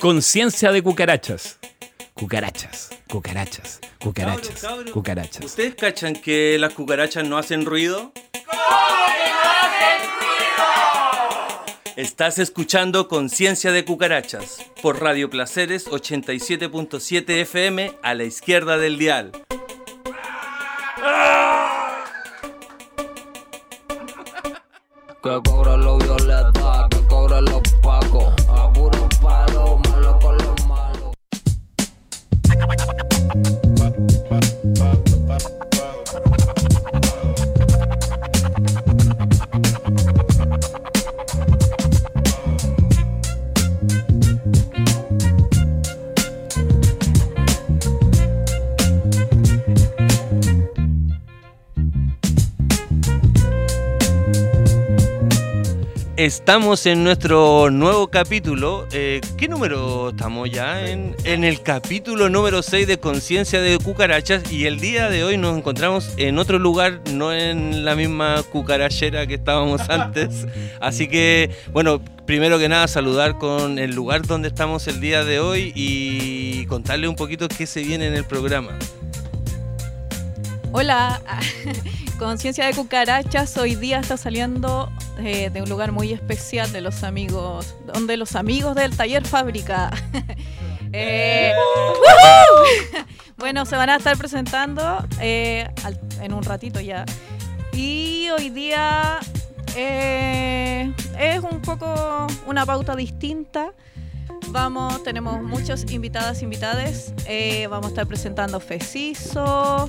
Conciencia de cucarachas. Cucarachas, cucarachas, cucarachas, Cabros, cucarachas. ¿Ustedes cachan que las cucarachas no hacen ruido? Estás escuchando Conciencia de Cucarachas por Radio Placeres 87.7 FM a la izquierda del dial. Que cobra lo violeta, que cobra los pacos, a puro palo, malo con los malos. Estamos en nuestro nuevo capítulo. ¿Qué número estamos ya? En el capítulo número 6 de Conciencia de Cucarachas. Y el día de hoy nos encontramos en otro lugar, no en la misma cucarachera que estábamos antes. Así que, bueno, primero que nada saludar con el lugar donde estamos el día de hoy y contarle un poquito qué se viene en el programa. Hola, Conciencia de Cucarachas hoy día está saliendo de un lugar muy especial de los amigos, donde los amigos del Taller Fábrica. Bueno, se van a estar presentando en un ratito ya. Y hoy día es un poco una pauta distinta. Tenemos muchos invitadas, vamos a estar presentando FECISO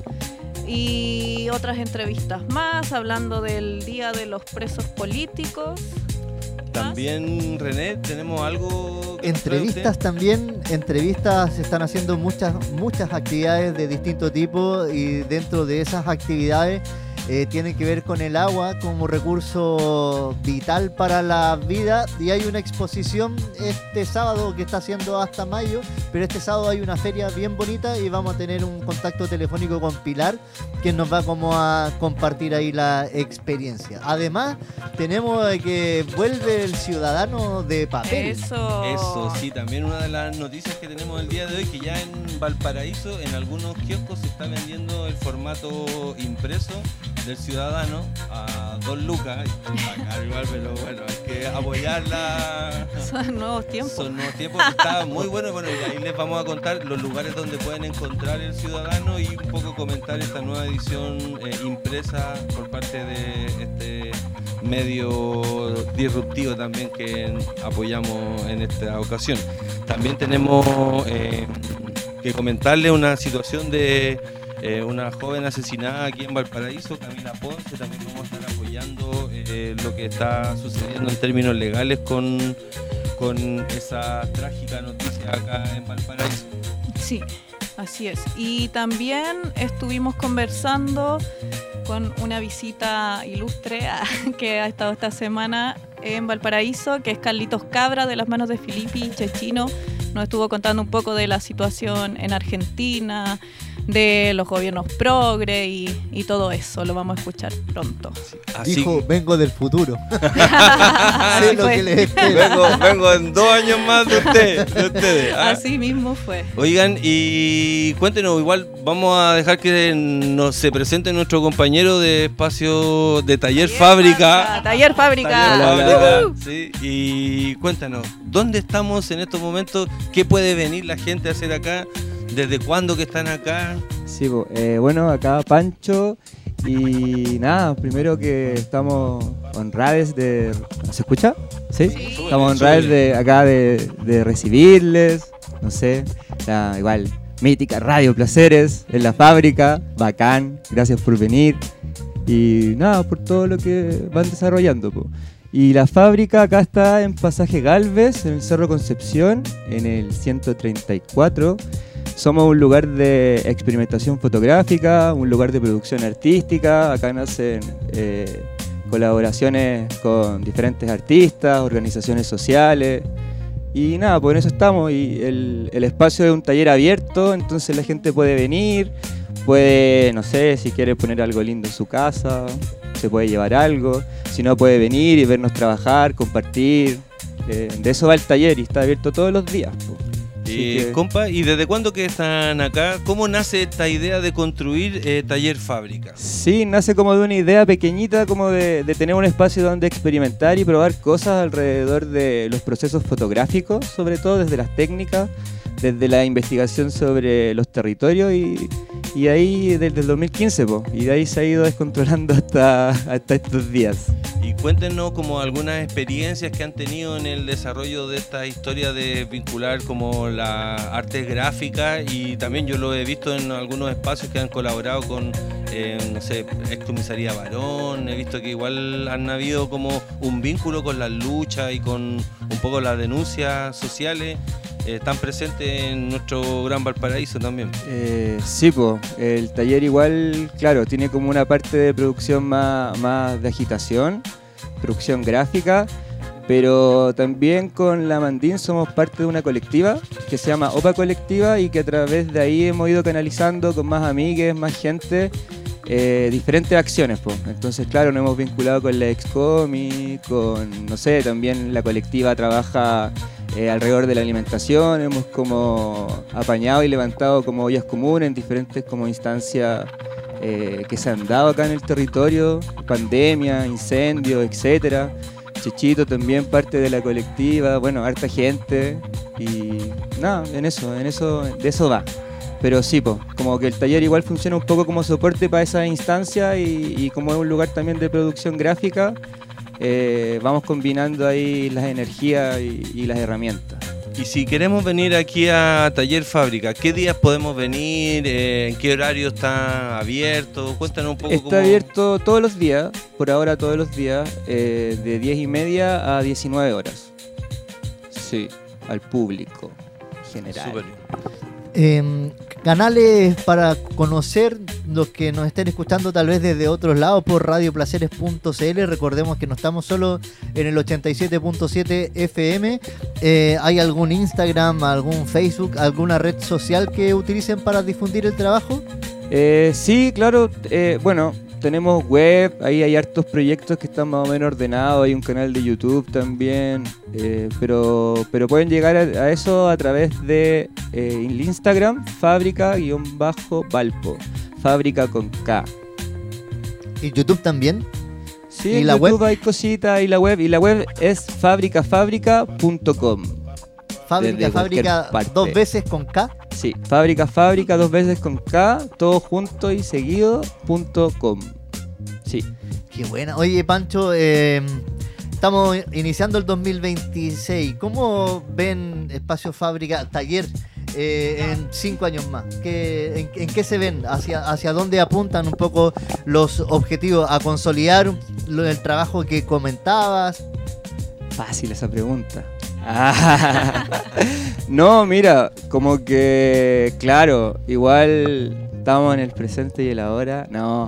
y otras entrevistas más, hablando del Día de los Presos Políticos. También, René, tenemos algo... Entrevistas también, se están haciendo muchas actividades de distinto tipo y dentro de esas actividades tienen que ver con el agua como recurso vital para la vida, y hay una exposición este sábado que está haciendo hasta mayo, pero este sábado hay una feria bien bonita y vamos a tener un contacto telefónico con Pilar, que nos va como a compartir ahí la experiencia. Además, tenemos que vuelve el ciudadano de papel. Eso, sí, también una de las noticias que tenemos el día de hoy, que ya en Valparaíso, en algunos kioscos se está vendiendo el formato impreso del ciudadano a 2 lucas. Igual, pero bueno, hay que apoyarla. Son nuevos tiempos. Está muy bueno. Bueno, y ahí les vamos a contar los lugares donde pueden encontrar el ciudadano y un poco comentar esta nueva edición impresa por parte de este medio disruptivo también que apoyamos en esta ocasión. También tenemos que comentarle una situación de una joven asesinada aquí en Valparaíso, Camila Ponce. También vamos a estar apoyando lo que está sucediendo en términos legales con esa trágica noticia acá en Valparaíso. Sí, así es. Y también estuvimos conversando con una visita ilustre que ha estado esta semana en Valparaíso, que es Carlitos Cabra, de las manos de Filippi Chechino. Nos estuvo contando un poco de la situación en Argentina, de los gobiernos progre y todo eso. Lo vamos a escuchar pronto. Así dijo, vengo del futuro. Así sé lo fue. que les espera. vengo en 2 años más de ustedes. Así mismo fue. Oigan, y cuéntenos, igual vamos a dejar que se presente nuestro compañero de espacio de Taller Fábrica. Taller Fábrica. Taller Fábrica, sí. Y cuéntanos, ¿dónde estamos en estos momentos? ¿Qué puede venir la gente a hacer acá? ¿Desde cuándo que están acá? Sí, bueno, acá Pancho y nada, primero que estamos honrados de... ¿Se escucha? ¿Sí? Estamos honrados de recibirles, no sé, igual, mítica Radio Placeres en la fábrica, bacán, gracias por venir y nada, por todo lo que van desarrollando, po. Y la fábrica acá está en Pasaje Galvez, en el Cerro Concepción, en el 134. Somos un lugar de experimentación fotográfica, un lugar de producción artística. Acá nacen colaboraciones con diferentes artistas, organizaciones sociales. Y nada, pues en eso estamos. Y el espacio es un taller abierto, entonces la gente puede venir, puede, no sé, si quiere poner algo lindo en su casa, se puede llevar algo. Si no, puede venir y vernos trabajar, compartir. De eso va el taller y está abierto todos los días. Po. Así que- Compa, ¿y desde cuándo que están acá? ¿Cómo nace esta idea de construir Taller Fábrica? Sí, nace como de una idea pequeñita, como de tener un espacio donde experimentar y probar cosas alrededor de los procesos fotográficos, sobre todo desde las técnicas, desde la investigación sobre los territorios y ahí desde el 2015, po, y de ahí se ha ido descontrolando hasta estos días. Y cuéntenos como algunas experiencias que han tenido en el desarrollo de esta historia de vincular como las artes gráficas, y también yo lo he visto en algunos espacios que han colaborado con, no sé, Excomisaría Varón. He visto que igual han habido como un vínculo con las luchas y con un poco las denuncias sociales. Están presentes en nuestro Gran Valparaíso también. Sí, po, el taller igual, claro, tiene como una parte de producción más de agitación, producción gráfica, pero también con la Mandín somos parte de una colectiva que se llama OPA Colectiva y que a través de ahí hemos ido canalizando con más amigues, más gente, diferentes acciones, po. Entonces, claro, nos hemos vinculado con la Excomi, con, no sé, también la colectiva trabaja alrededor de la alimentación, hemos como apañado y levantado como ollas comunes en diferentes como instancias que se han dado acá en el territorio, pandemia, incendios, etcétera. Chichito también parte de la colectiva, bueno, harta gente y nada, de eso va. Pero sí, po, como que el taller igual funciona un poco como soporte para esa instancia y como es un lugar también de producción gráfica, vamos combinando ahí las energías y las herramientas. Y si queremos venir aquí a Taller Fábrica, ¿qué días podemos venir? ¿En qué horario está abierto? Cuéntanos un poco. Está abierto todos los días, por ahora todos los días, de 10:30 a 19 horas. Sí, al público general. Súper bien. Canales para conocer los que nos estén escuchando tal vez desde otros lados por radioplaceres.cl. Recordemos que no estamos solo en el 87.7 FM. ¿Hay algún Instagram, algún Facebook, alguna red social que utilicen para difundir el trabajo? Sí, claro. Bueno, tenemos web, ahí hay hartos proyectos que están más o menos ordenados, hay un canal de YouTube también, pero pueden llegar a eso a través de el Instagram, fábrica-valpo, fábrica con K. ¿Y YouTube también? Sí, ¿Y en la YouTube web? hay cositas y la web es fabricafábrica.com. Fábrica, Desde cualquier fábrica, parte. 2 veces con K. Sí, fábrica 2 veces con K, todo junto y seguido.com. Sí. Qué buena. Oye, Pancho, estamos iniciando el 2026. ¿Cómo ven Espacio Fábrica, Taller, en 5 años más? ¿En qué se ven? ¿Hacia dónde apuntan un poco los objetivos? ¿A consolidar el trabajo que comentabas? Fácil esa pregunta. No, mira, como que, claro, igual estamos en el presente y el ahora. No.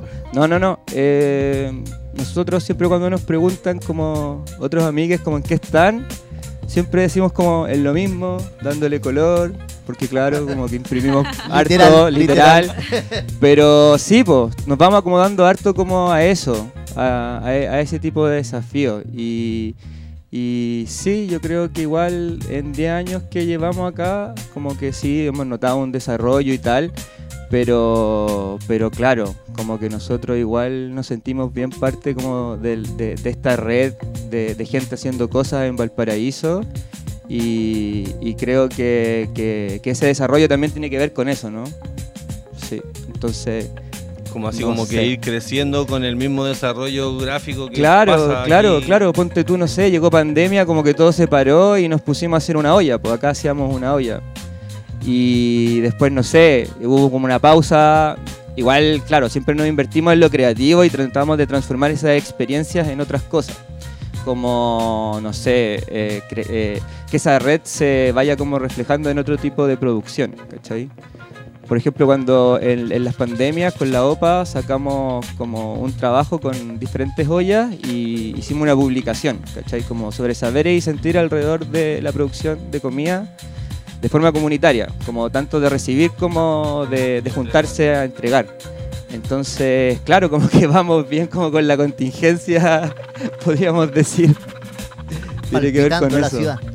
Nosotros siempre cuando nos preguntan como otros amigues como en qué están, siempre decimos como en lo mismo, dándole color, porque claro, como que imprimimos harto, literal. Pero sí, pues, nos vamos acomodando harto como a eso, a ese tipo de desafíos. Y sí, yo creo que igual en 10 años que llevamos acá, como que sí, hemos notado un desarrollo y tal, pero claro, como que nosotros igual nos sentimos bien parte como de esta red de gente haciendo cosas en Valparaíso y creo que ese desarrollo también tiene que ver con eso, ¿no? Sí, entonces... Como así, No como sé. que ir creciendo con el mismo desarrollo gráfico que Claro, pasa claro, aquí. claro, ponte tú, no sé, llegó pandemia, como que todo se paró y nos pusimos a hacer una olla, pues acá hacíamos una olla. Y después, no sé, hubo como una pausa, igual, claro, siempre nos invertimos en lo creativo y tratamos de transformar esas experiencias en otras cosas. Como, no sé, que esa red se vaya como reflejando en otro tipo de producción, ¿cachai? Por ejemplo, cuando en las pandemias con la OPA sacamos como un trabajo con diferentes ollas y hicimos una publicación, ¿cachai? Como sobre saberes y sentir alrededor de la producción de comida de forma comunitaria, como tanto de recibir como de juntarse a entregar. Entonces, claro, como que vamos bien como con la contingencia, podríamos decir. Tiene que ver con palpitando la eso. ciudad.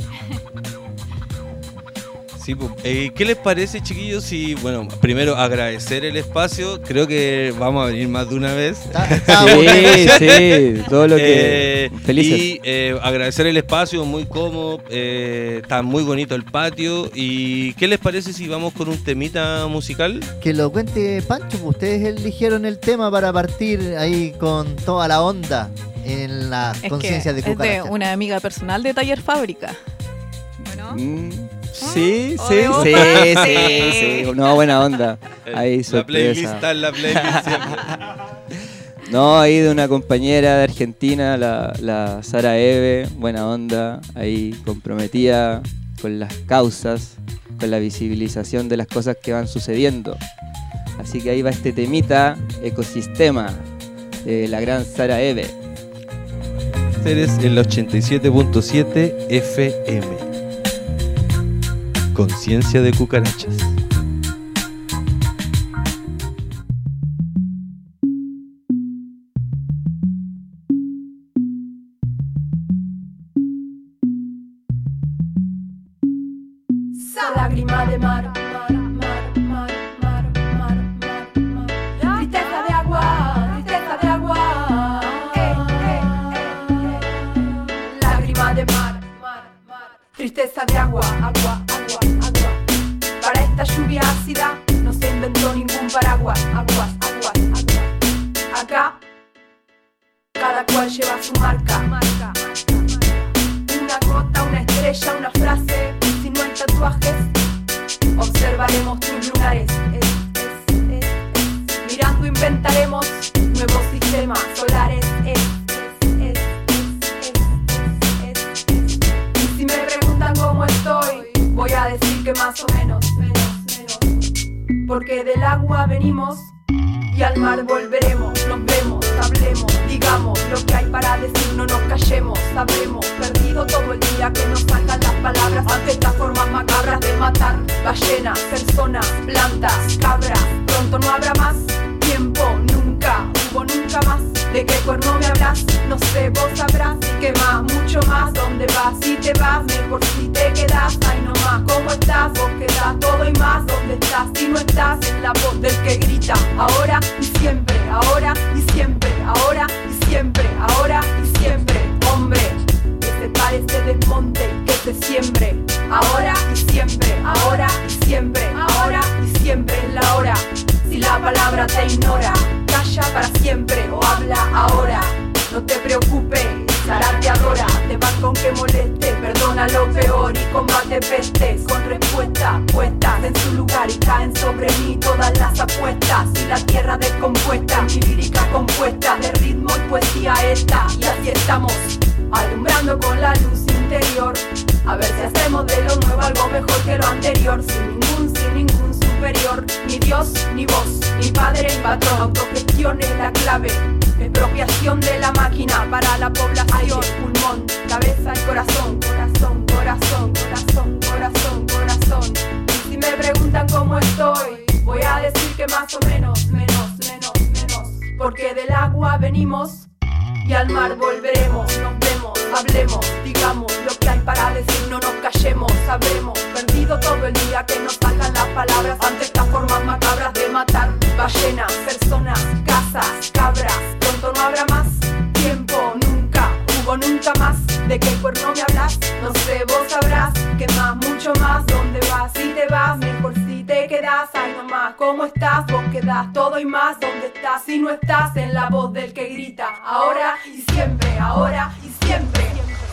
Sí, pues, ¿qué les parece, chiquillos? Si, bueno, primero agradecer el espacio. Creo que vamos a venir más de una vez. Está Sí, bueno. sí, todo lo que... Felices. Y agradecer el espacio, muy cómodo, está muy bonito el patio. ¿Y qué les parece si vamos con un temita musical? Que lo cuente Pancho, pues ustedes eligieron el tema para partir ahí con toda la onda en la Es conciencia que de es Cucaracha. de una amiga personal de Taller Fábrica. Bueno, Sí, ¿O sí, de sí, otra? sí. No, buena onda. Ahí La playlist sorpresa. está en la playlist siempre. No, ahí de una compañera de Argentina, la Sara Eve, buena onda, ahí comprometida con las causas, con la visibilización de las cosas que van sucediendo. Así que ahí va este temita, Ecosistema, de la gran Sara Eve. Eres el 87.7 FM. Conciencia de cucarachas. Lágrima de mar, tristeza de agua, lágrima de mar, tristeza de agua. Para esta lluvia ácida no se inventó ningún paraguas, aguas. Acá cada cual lleva su marca. Una gota, una estrella, una frase. Si no hay tatuajes, observaremos tus lunares. Mirando inventaremos nuevos sistemas solares. Y si me preguntan cómo estoy, voy a decir que más o menos. Porque del agua venimos y al mar volveremos. Nos vemos, hablemos, digamos lo que hay para decir, no nos callemos. Sabremos, perdido todo el día, que nos salgan las palabras ante estas formas macabras de matar. Ballenas, personas, plantas, cabras. Pronto no habrá más tiempo, nunca hubo nunca más. ¿De qué cuerno me hablas? No sé, vos sabrás. ¿Qué más? Mucho más. ¿Dónde vas? Si te vas, mejor si te quedas. Ay, no más. ¿Cómo estás? Vos quedás todo y más. ¿Dónde estás? Si no estás, en la voz del que grita. Ahora y siempre, ahora y siempre, ahora y siempre, ahora y siempre. Hombre, que se pare, se desmonte y que se siembre. Ahora y siempre, ahora y siempre, ahora y siempre es la hora. Si la palabra te ignora, calla para siempre o habla ahora. No te preocupes, Sara te adora. Te vas con que moleste, perdona lo peor y combate pestes. Con respuesta puestas en su lugar y caen sobre mí todas las apuestas. Y la tierra descompuesta, mi lírica compuesta de ritmo y poesía esta. Y así estamos, alumbrando con la luz interior. A ver si hacemos de lo nuevo algo mejor que lo anterior. Sin ningún superior, ni Dios, ni vos, ni padre, ni patrón. Autogestión es la clave, expropiación de la máquina para la población. Aire, pulmón, cabeza y corazón. Corazón. Y si me preguntan cómo estoy, voy a decir que más o menos. Porque del agua venimos y al mar volveremos. Nos vemos, hablemos, digamos lo que hay para decir, no nos callemos. Sabremos, perdido todo el día, que nos salgan las palabras ante estas formas macabras de matar. Ballenas, personas, casas, cabras. Pronto no habrá más tiempo, nunca hubo nunca más. ¿De qué cuerno me hablas? No sé, vos sabrás. ¿Qué más? Mucho más. ¿Dónde vas? Si te vas, mejor si te quedas. Ay, no más. ¿Cómo estás? Vos quedás todo y más. ¿Dónde estás? Si no estás, en la voz del que grita. Ahora y siempre, ahora y siempre.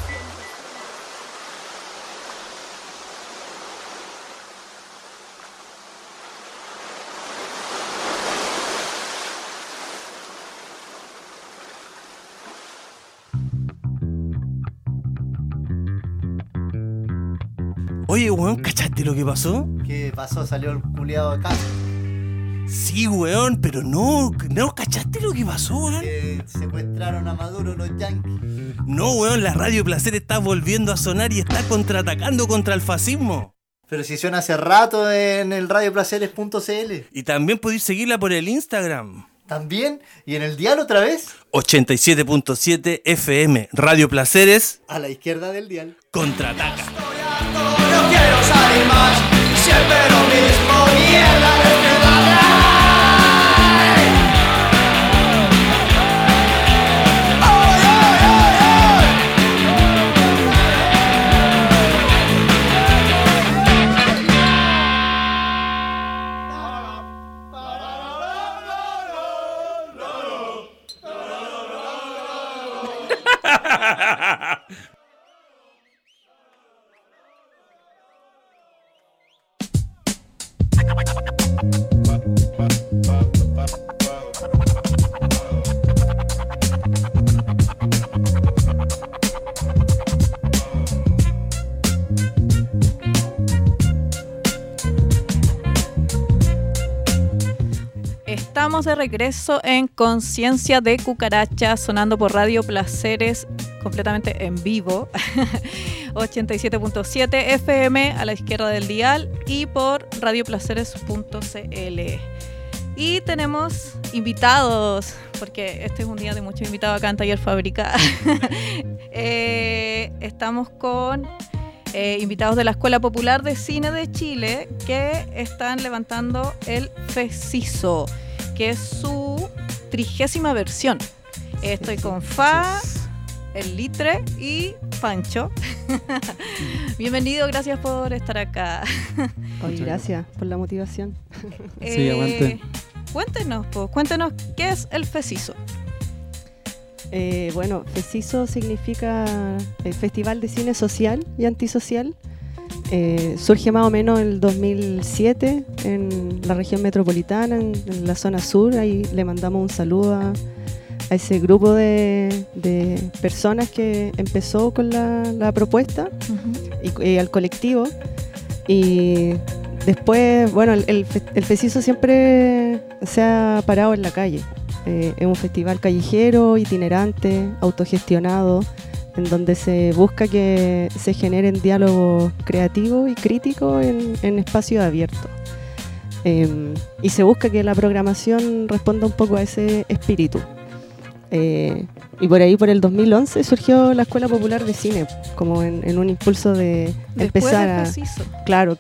Oye, weón, ¿cachaste lo que pasó? ¿Qué pasó? Salió el culiado de casa. Sí, weón, pero no ¿cachaste lo que pasó, weón? Que secuestraron a Maduro los yanquis. No, weón, la Radio Placer está volviendo a sonar y está contraatacando contra el fascismo. Pero si suena hace rato en el radioplaceres.cl. Y también podéis seguirla por el Instagram. También, y en el dial otra vez, 87.7 FM, Radio Placeres, a la izquierda del dial. contraataca. No quiero salir más, siempre lo mismo, mierda de ciudad. Estamos de regreso en Conciencia de Cucaracha, sonando por Radio Placeres, completamente en vivo, 87.7 FM a la izquierda del dial y por radioplaceres.cl. Y tenemos invitados, porque este es un día de muchos invitados acá en Taller Fábrica. Estamos con invitados de la Escuela Popular de Cine de Chile que están levantando el FECISO, que es su 30ª versión. Estoy con Fa, el Litre y Pancho. Bienvenido, gracias por estar acá. Oye, gracias por la motivación. Sí, aguante. Cuéntenos qué es el FECISO. Bueno, FECISO significa Festival de Cine Social y Antisocial. Surge más o menos en el 2007 en la región metropolitana, en la zona sur. Ahí le mandamos un saludo a ese grupo de personas que empezó con la propuesta y al colectivo. Y después, bueno, el FECISO siempre se ha parado en la calle. Es un festival callejero, itinerante, autogestionado, en donde se busca que se generen diálogos creativos y críticos en espacios abiertos. Y se busca que la programación responda un poco a ese espíritu. Y por ahí, por el 2011, surgió la Escuela Popular de Cine, como en un impulso de empezar a... FECISO. Claro.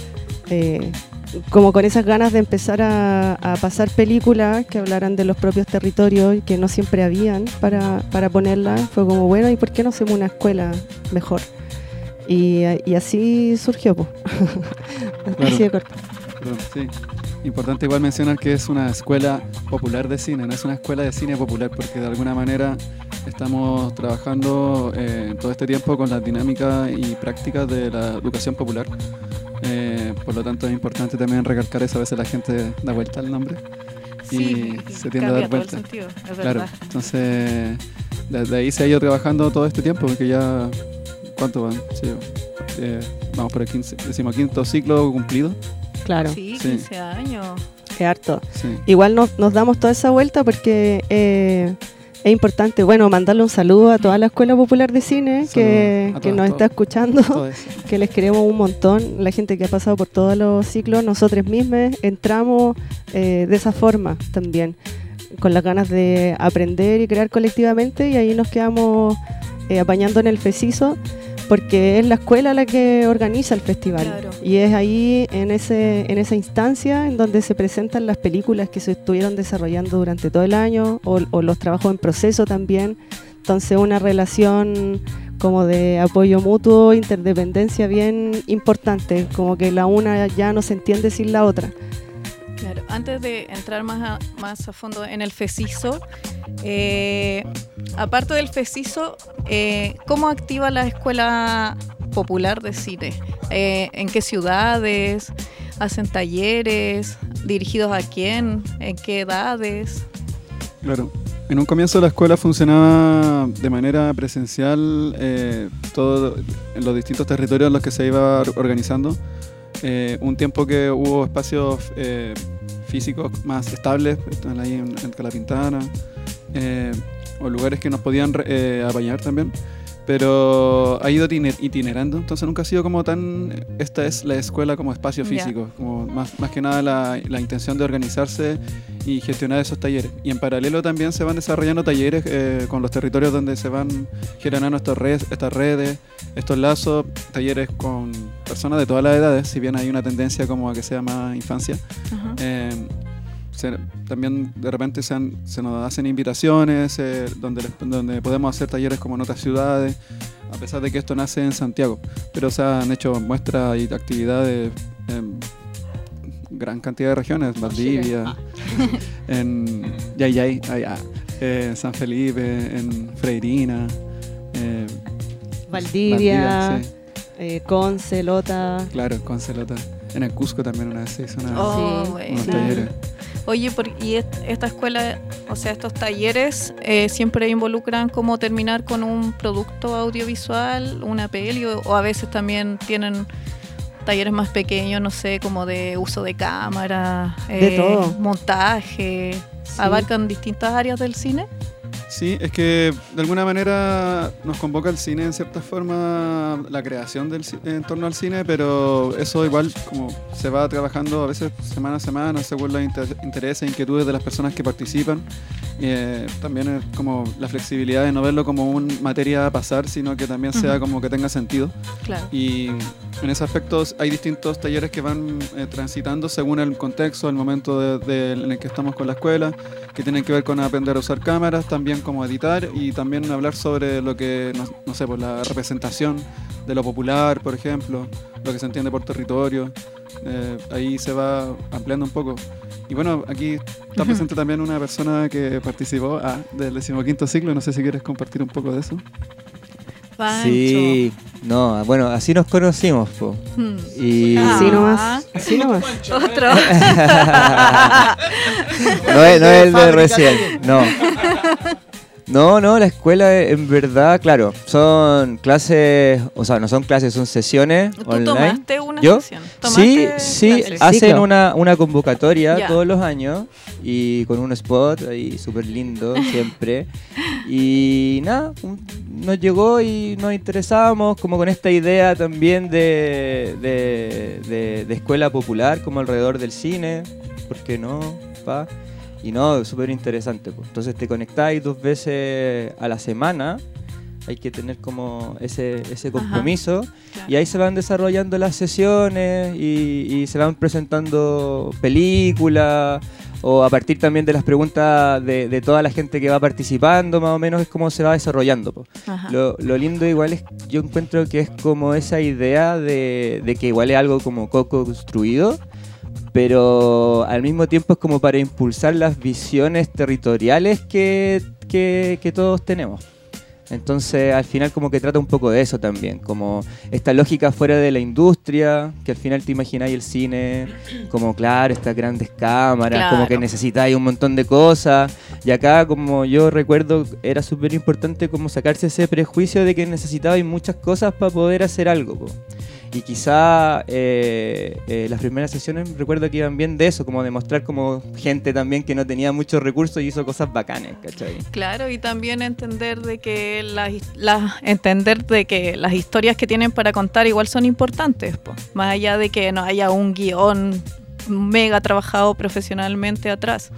Como con esas ganas de empezar a pasar películas que hablaran de los propios territorios y que no siempre habían para ponerlas. Fue como, bueno, ¿y por qué no hacemos una escuela mejor? Y así surgió, pues. Claro. Así de corto. Perdón, sí. Importante igual mencionar que es una escuela popular de cine, no es una escuela de cine popular, porque de alguna manera estamos trabajando todo este tiempo con las dinámicas y prácticas de la educación popular. Por lo tanto es importante también recalcar eso. A veces la gente da vuelta al nombre y se tiende a dar vuelta. Sentido, es claro, verdad. Entonces de ahí se ha ido trabajando todo este tiempo, porque ya, ¿cuánto van? Sí, vamos por el 15º ciclo cumplido. Claro. Sí, Sí. 15 años. Es harto. Sí. Igual nos damos toda esa vuelta porque es importante, bueno, mandarle un saludo a toda la Escuela Popular de Cine que nos está escuchando, Todo eso. que les queremos un montón, la gente que ha pasado por todos los ciclos. Nosotros mismos entramos de esa forma también, con las ganas de aprender y crear colectivamente, y ahí nos quedamos apañando en el FECISO, porque es la escuela la que organiza el festival. Claro. Y es ahí, en esa instancia, en donde se presentan las películas que se estuvieron desarrollando durante todo el año, o los trabajos en proceso también. Entonces, una relación como de apoyo mutuo, interdependencia bien importante, como que la una ya no se entiende sin la otra. Claro, antes de entrar más a fondo en el FECISO, aparte del FECISO, ¿cómo activa la Escuela Popular de Cine? ¿En qué ciudades? ¿Hacen talleres? ¿Dirigidos a quién? ¿En qué edades? Claro. En un comienzo la escuela funcionaba de manera presencial, todo en los distintos territorios en los que se iba organizando. Un tiempo que hubo espacios físicos más estables, ahí en Calapintana, o lugares que nos podían apañar también. pero ha ido itinerando, entonces nunca ha sido como tan, esta es la escuela como espacio físico, como más que nada la intención de organizarse y gestionar esos talleres. Y en paralelo también se van desarrollando talleres con los territorios donde se van generando estas redes, estos lazos, talleres con personas de todas las edades, si bien hay una tendencia como a que sea más infancia. También de repente se nos hacen invitaciones donde podemos hacer talleres como en otras ciudades, a pesar de que esto nace en Santiago, pero se han hecho muestras y actividades en gran cantidad de regiones, Valdivia, en Yayay, en San Felipe, en Freirina, Valdivia, sí. Conce, Lota. Claro, Conce, Lota. En el Cusco también una vez se hizo unos talleres. Oye, y esta escuela, o sea, estos talleres siempre involucran como terminar con un producto audiovisual, una peli, o a veces también tienen talleres más pequeños, no sé, como de uso de cámara, de todo. Montaje, abarcan distintas áreas del cine. Sí, es que de alguna manera nos convoca el cine en cierta forma, la creación en torno al cine, pero eso igual como se va trabajando a veces semana a semana según los intereses e inquietudes de las personas que participan. También es como la flexibilidad de no verlo como una materia a pasar, sino que también sea como que tenga sentido. Claro. Y en ese aspecto hay distintos talleres que van transitando según el contexto, el momento en el que estamos con la escuela, que tienen que ver con aprender a usar cámaras, también como editar y también hablar sobre lo que, no sé, por la representación de lo popular, por ejemplo, lo que se entiende por territorio. Ahí se va ampliando un poco. Y bueno, aquí está presente también una persona que participó del 15º ciclo, no sé si quieres compartir un poco de eso. Pancho. Sí, no, bueno, así nos conocimos, po. Y Así nomás. Otro. no es el de recién, no. No, la escuela en verdad, claro, son clases, o sea, no son clases, son sesiones ¿Tú online. tomaste una ¿Yo? sesión? Sí, clases? hacen una convocatoria Ya. todos los años y con un spot ahí súper lindo siempre. Y nada, nos llegó y nos interesábamos como con esta idea también de escuela popular como alrededor del cine, ¿por qué no? Y no, súper interesante. Pues. Entonces te conectáis 2 veces a la semana, hay que tener como ese compromiso. Claro. Y ahí se van desarrollando las sesiones y se van presentando películas, o a partir también de las preguntas de toda la gente que va participando, más o menos es como se va desarrollando. Pues. Lo lindo igual es, yo encuentro que es como esa idea de que igual es algo como co-construido, pero al mismo tiempo es como para impulsar las visiones territoriales que todos tenemos. Entonces al final como que trata un poco de eso también, como esta lógica fuera de la industria, que al final te imagináis el cine como, claro, estas grandes cámaras, Claro. como que necesitáis un montón de cosas, y acá como yo recuerdo era súper importante como sacarse ese prejuicio de que necesitabais muchas cosas para poder hacer algo, po. Y quizá las primeras sesiones recuerdo que iban bien de eso, como de mostrar como gente también que no tenía muchos recursos y hizo cosas bacanas, ¿cachai? Claro, y también entender de que las historias que tienen para contar igual son importantes, po. Más allá de que no haya un guión mega trabajado profesionalmente atrás.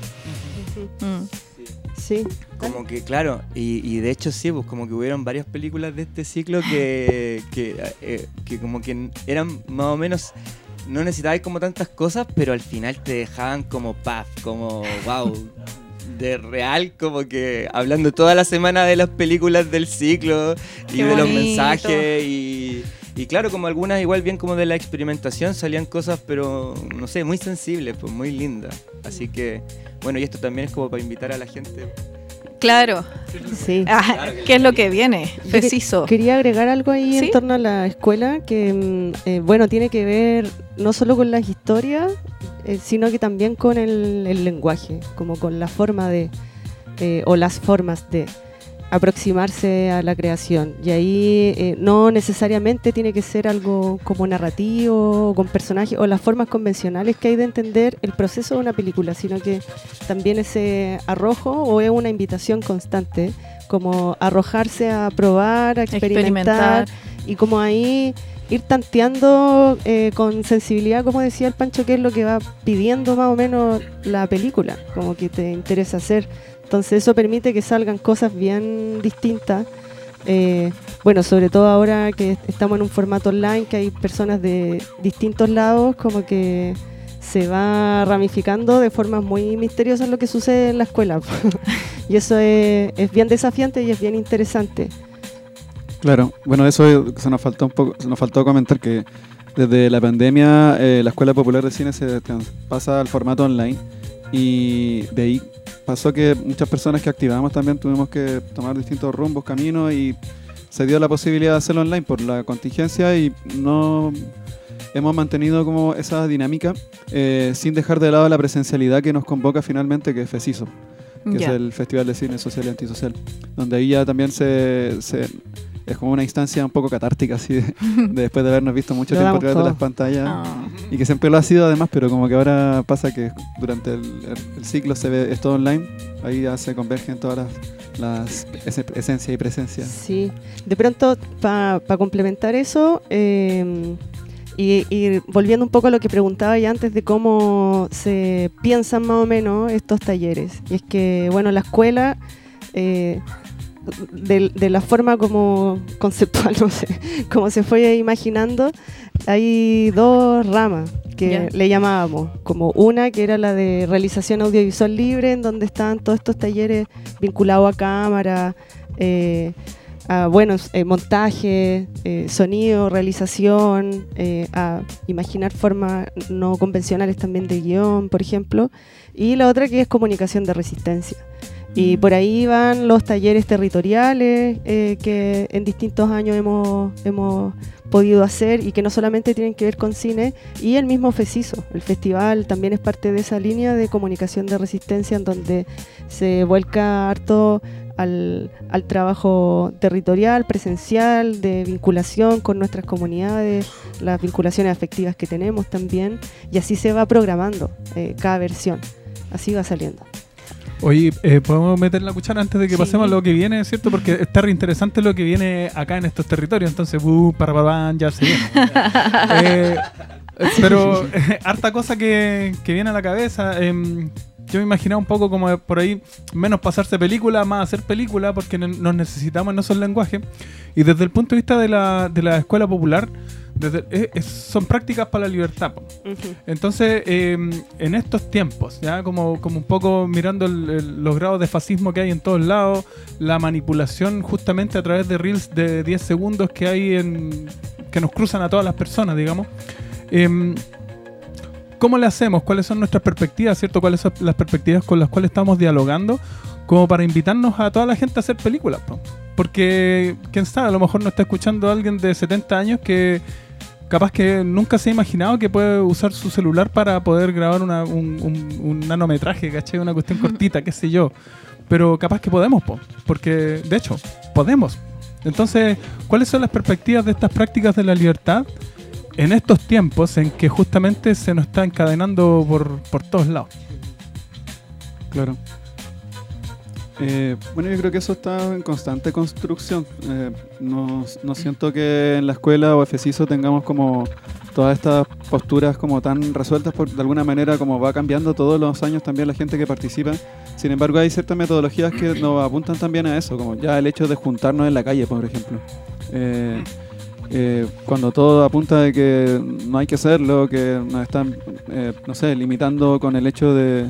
Sí. Como que, claro, y de hecho sí, pues como que hubieron varias películas de este ciclo que como que eran más o menos, no necesitabas como tantas cosas, pero al final te dejaban como paf, como wow, de real, como que hablando toda la semana de las películas del ciclo y Qué de los bonito. mensajes y claro, como algunas igual bien como de la experimentación salían cosas, pero no sé, muy sensibles, pues muy lindas. Así que, bueno, y esto también es como para invitar a la gente. Claro. Sí. ¿Qué es lo que viene? Preciso. Quería agregar algo ahí ¿Sí? en torno a la escuela que, bueno, tiene que ver no solo con las historias, sino que también con el lenguaje, como con la forma de, o las formas de aproximarse a la creación. Y ahí no necesariamente tiene que ser algo como narrativo, con personajes, o las formas convencionales que hay de entender el proceso de una película, sino que también ese arrojo o es una invitación constante como arrojarse a probar, a experimentar. Y como ahí ir tanteando con sensibilidad, como decía el Pancho, qué es lo que va pidiendo más o menos la película, como que te interesa hacer. Entonces eso permite que salgan cosas bien distintas. Bueno, sobre todo ahora que estamos en un formato online, que hay personas de distintos lados, como que se va ramificando de formas muy misteriosas lo que sucede en la escuela. Y eso es bien desafiante y es bien interesante. Claro, bueno, eso se nos faltó comentar que desde la pandemia la Escuela Popular de Cine se pasa al formato online y de ahí pasó que muchas personas que activamos también tuvimos que tomar distintos rumbos, caminos y se dio la posibilidad de hacerlo online por la contingencia y no hemos mantenido como esa dinámica sin dejar de lado la presencialidad que nos convoca finalmente, que es FECISO, que es el Festival de Cine Social y Antisocial, donde ahí ya también es como una instancia un poco catártica, así de después de habernos visto mucho tiempo a través de las pantallas. Y que siempre lo ha sido además, pero como que ahora pasa que durante el ciclo es todo online, ahí ya se convergen todas las esencia y presencia. Sí, de pronto para complementar eso, y volviendo un poco a lo que preguntaba ya antes de cómo se piensan más o menos estos talleres, y es que bueno, la escuela de la forma como conceptual, no sé, como se fue imaginando, hay dos ramas que le llamábamos, como una que era la de realización audiovisual libre, en donde estaban todos estos talleres vinculados a cámara, a montaje, sonido, realización, a imaginar formas no convencionales también de guión, por ejemplo, y la otra que es comunicación de resistencia. Y por ahí van los talleres territoriales que en distintos años hemos podido hacer y que no solamente tienen que ver con cine, y el mismo FECISO, el festival también es parte de esa línea de comunicación de resistencia, en donde se vuelca harto al trabajo territorial, presencial, de vinculación con nuestras comunidades, las vinculaciones afectivas que tenemos también, y así se va programando cada versión, así va saliendo. Oye, ¿podemos meter la cuchara antes de que pasemos a lo que viene, cierto? Porque está re interesante lo que viene acá en estos territorios, entonces, ya se viene. Pero harta cosa que viene a la cabeza. Yo me imaginaba un poco como por ahí, menos pasarse película, más hacer película, porque nos necesitamos en esos lenguajes. Y desde el punto de vista de la escuela popular, son prácticas para la libertad. Entonces, en estos tiempos, ya como un poco mirando los grados de fascismo que hay en todos lados, la manipulación justamente a través de reels de 10 segundos que hay que nos cruzan a todas las personas, digamos. ¿Cómo le hacemos? ¿Cuáles son nuestras perspectivas, cierto? ¿Cuáles son las perspectivas con las cuales estamos dialogando? Como para invitarnos a toda la gente a hacer películas, porque quién sabe, a lo mejor nos está escuchando alguien de 70 años que capaz que nunca se ha imaginado que puede usar su celular para poder grabar un nanometraje, ¿cachai? Una cuestión cortita, qué sé yo. Pero capaz que podemos, porque de hecho, podemos. Entonces, ¿cuáles son las perspectivas de estas prácticas de la libertad en estos tiempos en que justamente se nos está encadenando por todos lados? Claro. Bueno, yo creo que eso está en constante construcción. No siento que en la escuela o FECISO tengamos como todas estas posturas como tan resueltas, de alguna manera como va cambiando todos los años también la gente que participa. Sin embargo, hay ciertas metodologías que nos apuntan también a eso, como ya el hecho de juntarnos en la calle, por ejemplo. Cuando todo apunta de que no hay que hacerlo, que nos están, limitando con el hecho de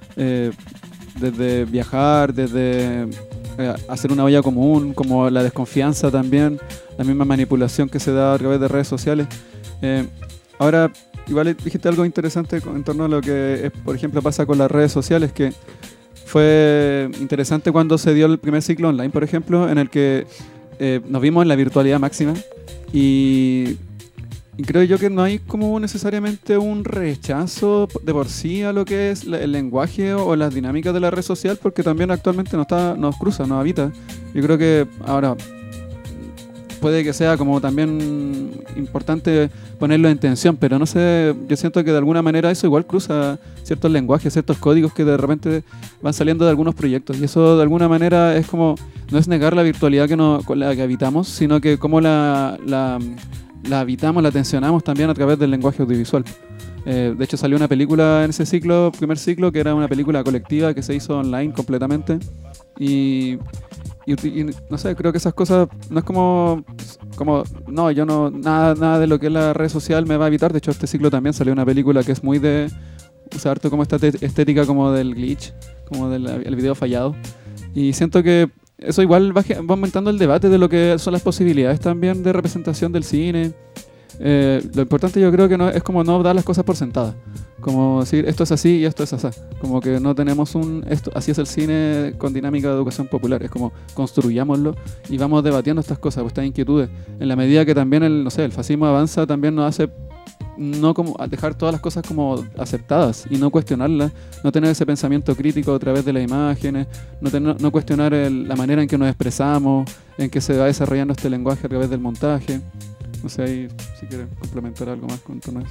desde viajar, desde hacer una olla común, como la desconfianza también, la misma manipulación que se da a través de redes sociales. Ahora, igual dijiste algo interesante en torno a lo que, por ejemplo, pasa con las redes sociales, que fue interesante cuando se dio el primer ciclo online, por ejemplo, en el que nos vimos en la virtualidad máxima y creo yo que no hay como necesariamente un rechazo de por sí a lo que es el lenguaje o las dinámicas de la red social, porque también actualmente nos cruza, nos habita. Yo creo que ahora puede que sea como también importante ponerlo en tensión, pero no sé, yo siento que de alguna manera eso igual cruza ciertos lenguajes, ciertos códigos que de repente van saliendo de algunos proyectos, y eso de alguna manera es como, no es negar la virtualidad con la que habitamos, sino que cómo la habitamos, la tensionamos también a través del lenguaje audiovisual. De hecho salió una película en ese primer ciclo, que era una película colectiva que se hizo online completamente, y no sé, creo que esas cosas no es como no, yo no, nada de lo que es la red social me va a evitar. De hecho este ciclo también salió una película que es muy de usar harto como esta estética como del glitch, como del el video fallado, y siento que eso igual va aumentando el debate de lo que son las posibilidades también de representación del cine. Lo importante yo creo que es como no dar las cosas por sentadas, como decir esto es así y esto es así, como que no tenemos así es el cine con dinámica de educación popular, es como construyámoslo y vamos debatiendo estas cosas, estas inquietudes, en la medida que también el fascismo avanza, también nos hace no como dejar todas las cosas como aceptadas y no cuestionarlas, no tener ese pensamiento crítico a través de las imágenes, no cuestionar la manera en que nos expresamos, en que se va desarrollando este lenguaje a través del montaje. No sé, ahí si quieres complementar algo más con todo eso.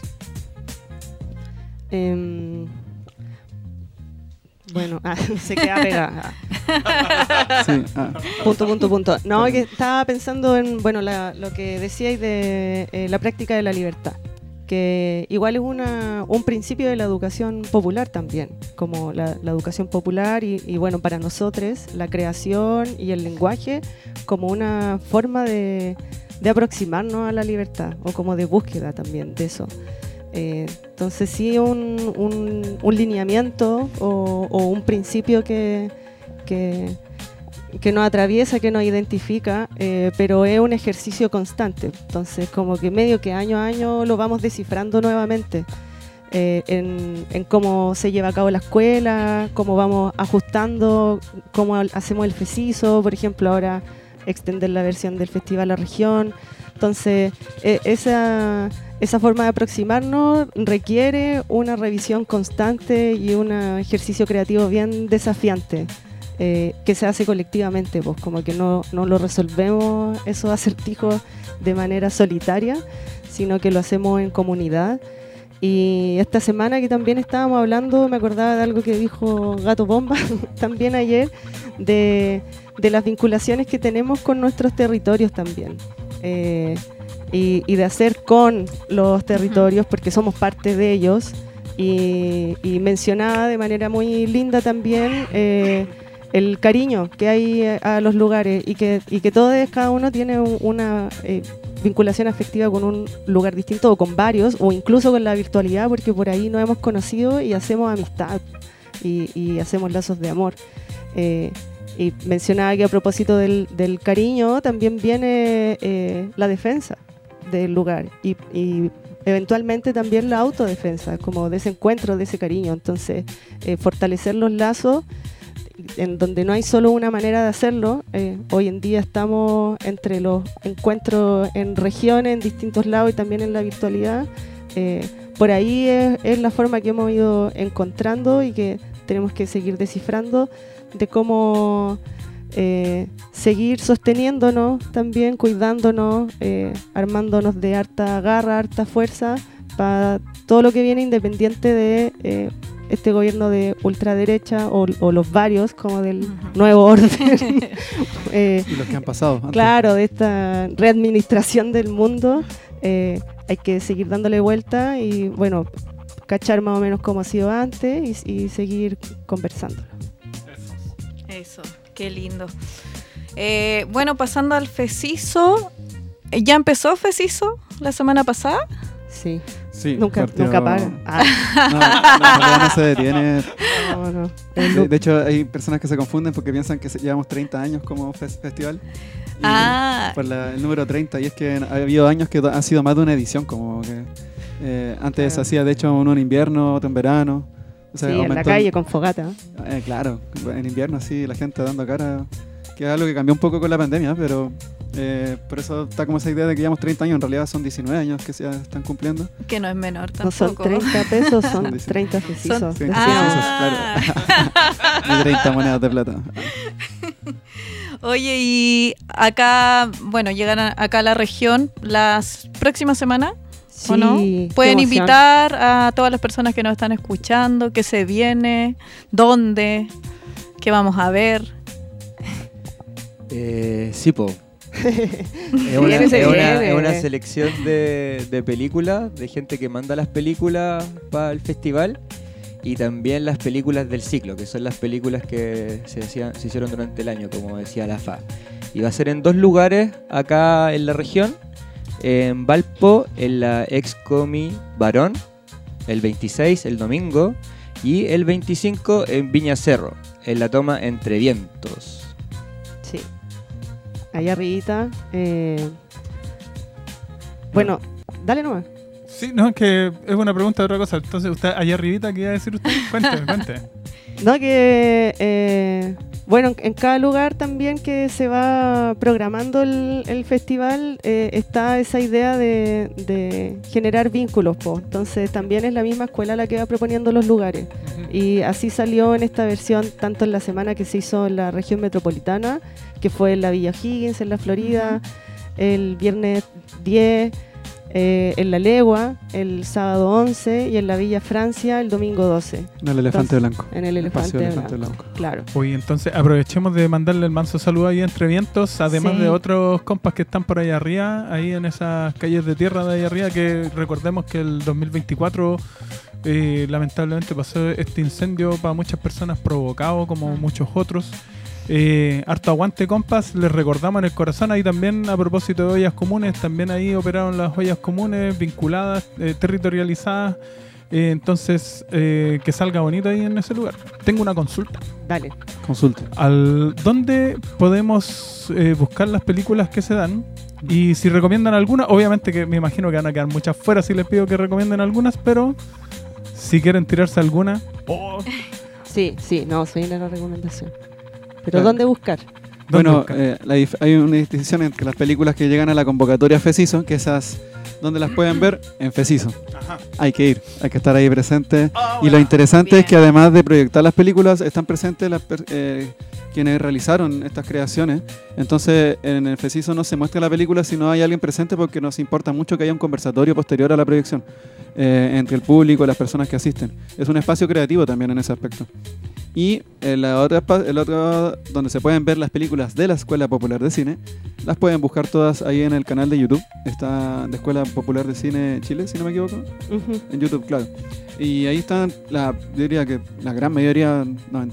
Bueno, se queda pegada. Sí, Punto. No, que estaba pensando en lo que decíais de la práctica de la libertad, que igual es un principio de la educación popular también, como la educación popular y bueno, para nosotros la creación y el lenguaje como una forma de aproximarnos a la libertad o como de búsqueda también de eso. Entonces sí un lineamiento o un principio que nos atraviesa, que nos identifica, pero es un ejercicio constante. Entonces como que medio que año a año lo vamos descifrando nuevamente en cómo se lleva a cabo la escuela, cómo vamos ajustando, cómo hacemos el FECISO, por ejemplo, ahora extender la versión del Festival La Región. Entonces esa forma de aproximarnos requiere una revisión constante y un ejercicio creativo bien desafiante, que se hace colectivamente, pues como que no lo resolvemos esos acertijos de manera solitaria, sino que lo hacemos en comunidad. Y esta semana que también estábamos hablando, me acordaba de algo que dijo Gato Bomba también ayer, de las vinculaciones que tenemos con nuestros territorios también, y de hacer con los territorios, porque somos parte de ellos, y mencionaba de manera muy linda también el cariño que hay a los lugares y que cada uno tiene una vinculación afectiva con un lugar distinto o con varios, o incluso con la virtualidad, porque por ahí nos hemos conocido y hacemos amistad y hacemos lazos de amor. Y mencionaba que a propósito del cariño también viene la defensa del lugar y eventualmente también la autodefensa, como de ese encuentro, de ese cariño. Entonces fortalecer los lazos en donde no hay solo una manera de hacerlo. Hoy en día estamos entre los encuentros en regiones, en distintos lados y también en la virtualidad. Por ahí es la forma que hemos ido encontrando y que tenemos que seguir descifrando, de cómo seguir sosteniéndonos también, cuidándonos, armándonos de harta garra, harta fuerza para todo lo que viene, independiente de este gobierno de ultraderecha o los varios, como del nuevo orden. Y los que han pasado antes. Claro, de esta readministración del mundo. Hay que seguir dándole vuelta y bueno, cachar más o menos cómo ha sido antes y seguir conversándolo. Eso, qué lindo. Bueno, pasando al FECISO, ¿ya empezó FECISO la semana pasada? Sí. Sí, nunca paga. No se detiene. No. De hecho, hay personas que se confunden porque piensan que llevamos 30 años como festival. Por el número 30, y es que ha habido años que han sido más de una edición, como que antes se hacía de hecho uno en invierno, otro en verano. O sea, sí, en la calle con fogata. Claro, en invierno sí, la gente dando cara, que es algo que cambió un poco con la pandemia, pero por eso está como esa idea de que llevamos 30 años, en realidad son 19 años que se están cumpliendo. Que no es menor tampoco. No son 30 pesos, son 30 FECISOs. Son 30 FECISOs, claro. Y 30 monedas de plata. Oye, y acá, bueno, llegan acá a la región las próximas semanas, ¿o no? Pueden invitar a todas las personas que nos están escuchando, qué se viene, dónde, qué vamos a ver. Sí, po. Es una selección de películas, de gente que manda las películas para el festival y también las películas del ciclo, que son las películas que se hicieron durante el año, como decía la FA. Y va a ser en 2 lugares acá en la región, en Valpo, en la Excomi Barón, el 26, el domingo, y el 25 en Viña Cerro, en la toma Entre Vientos. Sí. Allá arribita. Bueno, dale nomás. Sí, no, es que es una pregunta de otra cosa. Entonces, usted allá arribita, ¿qué iba a decir usted? Cuente. No, que bueno, en cada lugar también que se va programando el festival está esa idea de generar vínculos, po. Entonces también es la misma escuela la que va proponiendo los lugares. Y así salió en esta versión, tanto en la semana que se hizo en la región metropolitana, que fue en la Villa Higgins, en la Florida, el viernes 10, en La Legua, el sábado 11 y en la Villa Francia el domingo 12. En el Elefante Blanco. En el Elefante Blanco. Claro. Oye, entonces aprovechemos de mandarle el manso saludo ahí a Entre Vientos, además de otros compas que están por allá arriba, ahí en esas calles de tierra de allá arriba, que recordemos que el 2024 lamentablemente pasó este incendio para muchas personas provocado, como muchos otros. Harto aguante, compas, les recordamos en el corazón. Ahí también, a propósito de ollas comunes, también ahí operaron las ollas comunes vinculadas, territorializadas. Entonces, que salga bonito ahí en ese lugar. Tengo una consulta. Dale. Consulta. ¿Dónde podemos buscar las películas que se dan? Y si recomiendan alguna, obviamente que me imagino que van a quedar muchas fuera si les pido que recomienden algunas, pero si quieren tirarse alguna. Sí, no, soy la recomendación. Pero ¿dónde buscar? Bueno, hay una distinción entre las películas que llegan a la convocatoria FECISO, que esas, ¿dónde las pueden ver? En FECISO. Ajá. Hay que ir, hay que estar ahí presente. Y lo interesante es que además de proyectar las películas, están presentes quienes realizaron estas creaciones. Entonces, en el FECISO no se muestra la película si no hay alguien presente, porque nos importa mucho que haya un conversatorio posterior a la proyección entre el público y las personas que asisten. Es un espacio creativo también en ese aspecto. Y el otro donde se pueden ver las películas de la Escuela Popular de Cine, las pueden buscar todas ahí en el canal de YouTube. Está de Escuela Popular de Cine Chile, si no me equivoco. En YouTube, claro. Y ahí están, yo diría que la gran mayoría,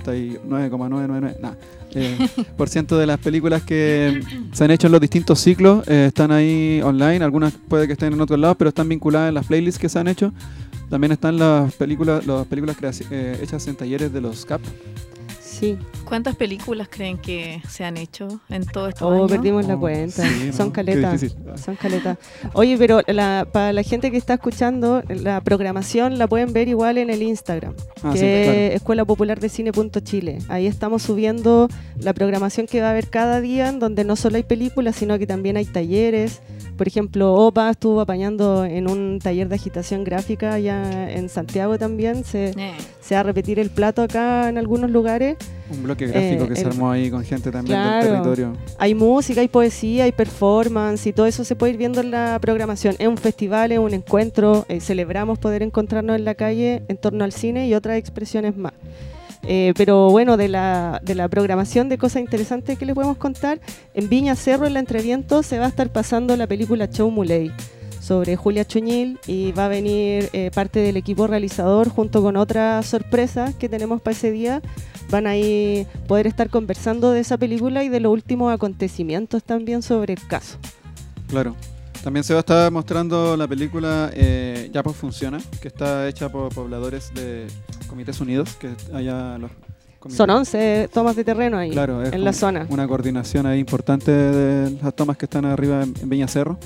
99,999% de las películas que se han hecho en los distintos ciclos están ahí online. Algunas puede que estén en otros lados, pero están vinculadas en las playlists que se han hecho. También están las películas hechas en talleres de los CAP. Sí. ¿Cuántas películas creen que se han hecho en todo esto años? Perdimos la cuenta. Sí, son caletas. Son caletas. Oye, pero para la gente que está escuchando, la programación la pueden ver igual en el Instagram, que es Escuela Popular de Cine.chile. Ahí estamos subiendo la programación que va a haber cada día, en donde no solo hay películas, sino que también hay talleres. Por ejemplo, OPA estuvo apañando en un taller de agitación gráfica allá en Santiago también. Se va a repetir el plato acá en algunos lugares. Un bloque gráfico que se armó ahí con gente también del territorio. Hay música, hay poesía, hay performance y todo eso se puede ir viendo en la programación. Es un festival, es un encuentro. Celebramos poder encontrarnos en la calle en torno al cine y otras expresiones más. Pero bueno, de la programación de cosas interesantes que les podemos contar, en Viña Cerro, en la Entre Vientos, se va a estar pasando la película Show Muley sobre Julia Chuñil, y va a venir parte del equipo realizador junto con otras sorpresas que tenemos para ese día. Van a poder estar conversando de esa película y de los últimos acontecimientos también sobre el caso. Claro. También se va a estar mostrando la película Ya pues Funciona, que está hecha por pobladores de Comités Unidos, que allá los comités. Son 11 tomas de terreno ahí, claro, en la zona. Una coordinación ahí importante de las tomas que están arriba en Viña Cerro.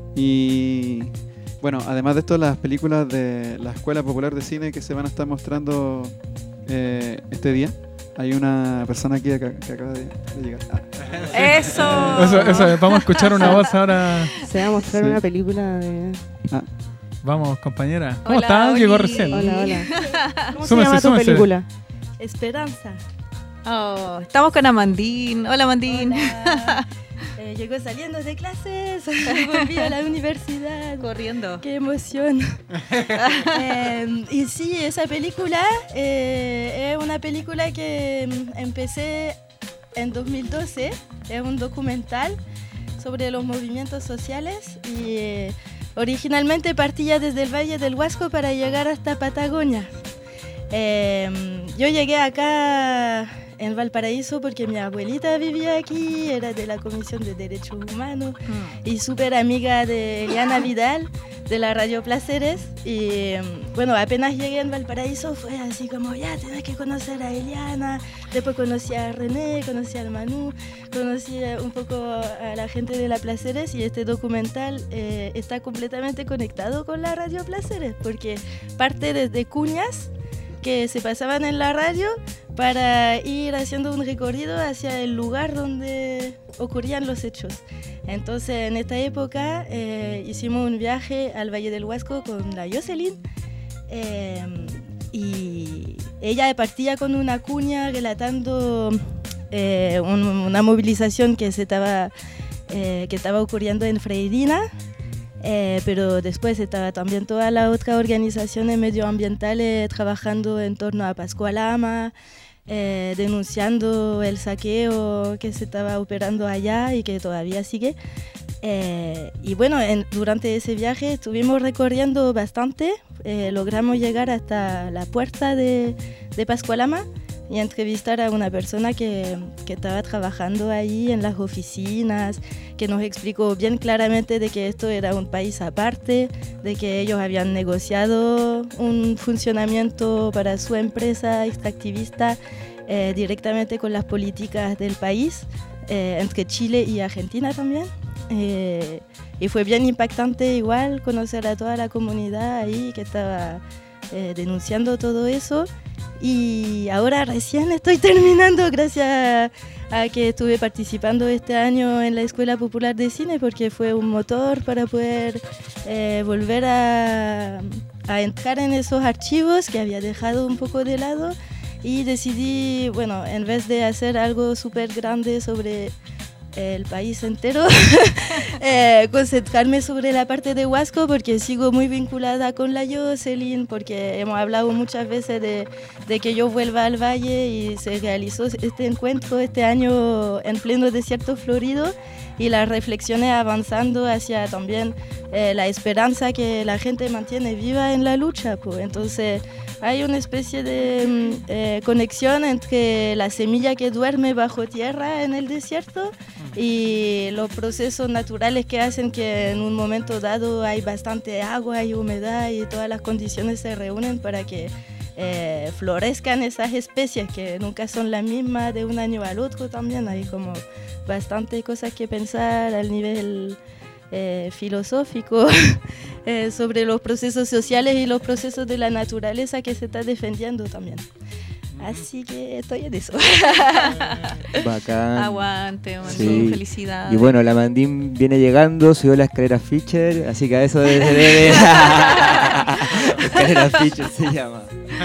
Y bueno, además de esto, las películas de la Escuela Popular de Cine que se van a estar mostrando este día. Hay una persona aquí que acaba de llegar. ¡Eso! Vamos a escuchar una voz ahora. Se va a mostrar una película de... Vamos, compañera. ¿Cómo hola, estás? Oli. Llegó recién. Hola. ¿Cómo se llama tu película? Esperanza. Oh, estamos con Amandín. Hola, Amandín. Hola. Llego saliendo de clases, volví a la universidad. Corriendo. ¡Qué emoción! Y sí, esa película es una película que empecé en 2012. Es un documental sobre los movimientos sociales y originalmente partía desde el Valle del Huasco para llegar hasta Patagonia. Yo llegué acá en Valparaíso porque mi abuelita vivía aquí, era de la Comisión de Derechos Humanos y súper amiga de Eliana Vidal de la Radio Placeres. Y bueno, apenas llegué en Valparaíso fue así como, ya tenés que conocer a Eliana. Después conocí a René, conocí al Manu, conocí un poco a la gente de la Placeres, y este documental está completamente conectado con la Radio Placeres porque parte desde cuñas que se pasaban en la radio para ir haciendo un recorrido hacia el lugar donde ocurrían los hechos. Entonces, en esta época hicimos un viaje al Valle del Huasco con la Jocelyn y ella partía con una cuña relatando una movilización que estaba ocurriendo en Freirina. Pero después estaba también toda la otra organizaciones medioambientales trabajando en torno a Pascualama, denunciando el saqueo que se estaba operando allá y que todavía sigue. Y bueno, durante ese viaje estuvimos recorriendo bastante, logramos llegar hasta la puerta de Pascualama y entrevistar a una persona que estaba trabajando ahí en las oficinas, que nos explicó bien claramente de que esto era un país aparte, de que ellos habían negociado un funcionamiento para su empresa extractivista directamente con las políticas del país, entre Chile y Argentina también. Y fue bien impactante igual conocer a toda la comunidad ahí que estaba denunciando todo eso. Y ahora recién estoy terminando gracias a que estuve participando este año en la Escuela Popular de Cine, porque fue un motor para poder volver a entrar en esos archivos que había dejado un poco de lado, y decidí, bueno, en vez de hacer algo súper grande sobre el país entero, concentrarme sobre la parte de Huasco, porque sigo muy vinculada con la Jocelyn, porque hemos hablado muchas veces de que yo vuelva al valle, y se realizó este encuentro este año en pleno desierto florido, y las reflexiones avanzando hacia también la esperanza que la gente mantiene viva en la lucha, pues. Entonces hay una especie de conexión entre la semilla que duerme bajo tierra en el desierto y los procesos naturales que hacen que en un momento dado hay bastante agua y humedad y todas las condiciones se reúnen para que florezcan esas especies que nunca son las mismas de un año al otro. También hay como bastante cosas que pensar al nivel filosófico sobre los procesos sociales y los procesos de la naturaleza que se está defendiendo también. Así que estoy en eso. Bacán. Aguante, Mandín, sí. Felicidades. Y bueno, la Mandín viene llegando, subió la escalera Fischer, así que a eso debe. Escalera Fischer se llama.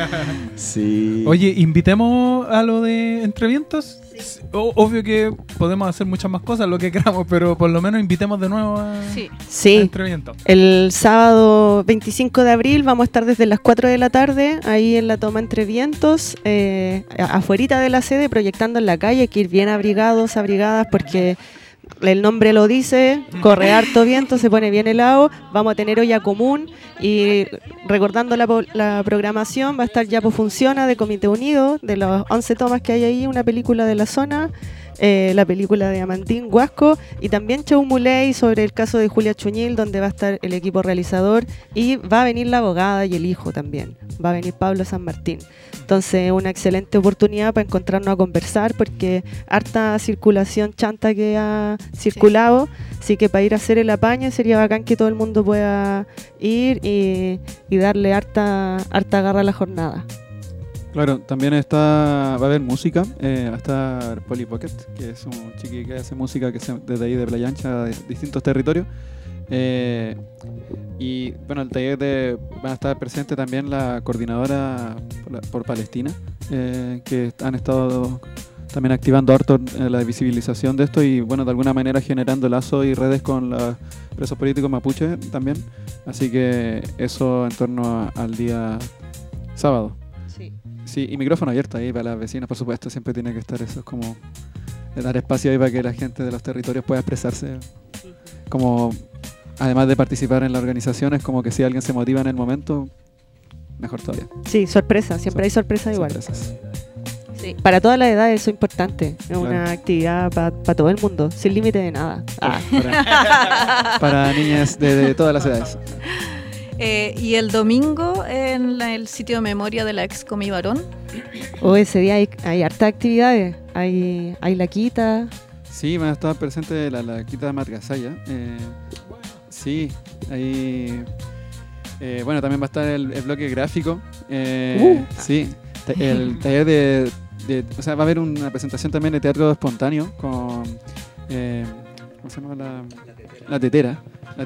Sí. Oye, invitemos a lo de Entre Vientos. Sí. Obvio que podemos hacer muchas más cosas, lo que queramos, pero por lo menos invitemos de nuevo a Entre Vientos. El sábado 25 de abril vamos a estar desde las 4 de la tarde ahí en la toma Entre Vientos, afuerita de la sede, proyectando en la calle. Hay que ir bien abrigados, abrigadas, porque el nombre lo dice, corre harto viento, se pone bien helado. Vamos a tener olla común, y recordando la programación, va a estar Yapo Funciona de Comité Unido, de las 11 tomas que hay ahí, una película de la zona, la película de Amandín, Huasco, y también Chau Muley sobre el caso de Julia Chuñil, donde va a estar el equipo realizador, y va a venir la abogada y el hijo también, va a venir Pablo San Martín. Entonces, una excelente oportunidad para encontrarnos a conversar, porque harta circulación chanta que ha circulado, así que para ir a hacer el apaño sería bacán que todo el mundo pueda ir y darle harta garra a la jornada. Claro, también va a haber música, va a estar Polly Pocket, que es un chiqui que hace música desde ahí de Playa Ancha, de distintos territorios. Y bueno, el taller van a estar presente también la coordinadora por Palestina, que han estado también activando harto la visibilización de esto y bueno, de alguna manera generando lazos y redes con los presos políticos mapuche también. Así que eso en torno al día sábado. Sí, y micrófono abierto ahí para las vecinas, por supuesto, siempre tiene que estar eso, es como dar espacio ahí para que la gente de los territorios pueda expresarse. Como, además de participar en la organización, es como que si alguien se motiva en el momento, mejor todavía. Sí, sorpresa, siempre hay sorpresa igual. Sorpresas. Sí. Para todas las edades eso es importante, es una actividad para todo el mundo, sin límite de nada. Para niñas de todas las edades. Y el domingo en el sitio de memoria de la ex Comi Barón. Ese día hay hartas actividades, hay laquita. Sí, van a estar presentes la laquita de Margasaya. Sí, ahí. Bueno, también va a estar el bloque gráfico. Sí, el taller o sea, va a haber una presentación también de teatro espontáneo con. ¿Cómo se llama? La tetera.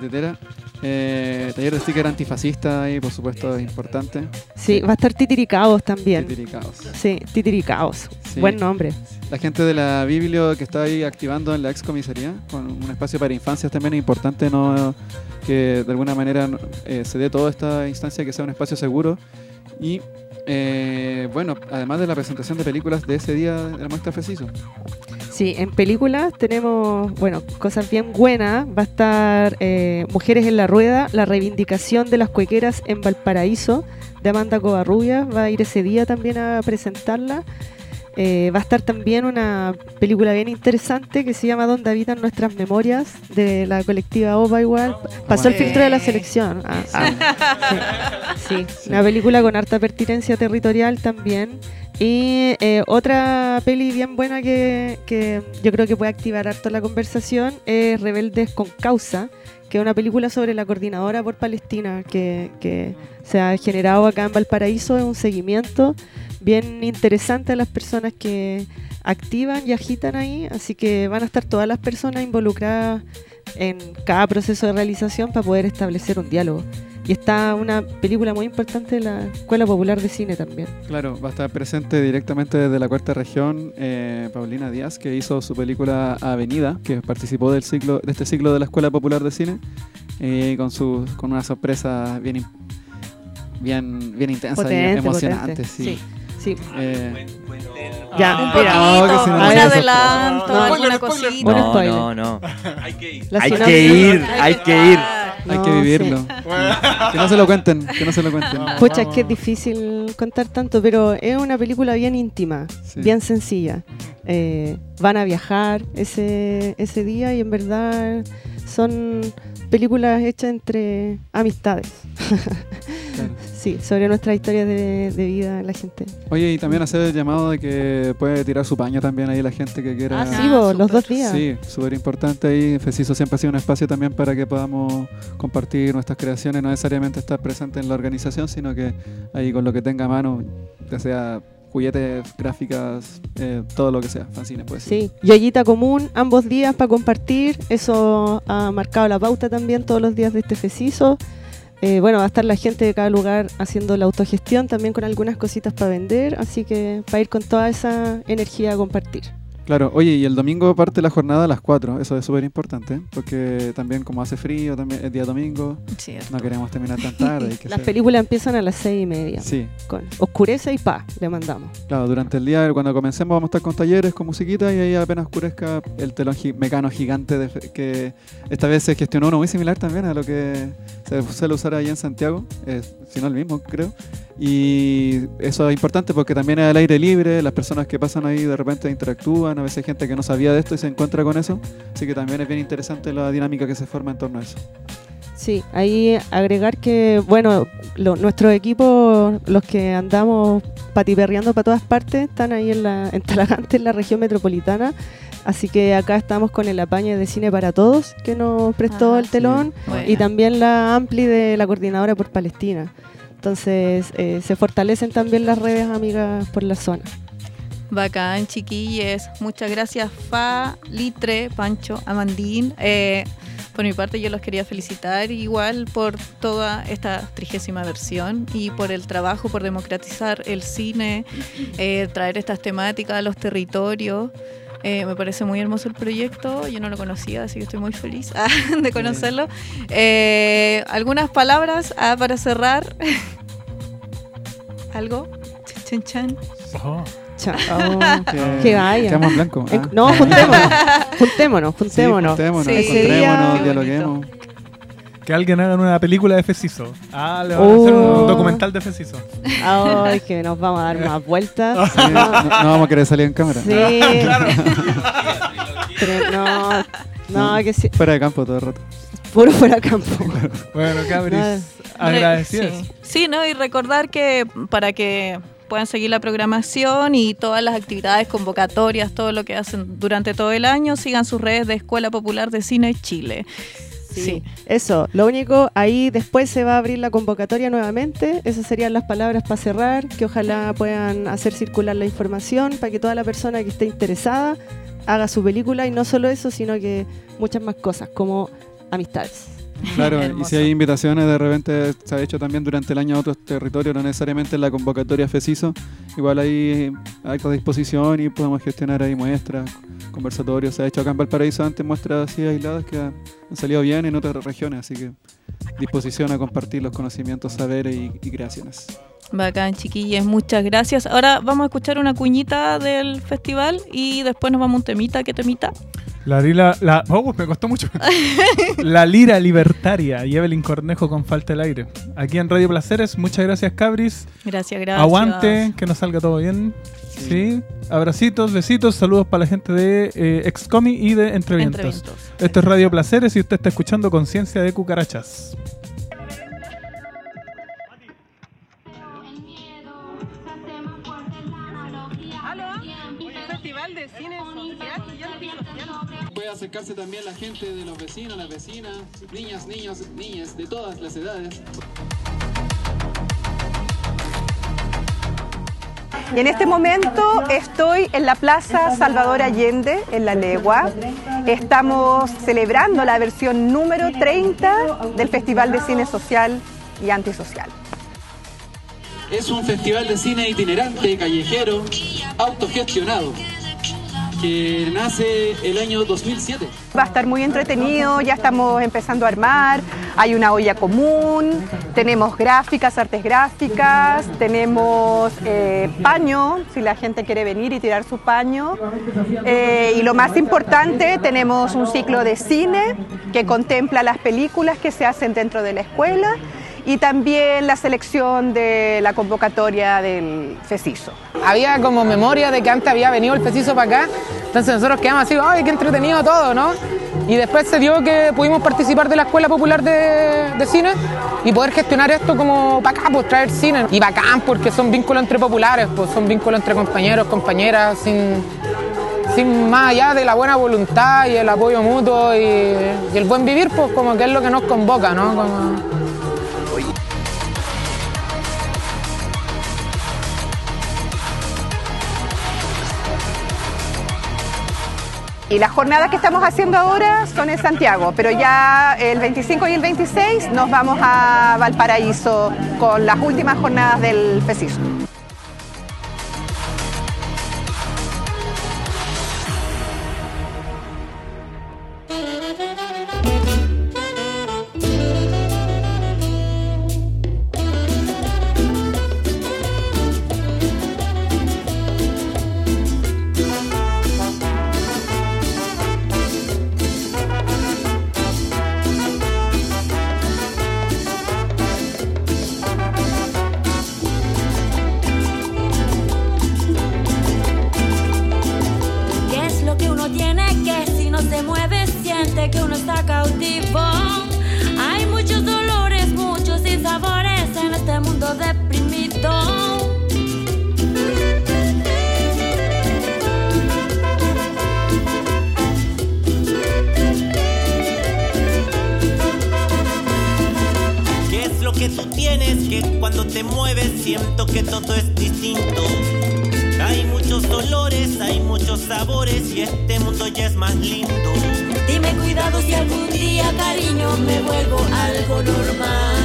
Taller de sticker antifascista ahí, por supuesto, es importante. Sí, va a estar Titiricaos también. Titiricaos. Sí, Titiricaos. Sí. Buen nombre. La gente de la Biblio que está ahí activando en la ex comisaría, con un espacio para infancias también es importante, ¿no? Que de alguna manera se dé toda esta instancia, que sea un espacio seguro. Y bueno, además de la presentación de películas de ese día de la muestra Feciso. Sí, en películas tenemos, bueno, cosas bien buenas. Va a estar Mujeres en la Rueda, la reivindicación de las cuequeras en Valparaíso, de Amanda Covarrubias. Va a ir ese día también a presentarla. Va a estar también una película bien interesante que se llama Donde habitan nuestras memorias, de la colectiva OPA igual. Pasó el filtro de la selección. Sí, una película con harta pertinencia territorial también. Y otra peli bien buena que yo creo que puede activar harto la conversación es Rebeldes con Causa, que es una película sobre la coordinadora por Palestina que se ha generado acá en Valparaíso. Es un seguimiento bien interesante a las personas que activan y agitan ahí, así que van a estar todas las personas involucradas en cada proceso de realización para poder establecer un diálogo. Y está una película muy importante de la Escuela Popular de Cine también. Claro, va a estar presente directamente desde la cuarta región Paulina Díaz, que hizo su película Avenida, que participó de este ciclo de la Escuela Popular de Cine, con una sorpresa bien intensa, potente, y emocionante. Sí. Ya, un poquito, un adelanto, alguna cosita. No. Hay que ir. Hay que vivirlo. Sí. Que no se lo cuenten. Pucha, es que es difícil contar tanto, pero es una película bien íntima, bien sencilla. Van a viajar ese día y en verdad son películas hechas entre amistades. Claro. Sí, sobre nuestra historia de vida de la gente. Oye, y también hacer el llamado de que puede tirar su paño también ahí la gente que quiera. Sí, los 2 días. Sí, súper importante ahí. Feciso siempre ha sido un espacio también para que podamos compartir nuestras creaciones, no necesariamente estar presente en la organización, sino que ahí con lo que tenga a mano, ya sea juguetes, gráficas, todo lo que sea, fanzines, pues. Sí, yoyita común, ambos días para compartir. Eso ha marcado la pauta también todos los días de este Feciso. Bueno, va a estar la gente de cada lugar haciendo la autogestión, también con algunas cositas para vender, así que para ir con toda esa energía a compartir. Claro, oye, y el domingo parte la jornada a las 4, eso es súper importante, porque también como hace frío, también es día domingo, no queremos terminar tan tarde. Las películas empiezan a las 6:30. Sí. Oscurece y le mandamos. Claro, durante el día, cuando comencemos, vamos a estar con talleres, con musiquita, y ahí apenas oscurezca el telón mecano gigante que esta vez se gestionó uno muy similar también a lo que se suele usar allá en Santiago, si no el mismo, creo. Y eso es importante porque también es al aire libre, las personas que pasan ahí de repente interactúan, a veces hay gente que no sabía de esto y se encuentra con eso, así que también es bien interesante la dinámica que se forma en torno a eso. Sí, ahí agregar que, bueno, nuestros equipos, los que andamos patiperreando para todas partes, están ahí en Talagante, en la región metropolitana, así que acá estamos con el apañe de Cine para Todos, que nos prestó el telón, y también la Ampli de la Coordinadora por Palestina. Entonces se fortalecen también las redes amigas por la zona. Bacán, chiquilles. Muchas gracias, Fa, Litre, Pancho, Amandín, Por mi parte, yo los quería felicitar igual por toda esta 30ª versión y por el trabajo, por democratizar el cine, traer estas temáticas a los territorios. Me parece muy hermoso el proyecto, yo no lo conocía, así que estoy muy feliz de conocerlo. ¿Algunas palabras para cerrar? ¿Algo? Chan, chan. Oh. Que vaya. Quedamos en blanco. No, juntémonos. Sí, encontrémonos, dialoguemos. Que alguien haga una película de Feciso. Le van a hacer un documental de Feciso. Ay, que nos vamos a dar más vueltas. Sí, no vamos a querer salir en cámara. Sí. Claro. No, que sí. Fuera de campo todo el rato. Puro fuera de campo. Bueno, cabris, agradecidos. Sí, ¿no? Y recordar que para que puedan seguir la programación y todas las actividades, convocatorias, todo lo que hacen durante todo el año, sigan sus redes de Escuela Popular de Cine Chile. Sí, eso. Lo único, ahí después se va a abrir la convocatoria nuevamente. Esas serían las palabras para cerrar, que ojalá puedan hacer circular la información para que toda la persona que esté interesada haga su película, y no solo eso, sino que muchas más cosas, como amistades. Claro, y si hay invitaciones, de repente se ha hecho también durante el año a otros territorios, no necesariamente en la convocatoria FECISO, igual hay actos de disposición y podemos gestionar ahí muestras, conversatorios. Se ha hecho acá en Valparaíso antes muestras así aisladas que han salido bien en otras regiones, así que disposición a compartir los conocimientos, saberes y creaciones. Bacán, chiquillas, muchas gracias. Ahora vamos a escuchar una cuñita del festival y después nos vamos a un temita. ¿Qué temita? Me costó mucho. La lira libertaria y Evelyn Cornejo con Falta el aire. Aquí en Radio Placeres, muchas gracias, cabris. Gracias. Aguante, que nos salga todo bien. Sí. Abracitos, besitos, saludos para la gente de Excomi y de Entrevientos. Esto es Radio Placeres y usted está escuchando Conciencia de Cucarachas. De cine social y antisocial. Puede acercarse también la gente de los vecinos, las vecinas, niñas, niños, niñas de todas las edades. Y en este momento estoy en la Plaza Salvador Allende, en La Legua. Estamos celebrando la versión número 30 del Festival de Cine Social y Antisocial. Es un festival de cine itinerante, callejero, autogestionado, que nace el año 2007. Va a estar muy entretenido, ya estamos empezando a armar, hay una olla común, tenemos gráficas, artes gráficas, tenemos paño, si la gente quiere venir y tirar su paño. Y lo más importante, tenemos un ciclo de cine que contempla las películas que se hacen dentro de la escuela y también la selección de la convocatoria del FECISO. Había como memoria de que antes había venido el FECISO para acá, entonces nosotros quedamos así, ¡ay, qué entretenido todo!, ¿no? Y después se dio que pudimos participar de la Escuela Popular de Cine y poder gestionar esto como para acá, pues traer cine. Y bacán, porque son vínculos entre populares, pues son vínculos entre compañeros, compañeras, sin más allá de la buena voluntad y el apoyo mutuo y el buen vivir, pues como que es lo que nos convoca, ¿no? Y las jornadas que estamos haciendo ahora son en Santiago, pero ya el 25 y el 26 nos vamos a Valparaíso con las últimas jornadas del FECISO. Que uno está cautivo. Hay muchos dolores, muchos sinsabores en este mundo deprimido. ¿Qué es lo que tú tienes? Que cuando te mueves siento que todo es distinto. Hay muchos muchos dolores, hay muchos sabores y este mundo ya es más lindo. Dime cuidado si algún día, cariño, me vuelvo algo normal.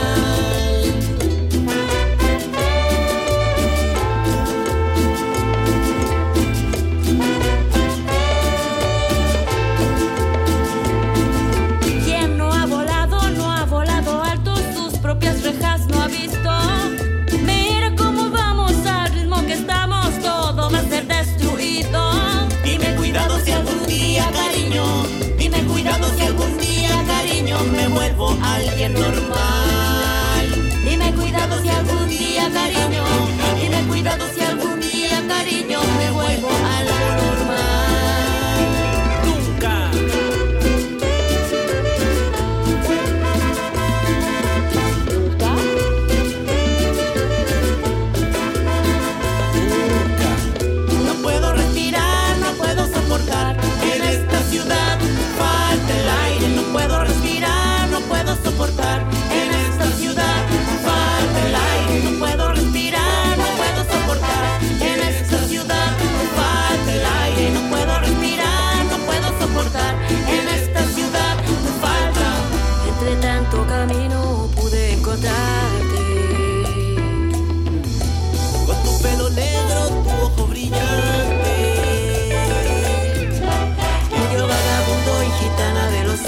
Quien no ha volado alto, sus propias rejas no ha visto. Mira cómo vamos al ritmo que estamos, todo va a ser destruido. Dime cuidado si algún día, cariño, dime cuidado si algún día, cariño, me vuelvo alguien normal. Dime cuidado si algún día, cariño, dime cuidado si algún día, cariño, me vuelvo algo normal. Nunca. No puedo respirar, no puedo soportar. En esta ciudad falta el aire. No puedo respirar, no puedo soportar. En esta ciudad falta el aire. No puedo respirar, no puedo soportar. En esta ciudad falta el aire. No puedo respirar, no puedo soportar. En esta ciudad falta. Entre tanto camino pude encontrarte. Con tu pelo negro, tu ojo brillante. Yo vagabundo y gitana de los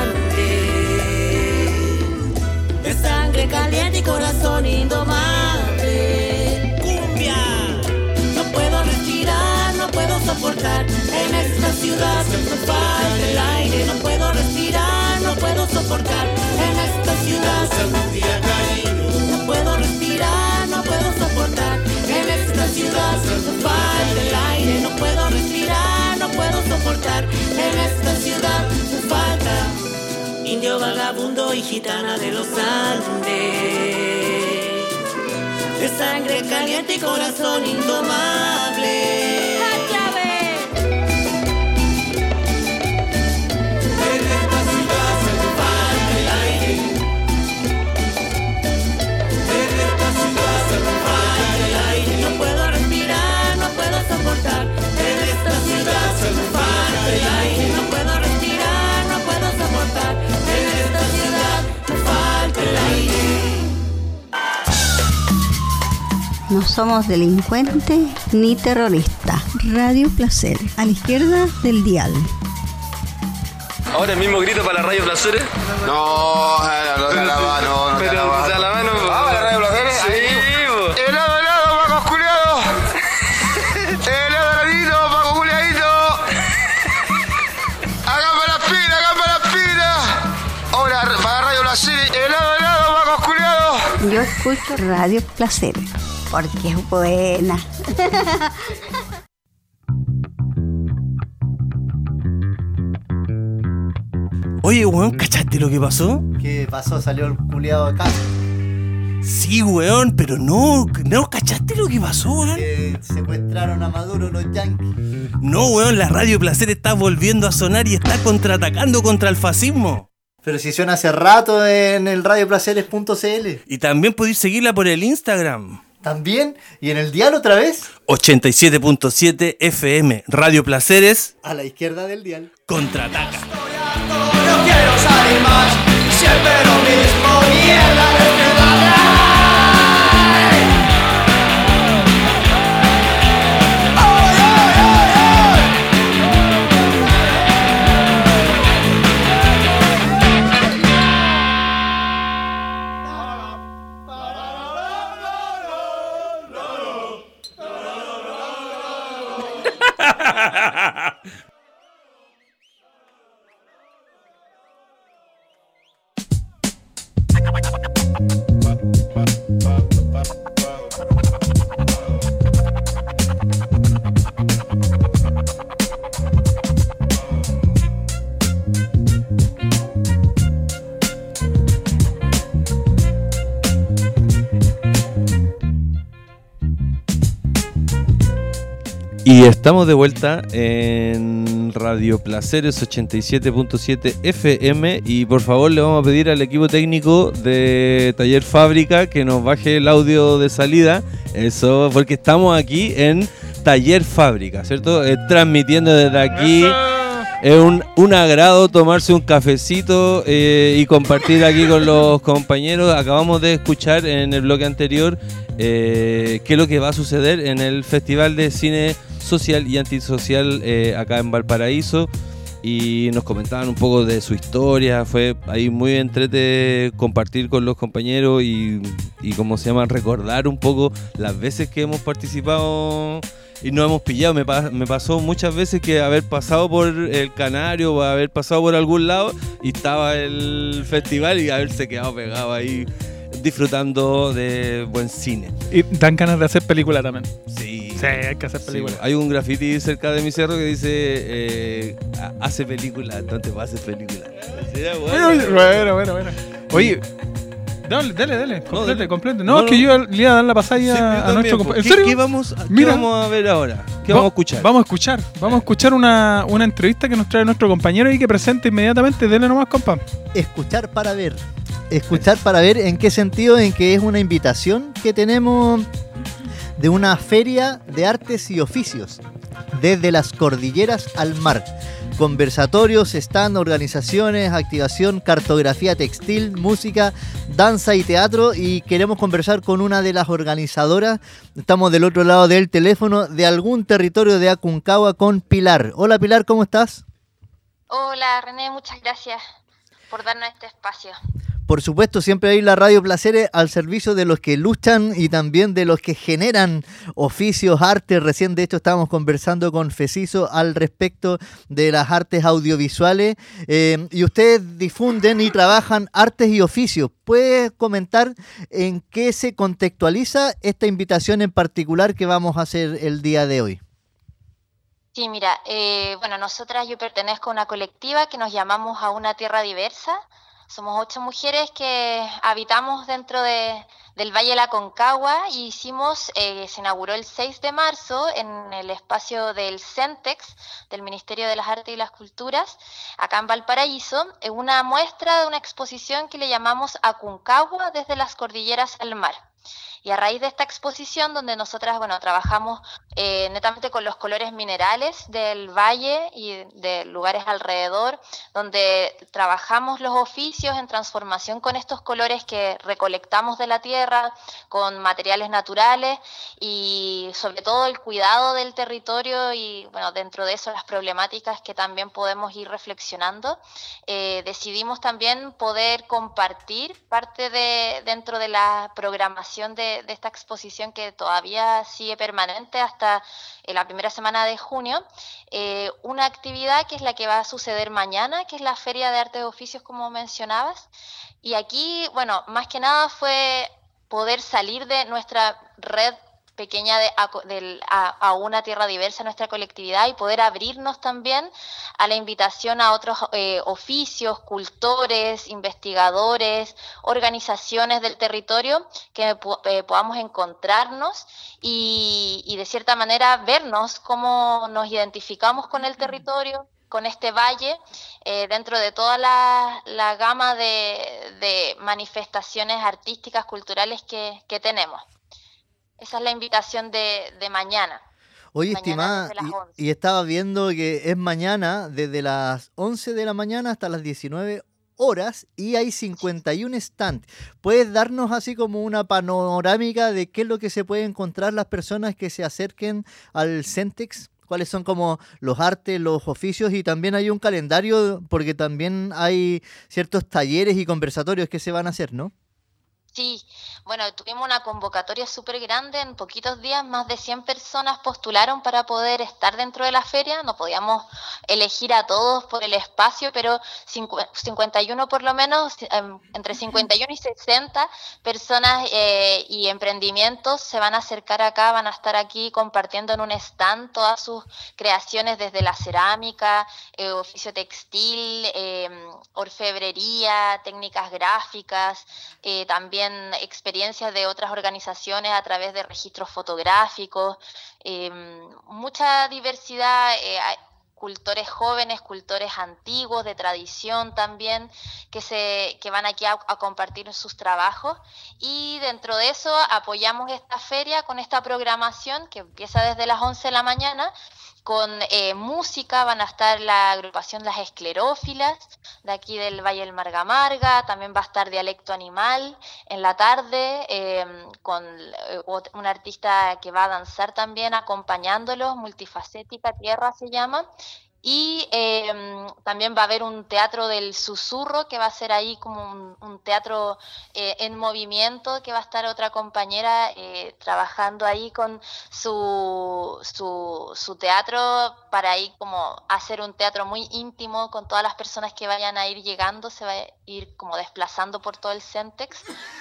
Andes, De sangre caliente y corazón indomable. Cumbia. No puedo respirar, no puedo soportar. En esta ciudad me falta el aire. No puedo respirar, no puedo soportar. En esta ciudad algún día, cariño. No puedo respirar, no puedo soportar. En esta ciudad me falta el aire. No puedo respirar, no puedo soportar. En esta ciudad me falta. Indio vagabundo y gitana de los Andes, de sangre caliente y corazón indomable. En esta ciudad se me falta el aire. En esta ciudad se me falta el aire. No puedo respirar, no puedo soportar. En esta ciudad se me falta el aire. No puedo respirar, no puedo soportar. En esta ciudad me falta el aire. No somos delincuentes ni terroristas. Radio Placer, a la izquierda del dial. Ahora el mismo grito para la Radio Placeres. No, de la mano, pero de la mano. Vamos a la Radio Placeres. Sí, helado, Paco culiado. Helado, Paco culiadito. Hágame las pilas. Ahora para Radio Placeres. Helado, Paco culiado. Yo escucho Radio Placer porque es buena. Oye, weón, ¿cachaste lo que pasó? ¿Qué pasó? Salió el culiado acá. Sí, weón, pero no ¿cachaste lo que pasó, weón? Que secuestraron a Maduro los yanquis. No, weón, la Radio Placer está volviendo a sonar y está contraatacando contra el fascismo. Pero si suena hace rato en el radioplaceres.cl. Y también podéis seguirla por el Instagram. ¿También? ¿Y en el dial otra vez? 87.7 FM, Radio Placeres. A la izquierda del dial. Contraataca. No quiero salir más, siempre lo mismo, mierda de ciudad. Y estamos de vuelta en Radio Placeres 87.7 FM y por favor le vamos a pedir al equipo técnico de Taller Fábrica que nos baje el audio de salida, eso porque estamos aquí en Taller Fábrica, ¿cierto? Transmitiendo desde aquí. Es un agrado tomarse un cafecito y compartir aquí con los compañeros. Acabamos de escuchar en el bloque anterior qué es lo que va a suceder en el Festival de Cine Social y Antisocial acá en Valparaíso. Y nos comentaban un poco de su historia. Fue ahí muy entrete compartir con los compañeros y ¿cómo se llama? Recordar un poco las veces que hemos participado y nos hemos pillado. Me pasó muchas veces que haber pasado por el Canario o haber pasado por algún lado y estaba el festival y haberse quedado pegado ahí disfrutando de buen cine. Y dan ganas de hacer película también. Sí, hay que hacer película. Sí. Hay un graffiti cerca de mi cerro que dice hace película, entonces va a hacer película. Bueno. Oye, dale, complete. No, es que yo le iba a dar la pasada a nuestro compañero. ¿En serio? ¿Qué vamos a ver ahora? ¿Qué vamos a escuchar? Vamos a escuchar una entrevista que nos trae nuestro compañero y que presenta inmediatamente. Dele nomás, compa. Escuchar para ver. Escuchar para ver en qué sentido, en que es una invitación que tenemos de una feria de artes y oficios desde las cordilleras al mar. Conversatorios, stand, organizaciones, activación, cartografía textil, música, danza y teatro, y queremos conversar con una de las organizadoras. Estamos del otro lado del teléfono de algún territorio de Aconcagua con Pilar. Hola Pilar, ¿cómo estás? Hola René, muchas gracias por darnos este espacio. Por supuesto, siempre hay la Radio Placeres al servicio de los que luchan y también de los que generan oficios, artes. Recién, de hecho, estábamos conversando con Feciso al respecto de las artes audiovisuales. Y ustedes difunden y trabajan artes y oficios. ¿Puedes comentar en qué se contextualiza esta invitación en particular que vamos a hacer el día de hoy? Sí, mira, yo pertenezco a una colectiva que nos llamamos A Una Tierra Diversa. Somos 8 mujeres que habitamos dentro del Valle de la Aconcagua y se inauguró el 6 de marzo en el espacio del CENTEX, del Ministerio de las Artes y las Culturas, acá en Valparaíso, una muestra de una exposición que le llamamos Aconcagua desde las cordilleras al mar. Y a raíz de esta exposición, donde nosotras trabajamos netamente con los colores minerales del valle y de lugares alrededor, donde trabajamos los oficios en transformación con estos colores que recolectamos de la tierra, con materiales naturales y sobre todo el cuidado del territorio y dentro de eso las problemáticas que también podemos ir reflexionando, decidimos también poder compartir parte dentro de la programación de esta exposición que todavía sigue permanente hasta la primera semana de junio, una actividad que es la que va a suceder mañana, que es la Feria de Artes y Oficios, como mencionabas. Y aquí, más que nada fue poder salir de nuestra red pequeña a una tierra diversa, nuestra colectividad, y poder abrirnos también a la invitación a otros oficios, cultores, investigadores, organizaciones del territorio, que podamos encontrarnos y de cierta manera vernos cómo nos identificamos con el territorio, con este valle, dentro de toda la gama de manifestaciones artísticas, culturales que tenemos. Esa es la invitación de mañana. Oye, mañana estimada, y estaba viendo que es mañana desde las 11 de la mañana hasta las 19 horas y hay 51 stands. ¿Puedes darnos así como una panorámica de qué es lo que se puede encontrar las personas que se acerquen al CENTEX? ¿Cuáles son como los artes, los oficios? Y también hay un calendario porque también hay ciertos talleres y conversatorios que se van a hacer, ¿no? Sí, tuvimos una convocatoria súper grande, en poquitos días más de 100 personas postularon para poder estar dentro de la feria. No podíamos elegir a todos por el espacio, pero 51 por lo menos, entre 51 y 60 personas y emprendimientos se van a acercar acá, van a estar aquí compartiendo en un stand todas sus creaciones desde la cerámica, oficio textil, orfebrería, técnicas gráficas, también experiencias de otras organizaciones a través de registros fotográficos, mucha diversidad. cultores jóvenes, cultores antiguos, de tradición también, que van aquí a compartir sus trabajos. Y dentro de eso apoyamos esta feria con esta programación que empieza desde las 11 de la mañana, con música. Van a estar la agrupación Las Esclerófilas, de aquí del Valle del Marga, también va a estar Dialecto Animal en la tarde, con un artista que va a danzar también acompañándolos, Multifacética Tierra se llama. Y también va a haber un teatro del susurro, que va a ser ahí como un teatro en movimiento, que va a estar otra compañera trabajando ahí con su teatro, para ahí como hacer un teatro muy íntimo con todas las personas que vayan a ir llegando, se va a ir como desplazando por todo el Centex.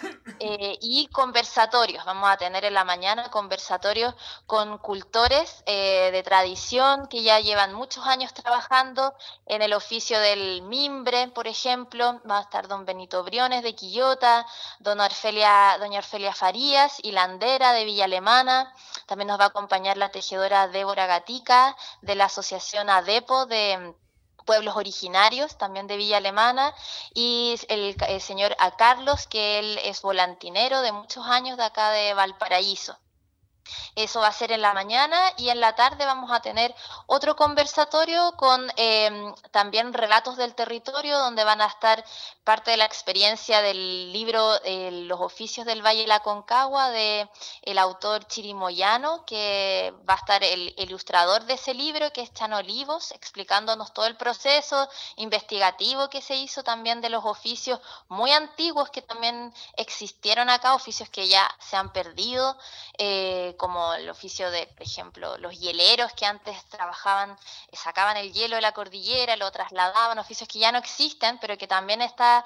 Y conversatorios, vamos a tener en la mañana conversatorios con cultores de tradición que ya llevan muchos años trabajando en el oficio del mimbre, por ejemplo. Va a estar don Benito Briones de Quillota, doña Orfelia Farías, hilandera de Villa Alemana. También nos va a acompañar la tejedora Débora Gatica de la asociación ADEPO de pueblos originarios, también de Villa Alemana, y el señor A. Carlos, que él es volantinero de muchos años de acá de Valparaíso. Eso va a ser en la mañana, y en la tarde vamos a tener otro conversatorio con también relatos del territorio, donde van a estar parte de la experiencia del libro Los oficios del Valle de la Concagua, de el autor Chirimoyano, que va a estar el ilustrador de ese libro, que es Chano Olivos, explicándonos todo el proceso investigativo que se hizo también de los oficios muy antiguos que también existieron acá, oficios que ya se han perdido, como el oficio de, por ejemplo, los hieleros, que antes trabajaban, sacaban el hielo de la cordillera, lo trasladaban, oficios que ya no existen, pero que también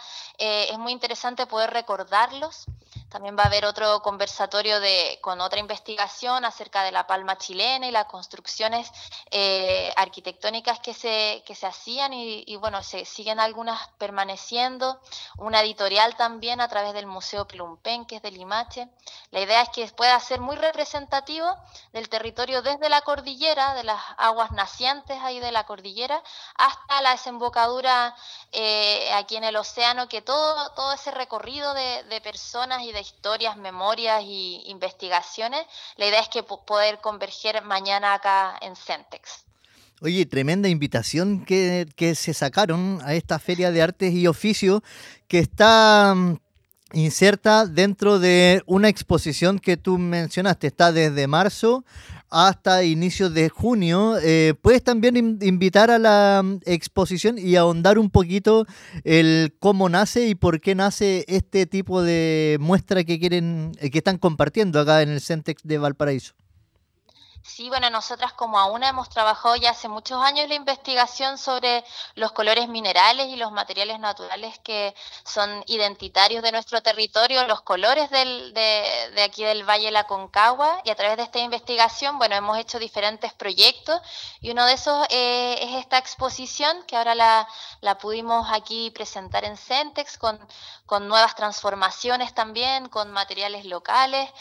es muy interesante poder recordarlos. También va a haber otro conversatorio con otra investigación acerca de la palma chilena y las construcciones arquitectónicas que se hacían, y bueno, se siguen algunas permaneciendo. Una editorial también a través del Museo Plumpén, que es de Limache. La idea es que pueda ser muy representativo del territorio desde la cordillera, de las aguas nacientes ahí de la cordillera, hasta la desembocadura aquí en el océano, que todo ese recorrido de personas y de historias, memorias y investigaciones, la idea es que poder converger mañana acá en Centex. Oye, tremenda invitación que se sacaron a esta Feria de Artes y Oficios, que está inserta dentro de una exposición que tú mencionaste. Está desde marzo hasta inicios de junio. Puedes también invitar a la exposición y ahondar un poquito el cómo nace y por qué nace este tipo de muestra que están compartiendo acá en el Centex de Valparaíso. Sí, bueno, nosotras como AUNA hemos trabajado ya hace muchos años la investigación sobre los colores minerales y los materiales naturales que son identitarios de nuestro territorio, los colores de aquí del Valle de la Concagua, y a través de esta investigación, bueno, hemos hecho diferentes proyectos, y uno de esos es esta exposición que ahora la pudimos aquí presentar en Centex con nuevas transformaciones también, con materiales locales,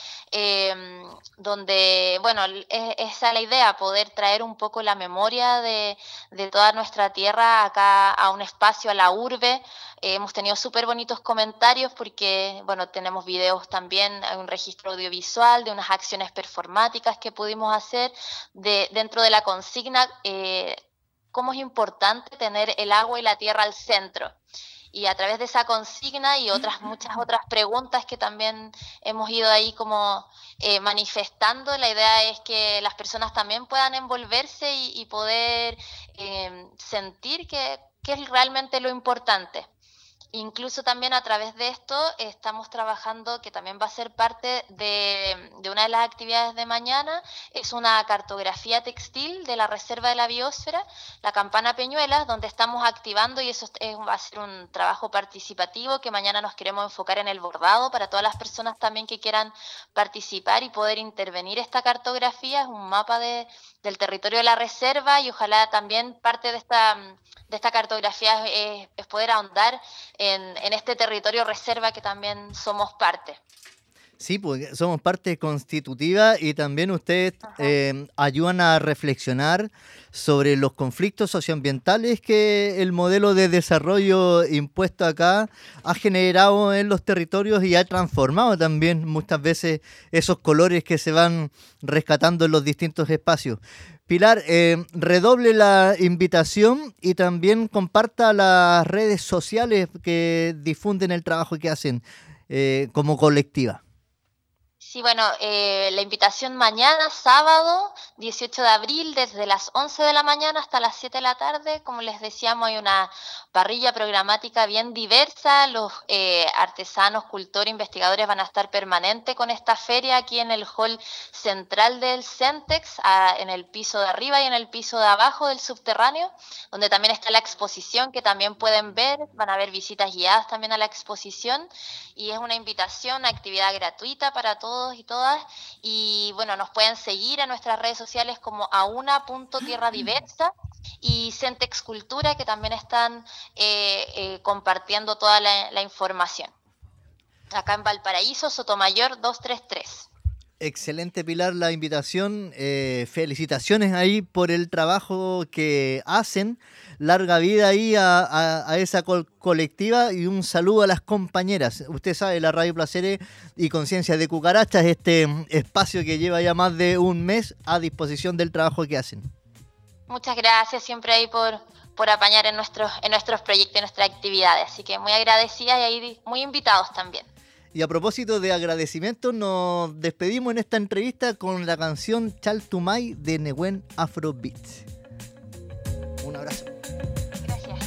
donde, bueno, esa es la idea, poder traer un poco la memoria de toda nuestra tierra acá a un espacio, a la urbe. Hemos tenido súper bonitos comentarios porque, bueno, tenemos videos también, hay un registro audiovisual de unas acciones performáticas que pudimos hacer dentro de la consigna, cómo es importante tener el agua y la tierra al centro. Y a través de esa consigna y muchas otras preguntas que también hemos ido ahí como manifestando, la idea es que las personas también puedan envolverse y poder sentir que es realmente lo importante. Incluso también a través de esto estamos trabajando, que también va a ser parte de una de las actividades de mañana, es una cartografía textil de la Reserva de la Biosfera, la Campana Peñuelas, donde estamos activando, y eso va a ser un trabajo participativo, que mañana nos queremos enfocar en el bordado para todas las personas también que quieran participar y poder intervenir. Esta cartografía es un mapa del territorio de la reserva, y ojalá también parte de esta cartografía es poder ahondar en este territorio reserva que también somos parte. Sí, porque somos parte constitutiva y también ustedes ayudan a reflexionar sobre los conflictos socioambientales que el modelo de desarrollo impuesto acá ha generado en los territorios y ha transformado también muchas veces esos colores que se van rescatando en los distintos espacios. Pilar, redoble la invitación y también comparta las redes sociales que difunden el trabajo que hacen como colectiva. Sí, bueno, la invitación mañana, sábado, 18 de abril, desde las 11 de la mañana hasta las 7 de la tarde. Como les decíamos, hay una parrilla programática bien diversa. Los artesanos, cultores, investigadores van a estar permanente con esta feria aquí en el hall central del Centex, en el piso de arriba y en el piso de abajo del subterráneo, donde también está la exposición que también pueden ver. Van a haber visitas guiadas también a la exposición y es una invitación, una actividad gratuita para todos y todas, y bueno, nos pueden seguir en nuestras redes sociales como auna.tierradiversa y Centex Cultura, que también están compartiendo toda la información. Acá en Valparaíso, Sotomayor 233. Excelente, Pilar, la invitación. Felicitaciones ahí por el trabajo que hacen. Larga vida ahí a esa colectiva y un saludo a las compañeras. Usted sabe, la Radio Placeres y Conciencia de Cucarachas, este espacio que lleva ya más de un mes a disposición del trabajo que hacen. Muchas gracias siempre ahí por apañar en nuestros proyectos y nuestras actividades. Así que muy agradecidas y ahí muy invitados también. Y a propósito de agradecimiento, nos despedimos en esta entrevista con la canción Chaltumay de Nehuen Afrobeats. Un abrazo. Gracias.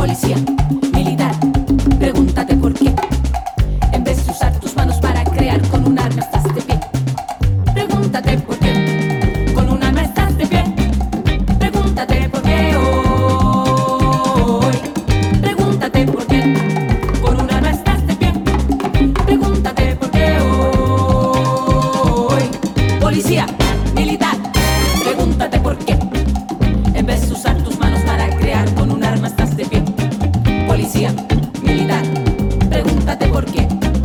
Policía, militar, pregúntate por qué. En vez de usar tus manos para crear con un arma estás de pie. Pregúntate por qué. Con un arma estás de pie. Pregúntate por qué hoy. Pregúntate por qué. Con un arma estás de pie. Pregúntate por qué hoy. Policía, militar, pregúntate por qué. En vez de usar tus manos para crear con un arma estás de pie. Policía, militar, pregúntate por qué.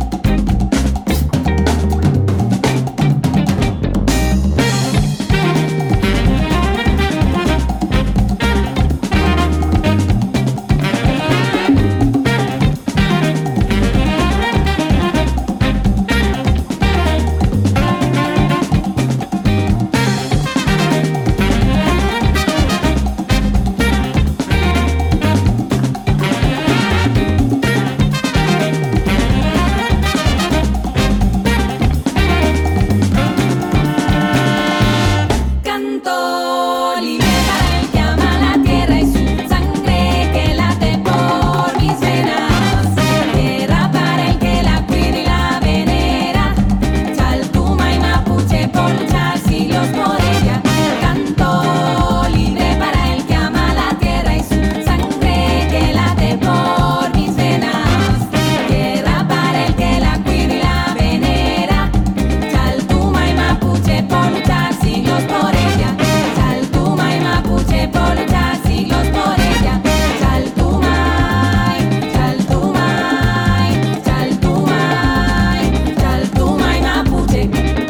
Canto libera el que ama la tierra y su sangre que late por mis venas. Tierra para el que la cuida y la venera. Chaltuma y mapuche por luchar siglos por ella. Canto libre para el que ama la tierra y su sangre que late por mis venas. Tierra para el que la cuida y la venera. Chaltuma y mapuche por luchar siglos por ella. Chaltuma y mapuche por luchar siglos por ella. Chaltuma y mapuche.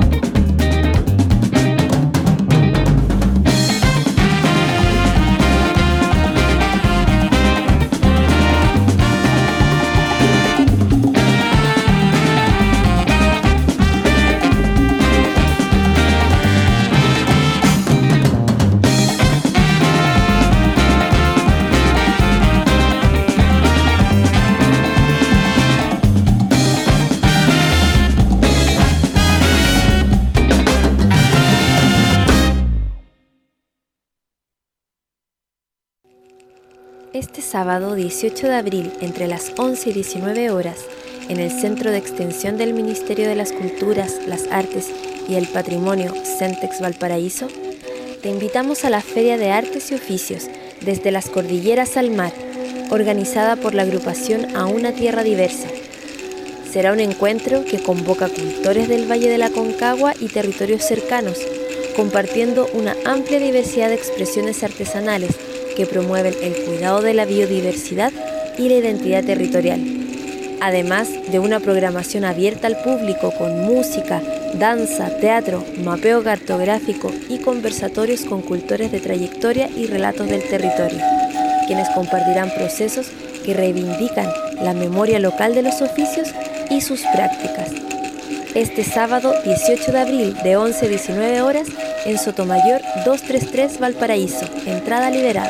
Este sábado 18 de abril, entre las 11 y 19 horas, en el Centro de Extensión del Ministerio de las Culturas, las Artes y el Patrimonio Centex Valparaíso, te invitamos a la Feria de Artes y Oficios desde las Cordilleras al Mar, organizada por la agrupación A Una Tierra Diversa. Será un encuentro que convoca cultores del Valle de la Concagua y territorios cercanos, compartiendo una amplia diversidad de expresiones artesanales que promueven el cuidado de la biodiversidad y la identidad territorial, además de una programación abierta al público con música, danza, teatro, mapeo cartográfico y conversatorios con cultores de trayectoria y relatos del territorio, quienes compartirán procesos que reivindican la memoria local de los oficios y sus prácticas. Este sábado 18 de abril de 11 a 19 horas en Sotomayor 233 Valparaíso, entrada liberada.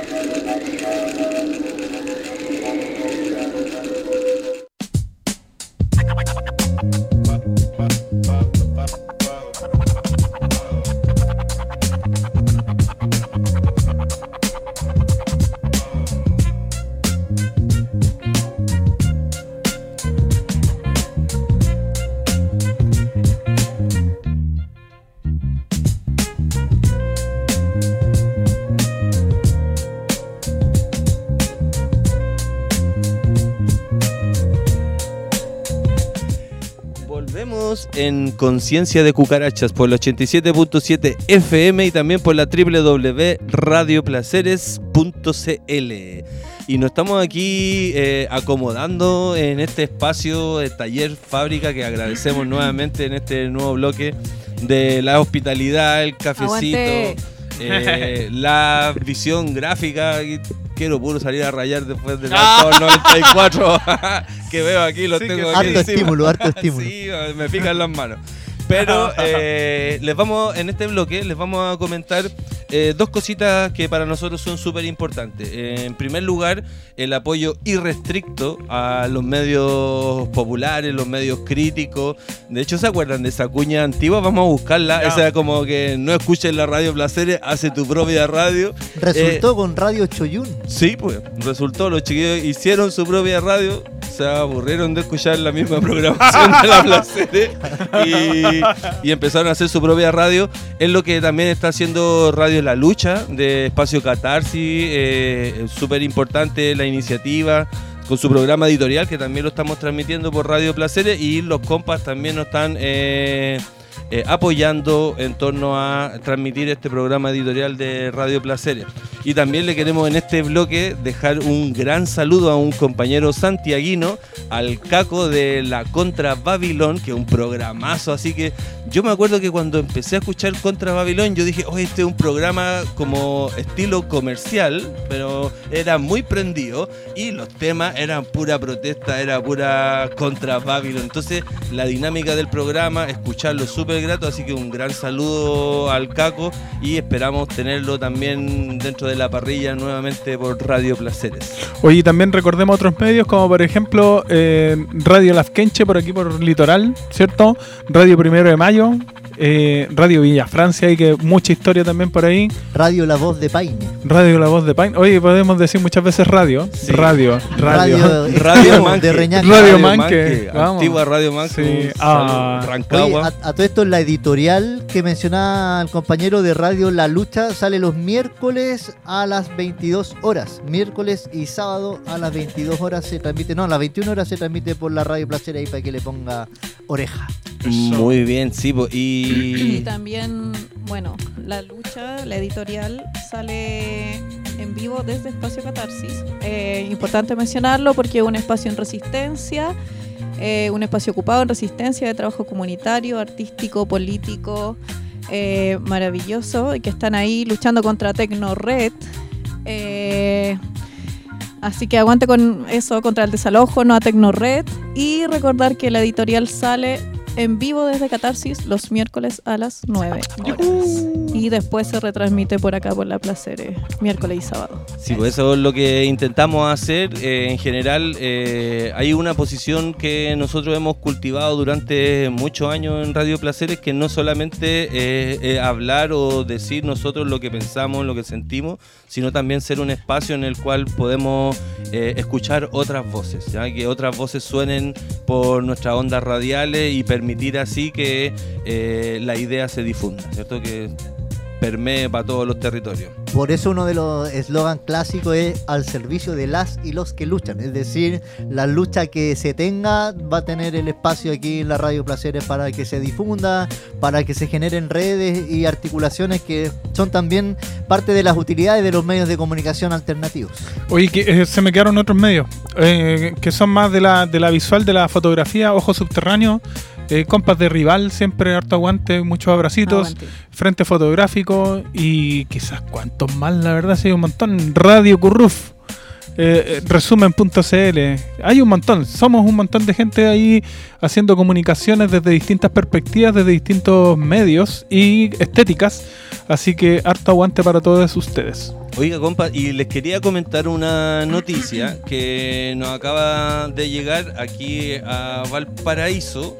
En Conciencia de Cucarachas por el 87.7 FM y también por la www.radioplaceres.cl. Y nos estamos aquí acomodando en este espacio de taller fábrica que agradecemos nuevamente en este nuevo bloque de la hospitalidad, el cafecito, la visión gráfica. Quiero puro salir a rayar después del 94 que veo aquí, lo tengo aquí harto encima. estímulo. Sí, me pican las manos. Pero en este bloque les vamos a comentar dos cositas que para nosotros son súper importantes. En primer lugar, el apoyo irrestricto a los medios populares, los medios críticos. De hecho, ¿se acuerdan de esa cuña antigua? Vamos a buscarla. Esa como que no escuches la radio Placeres, hace tu propia radio. Resultó con Radio Choyún. Sí, pues, resultó. Los chiquillos hicieron su propia radio, se aburrieron de escuchar la misma programación de la Placeres y empezaron a hacer su propia radio. Es lo que también está haciendo Radio La Lucha de Espacio Catarsis, súper importante la iniciativa con su programa editorial, que también lo estamos transmitiendo por Radio Placeres, y los compas también nos están apoyando en torno a transmitir este programa editorial de Radio Placeres. Y también le queremos en este bloque dejar un gran saludo a un compañero santiaguino, al Caco de la Contra Babilón, que es un programazo. Así que yo me acuerdo que cuando empecé a escuchar Contra Babilón, yo dije, oye, este es un programa como estilo comercial, pero era muy prendido y los temas eran pura protesta, era pura Contra Babilón. Entonces la dinámica del programa, escucharlo súper grato, así que un gran saludo al Caco y esperamos tenerlo también dentro de la parrilla nuevamente por Radio Placeres. Oye, también recordemos otros medios como por ejemplo Radio Lafkenche por aquí por Litoral, ¿cierto? Radio 1 de Mayo, Radio Villa Francia, y que mucha historia también por ahí. Radio La Voz de Paine. Radio La Voz de Paine. Oye, podemos decir muchas veces radio. Sí. Radio Manque. De Reñaca. Radio Manque. Antigua Radio Manque. Sí. Rancagua. Oye, a todo esto, la editorial que mencionaba el compañero de Radio La Lucha sale los miércoles a las 22 horas. Miércoles y sábado a las 22 horas se transmite. No, a las 21 horas se transmite por la Radio Placeres, ahí para que le ponga oreja. Muy bien, sí. Y también, bueno, La Lucha, la editorial, sale en vivo desde Espacio Catarsis. Importante mencionarlo porque es un espacio en resistencia, un espacio ocupado en resistencia de trabajo comunitario, artístico, político, maravilloso, y que están ahí luchando contra Tecnored. Así que aguante con eso, contra el desalojo, no a Tecnored. Y recordar que la editorial sale en vivo desde Catarsis los miércoles a las 9 horas. Y después se retransmite por acá por la Placeres, miércoles y sábado. Sí, pues eso es lo que intentamos hacer. En general, hay una posición que nosotros hemos cultivado durante muchos años en Radio Placeres, que no solamente hablar o decir nosotros lo que pensamos, lo que sentimos, sino también ser un espacio en el cual podemos escuchar otras voces, ¿ya? Que otras voces suenen por nuestras ondas radiales y permitir así que la idea se difunda, ¿cierto? Que permee para todos los territorios. Por eso uno de los eslogans clásicos es al servicio de las y los que luchan, es decir, la lucha que se tenga va a tener el espacio aquí en la Radio Placeres para que se difunda, para que se generen redes y articulaciones que son también parte de las utilidades de los medios de comunicación alternativos. Oye, que se me quedaron otros medios que son más de la visual, de la fotografía, Ojo Subterráneo, compas de Rival, siempre harto aguante, muchos abracitos, Frente Fotográfico y quizás cuantos más, la verdad, sí hay un montón. Radio Curruf, resumen.cl, hay un montón, somos un montón de gente ahí haciendo comunicaciones desde distintas perspectivas, desde distintos medios y estéticas, así que harto aguante para todos ustedes. Oiga, compa, y les quería comentar una noticia que nos acaba de llegar aquí a Valparaíso,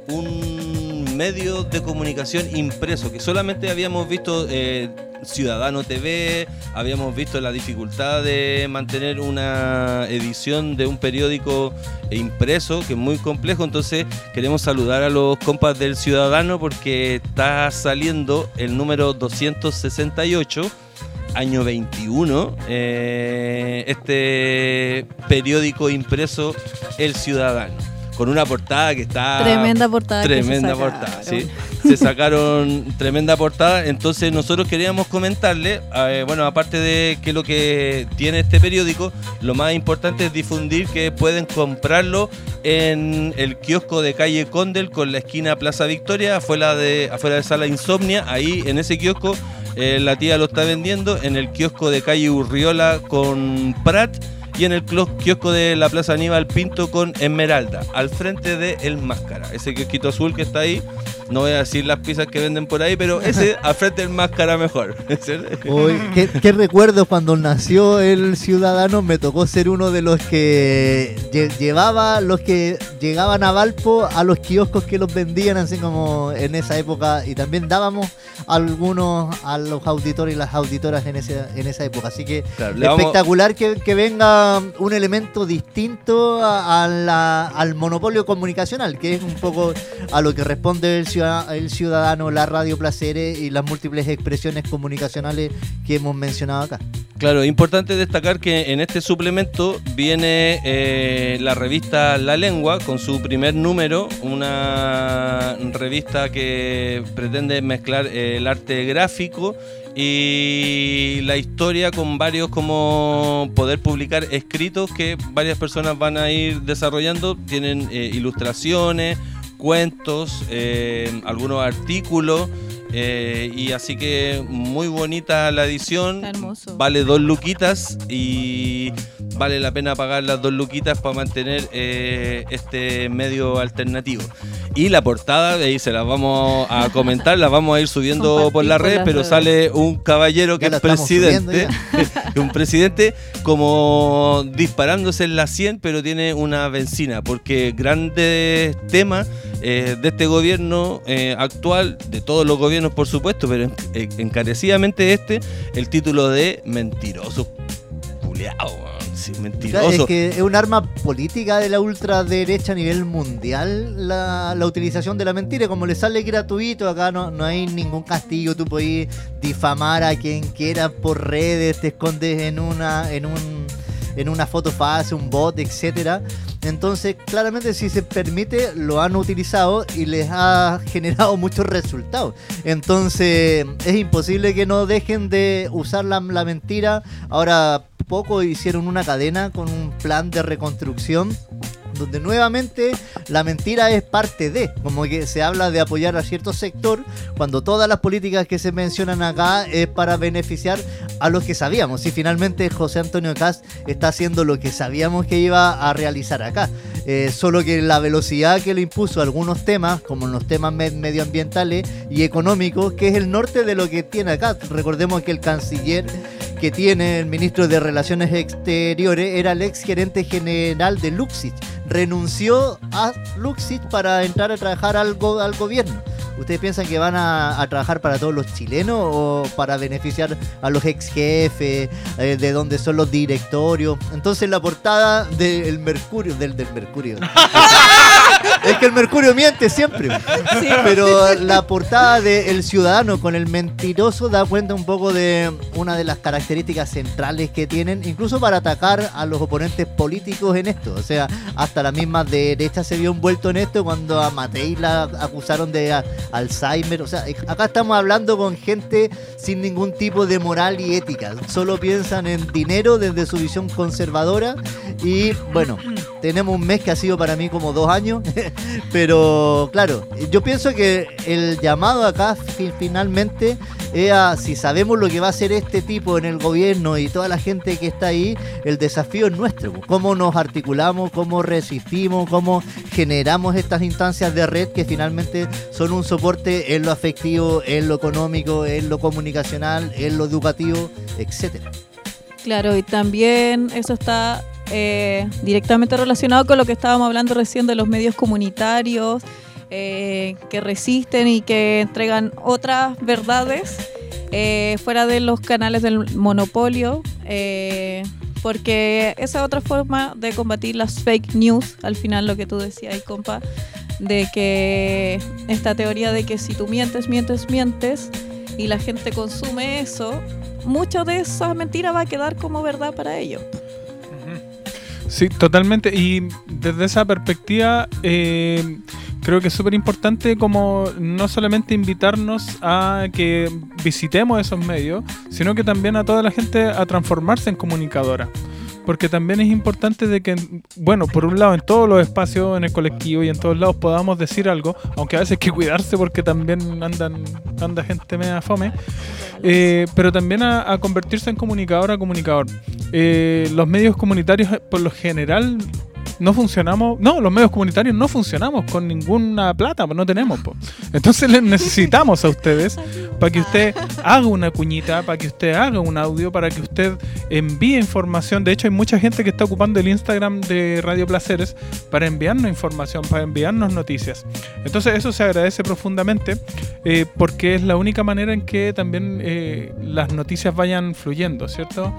un medio de comunicación impreso que solamente habíamos visto Ciudadano TV, habíamos visto la dificultad de mantener una edición de un periódico impreso, que es muy complejo. Entonces queremos saludar a los compas del Ciudadano porque está saliendo el número 268, año 21, este periódico impreso El Ciudadano, con una portada que está... Tremenda portada. Tremenda portada, sí. Se sacaron tremenda portada. Entonces nosotros queríamos comentarle, bueno, aparte de que lo que tiene este periódico, lo más importante es difundir que pueden comprarlo en el kiosco de calle Condel con la esquina Plaza Victoria, afuera de Sala Insomnia. Ahí en ese kiosco la tía lo está vendiendo, en el kiosco de calle Urriola con Prat, y en el kiosco de la Plaza Aníbal Pinto con Esmeralda, al frente de El Máscara, ese kiosquito azul que está ahí. No voy a decir las pizzas que venden por ahí, pero ese al frente del Máscara mejor. Uy, ¿qué recuerdo cuando nació el Ciudadano? Me tocó ser uno de los que llevaba los que llegaban a Valpo a los kioscos que los vendían, así como en esa época, y también dábamos algunos a los auditores y las auditoras en esa época. Así que claro, espectacular que venga un elemento distinto al monopolio comunicacional, que es un poco a lo que responde el Ciudadano, la Radio Placeres y las múltiples expresiones comunicacionales que hemos mencionado acá. Claro, importante destacar que en este suplemento viene la revista La Lengua con su primer número, una revista que pretende mezclar el arte gráfico y la historia con varios, como poder publicar escritos que varias personas van a ir desarrollando. Tienen ilustraciones, cuentos, algunos artículos. Y así que muy bonita la edición. Hermoso. Vale 2 luquitas y vale la pena pagar las 2 luquitas para mantener este medio alternativo. Y la portada, de ahí se las vamos a comentar, las vamos a ir subiendo por las redes, pero sale un caballero que es presidente, un presidente como disparándose en la 100, pero tiene una benzina, porque grandes temas de este gobierno actual, de todos los gobiernos por supuesto, pero encarecidamente el título de mentiroso culiao. Sí, mentiroso. Es que es un arma política de la ultraderecha a nivel mundial la utilización de la mentira. Como le sale gratuito, acá no hay ningún castigo. Tú puedes difamar a quien quieras por redes, te escondes en una foto falsa, un bot, etcétera. Entonces, claramente, si se permite, lo han utilizado y les ha generado muchos resultados. Entonces, es imposible que no dejen de usar la mentira. Ahora, poco hicieron una cadena con un plan de reconstrucción donde nuevamente la mentira es parte de, como que se habla de apoyar a cierto sector, cuando todas las políticas que se mencionan acá es para beneficiar a los que sabíamos. Y finalmente José Antonio Kast está haciendo lo que sabíamos que iba a realizar acá, solo que la velocidad que le impuso algunos temas, como los temas medioambientales y económicos, que es el norte de lo que tiene acá. Recordemos que el canciller que tiene el ministro de Relaciones Exteriores era el ex gerente general de Luxich. Renunció a Luxich para entrar a trabajar al gobierno. ¿Ustedes piensan que van a trabajar para todos los chilenos o para beneficiar a los ex jefes, de donde son los directorios? Entonces la portada del Mercurio, del Mercurio. Es que el Mercurio miente siempre. Sí. Pero la portada de El Ciudadano con el mentiroso da cuenta un poco de una de las características centrales que tienen, incluso para atacar a los oponentes políticos en esto. O sea, hasta la misma derecha se vio envuelto en esto cuando a Matei la acusaron de Alzheimer. O sea, acá estamos hablando con gente sin ningún tipo de moral y ética. Solo piensan en dinero desde su visión conservadora. Y bueno, tenemos un mes que ha sido para mí como 2 años. Pero claro, yo pienso que el llamado acá finalmente es a, si sabemos lo que va a hacer este tipo en el gobierno y toda la gente que está ahí, el desafío es nuestro. Cómo nos articulamos, cómo resistimos, cómo generamos estas instancias de red que finalmente son un soporte en lo afectivo, en lo económico, en lo comunicacional, en lo educativo, etcétera. Claro, y también eso está directamente relacionado con lo que estábamos hablando recién de los medios comunitarios que resisten y que entregan otras verdades fuera de los canales del monopolio, porque esa es otra forma de combatir las fake news. Al final, lo que tú decías ahí, compa, de que esta teoría de que si tú mientes y la gente consume eso, mucha de esa mentira va a quedar como verdad para ellos. Sí, totalmente. Y desde esa perspectiva creo que es súper importante como no solamente invitarnos a que visitemos esos medios, sino que también a toda la gente a transformarse en comunicadora. Porque también es importante de que, bueno, por un lado en todos los espacios, en el colectivo y en todos lados podamos decir algo, aunque a veces hay que cuidarse porque también anda gente media fome, pero también a convertirse en comunicador. Los medios comunitarios por lo general no funcionamos, los medios comunitarios no funcionamos con ninguna plata, pues no tenemos, pues. Entonces les necesitamos a ustedes para que usted haga una cuñita, para que usted haga un audio, para que usted envíe información. De hecho, hay mucha gente que está ocupando el Instagram de Radio Placeres para enviarnos información, para enviarnos noticias. Entonces eso se agradece profundamente, porque es la única manera en que también las noticias vayan fluyendo, ¿cierto?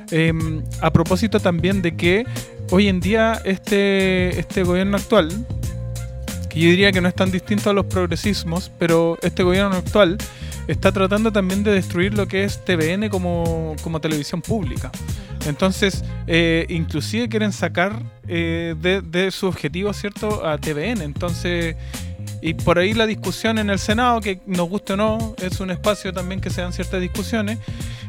A propósito también de que hoy en día este gobierno actual, que yo diría que no es tan distinto a los progresismos, pero este gobierno actual está tratando también de destruir lo que es TVN como televisión pública. Entonces, inclusive quieren sacar de su objetivo, ¿cierto?, a TVN. Entonces, y por ahí la discusión en el Senado, que nos guste o no, es un espacio también que se dan ciertas discusiones.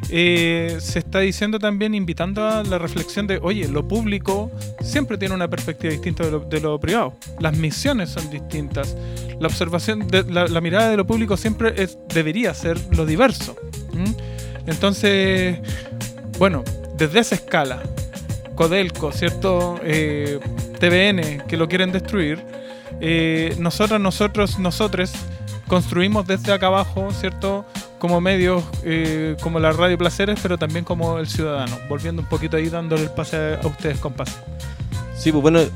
Se está diciendo también, invitando a la reflexión de, oye, lo público siempre tiene una perspectiva distinta de lo privado. Las misiones son distintas. La observación, la mirada de lo público siempre debería ser lo diverso. Entonces, bueno, desde esa escala, Codelco, ¿cierto? TVN, que lo quieren destruir. Nosotros construimos desde acá abajo, ¿cierto? Como medios, como la Radio Placeres, pero también como el ciudadano. Volviendo un poquito ahí, dándole el pase a ustedes, compas. Sí, pues bueno.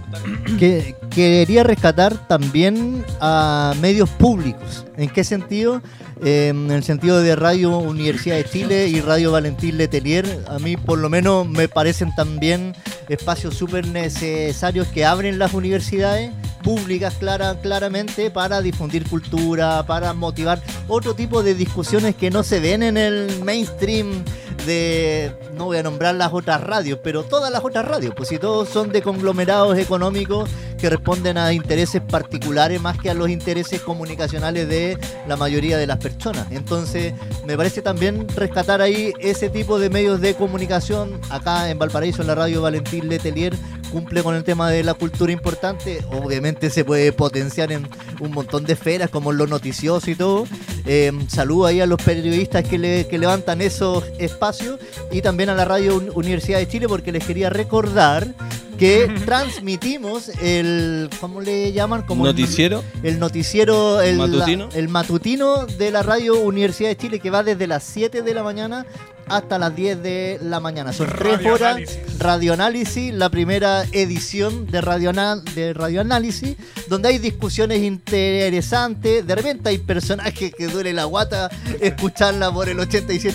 Quería rescatar también a medios públicos. ¿En qué sentido? En el sentido de Radio Universidad de Chile y Radio Valentín Letelier. A mí por lo menos me parecen también espacios súper necesarios que abren las universidades públicas claramente para difundir cultura, para motivar otro tipo de discusiones que no se ven en el mainstream de, no voy a nombrar las otras radios, pero todas las otras radios, pues si todos son de conglomerados económicos que responden a intereses particulares más que a los intereses comunicacionales de la mayoría de las personas. Entonces me parece también rescatar ahí ese tipo de medios de comunicación. Acá en Valparaíso, en la Radio Valentín Letelier, cumple con el tema de la cultura importante. Obviamente se puede potenciar en un montón de esferas como lo noticioso y todo. Saludo ahí a los periodistas que levantan esos espacios, y también a la Radio Universidad de Chile, porque les quería recordar que transmitimos el, ¿cómo le llaman? Como ¿noticiero? El noticiero, ¿matutino? El matutino de la Radio Universidad de Chile, que va desde las 7 de la mañana hasta las 10 de la mañana. Son 3 horas radioanálisis, la primera edición de radioanálisis, donde hay discusiones interesantes. De repente hay personajes que duele la guata escucharla por el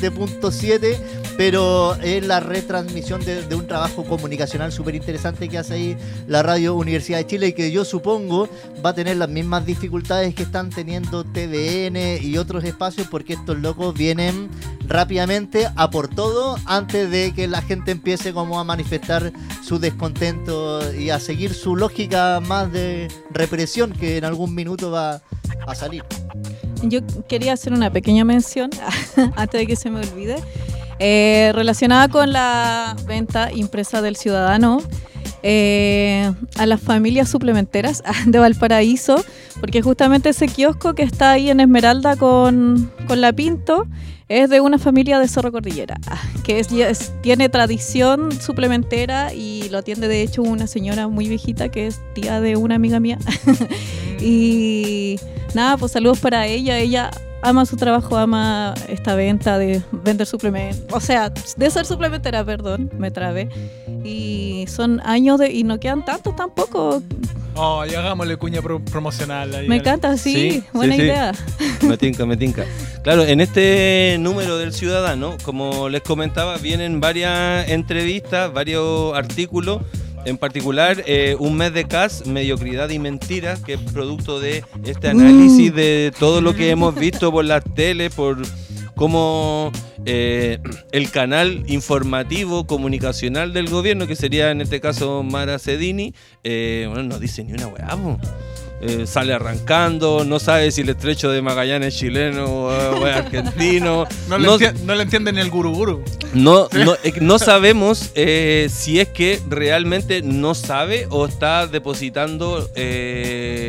87.7, pero es la retransmisión de un trabajo comunicacional súper interesante que hace ahí la Radio Universidad de Chile, y que yo supongo va a tener las mismas dificultades que están teniendo TVN y otros espacios, porque estos locos vienen rápidamente a por todo antes de que la gente empiece como a manifestar su descontento y a seguir su lógica más de represión que en algún minuto va a salir. Yo quería hacer una pequeña mención antes de que se me olvide, relacionada con la venta impresa del Ciudadano a las familias suplementeras de Valparaíso, porque justamente ese kiosco que está ahí en Esmeralda con la Pinto es de una familia de Cerro Cordillera, que tiene tradición suplementera, y lo atiende de hecho una señora muy viejita que es tía de una amiga mía. Y nada, pues saludos para ella. Ella ama su trabajo, ama esta venta de vender suplementos, o sea, de ser suplementera, perdón, me trabé. Y son años y no quedan tantos tampoco. Oh, y hagámosle cuña promocional ahí. Me encanta, sí, buena idea. Me tinca. Claro, en este número del Ciudadano, como les comentaba, vienen varias entrevistas, varios artículos. En particular, un mes de CAS, Mediocridad y Mentiras, que es producto de este análisis de todo lo que hemos visto por las teles, por cómo el canal informativo comunicacional del gobierno, que sería en este caso Mara Cedini, no dice ni una weá, sale arrancando, no sabe si el estrecho de Magallanes es chileno o es argentino. No le entiende ni el guruguru. No sabemos si es que realmente no sabe o está depositando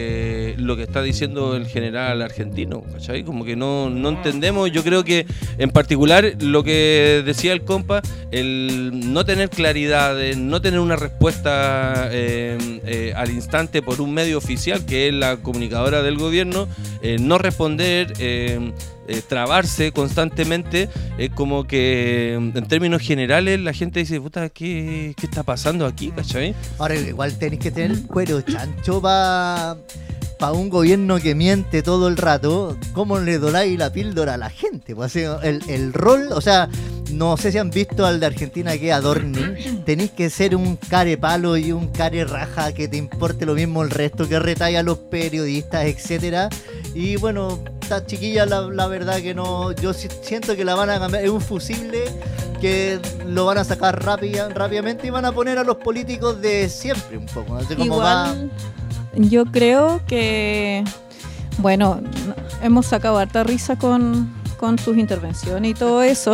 lo que está diciendo el general argentino, ¿cachai? Como que no entendemos. Yo creo que en particular lo que decía el compa, el no tener claridad, no tener una respuesta al instante por un medio oficial que es la comunicadora del gobierno, no responder, trabarse constantemente, es como que en términos generales la gente dice, puta, ¿qué está pasando aquí? ¿Cachai? Ahora igual tenéis que tener cuero chancho para un gobierno que miente todo el rato. ¿Cómo le doráis la píldora a la gente? Pues el rol, o sea, no sé si han visto al de Argentina que es Adorni. Tenéis que ser un carepalo y un care raja, que te importe lo mismo el resto, que retalla a los periodistas, etcétera. Y bueno, esta chiquilla la verdad que no, yo siento que la van a cambiar, es un fusible que lo van a sacar rápidamente y van a poner a los políticos de siempre un poco, así como igual, yo creo que, bueno, hemos sacado harta risa con sus intervenciones y todo eso,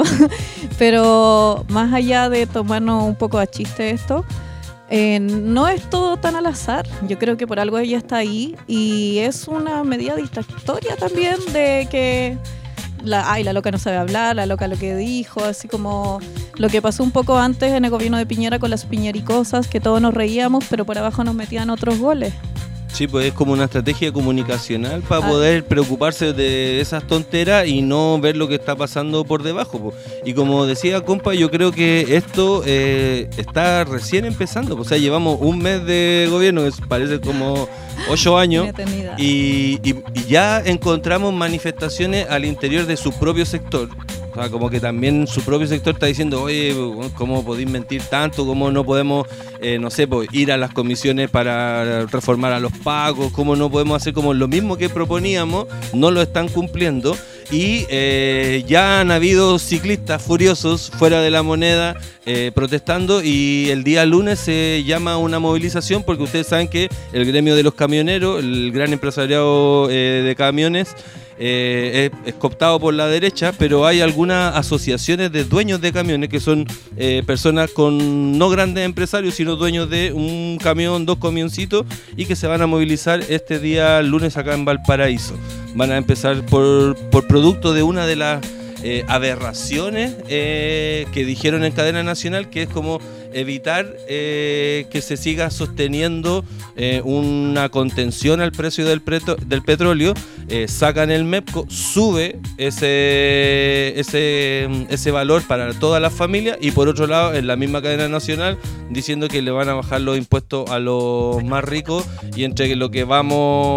pero más allá de tomarnos un poco a chiste esto, no es todo tan al azar. Yo creo que por algo ella está ahí y es una medida distractoria también de que la loca no sabe hablar, la loca lo que dijo, así como lo que pasó un poco antes en el gobierno de Piñera con las piñericosas, que todos nos reíamos pero por abajo nos metían otros goles. Sí, pues es como una estrategia comunicacional para poder preocuparse de esas tonteras y no ver lo que está pasando por debajo, pues. Y como decía compa, yo creo que esto está recién empezando, pues. O sea, llevamos un mes de gobierno, que parece como 8 años, y ya encontramos manifestaciones al interior de su propio sector. O sea, como que también su propio sector está diciendo, oye, ¿cómo podéis mentir tanto? ¿Cómo no podemos, no sé, pues, ir a las comisiones para reformar a los pagos? ¿Cómo no podemos hacer como lo mismo que proponíamos? No lo están cumpliendo. Y ya han habido ciclistas furiosos fuera de la moneda protestando, y el día lunes se llama una movilización porque ustedes saben que el gremio de los camioneros, el gran empresariado de camiones, es cooptado por la derecha, pero hay algunas asociaciones de dueños de camiones que son personas con no grandes empresarios, sino dueños de un camión, 2 camioncitos, y que se van a movilizar este día lunes acá en Valparaíso. Van a empezar por producto de una de las aberraciones que dijeron en cadena nacional, que es como evitar que se siga sosteniendo una contención al precio del petróleo. Sacan el MEPCO, sube ese valor para todas las familias, y por otro lado en la misma cadena nacional diciendo que le van a bajar los impuestos a los más ricos, y entre lo que van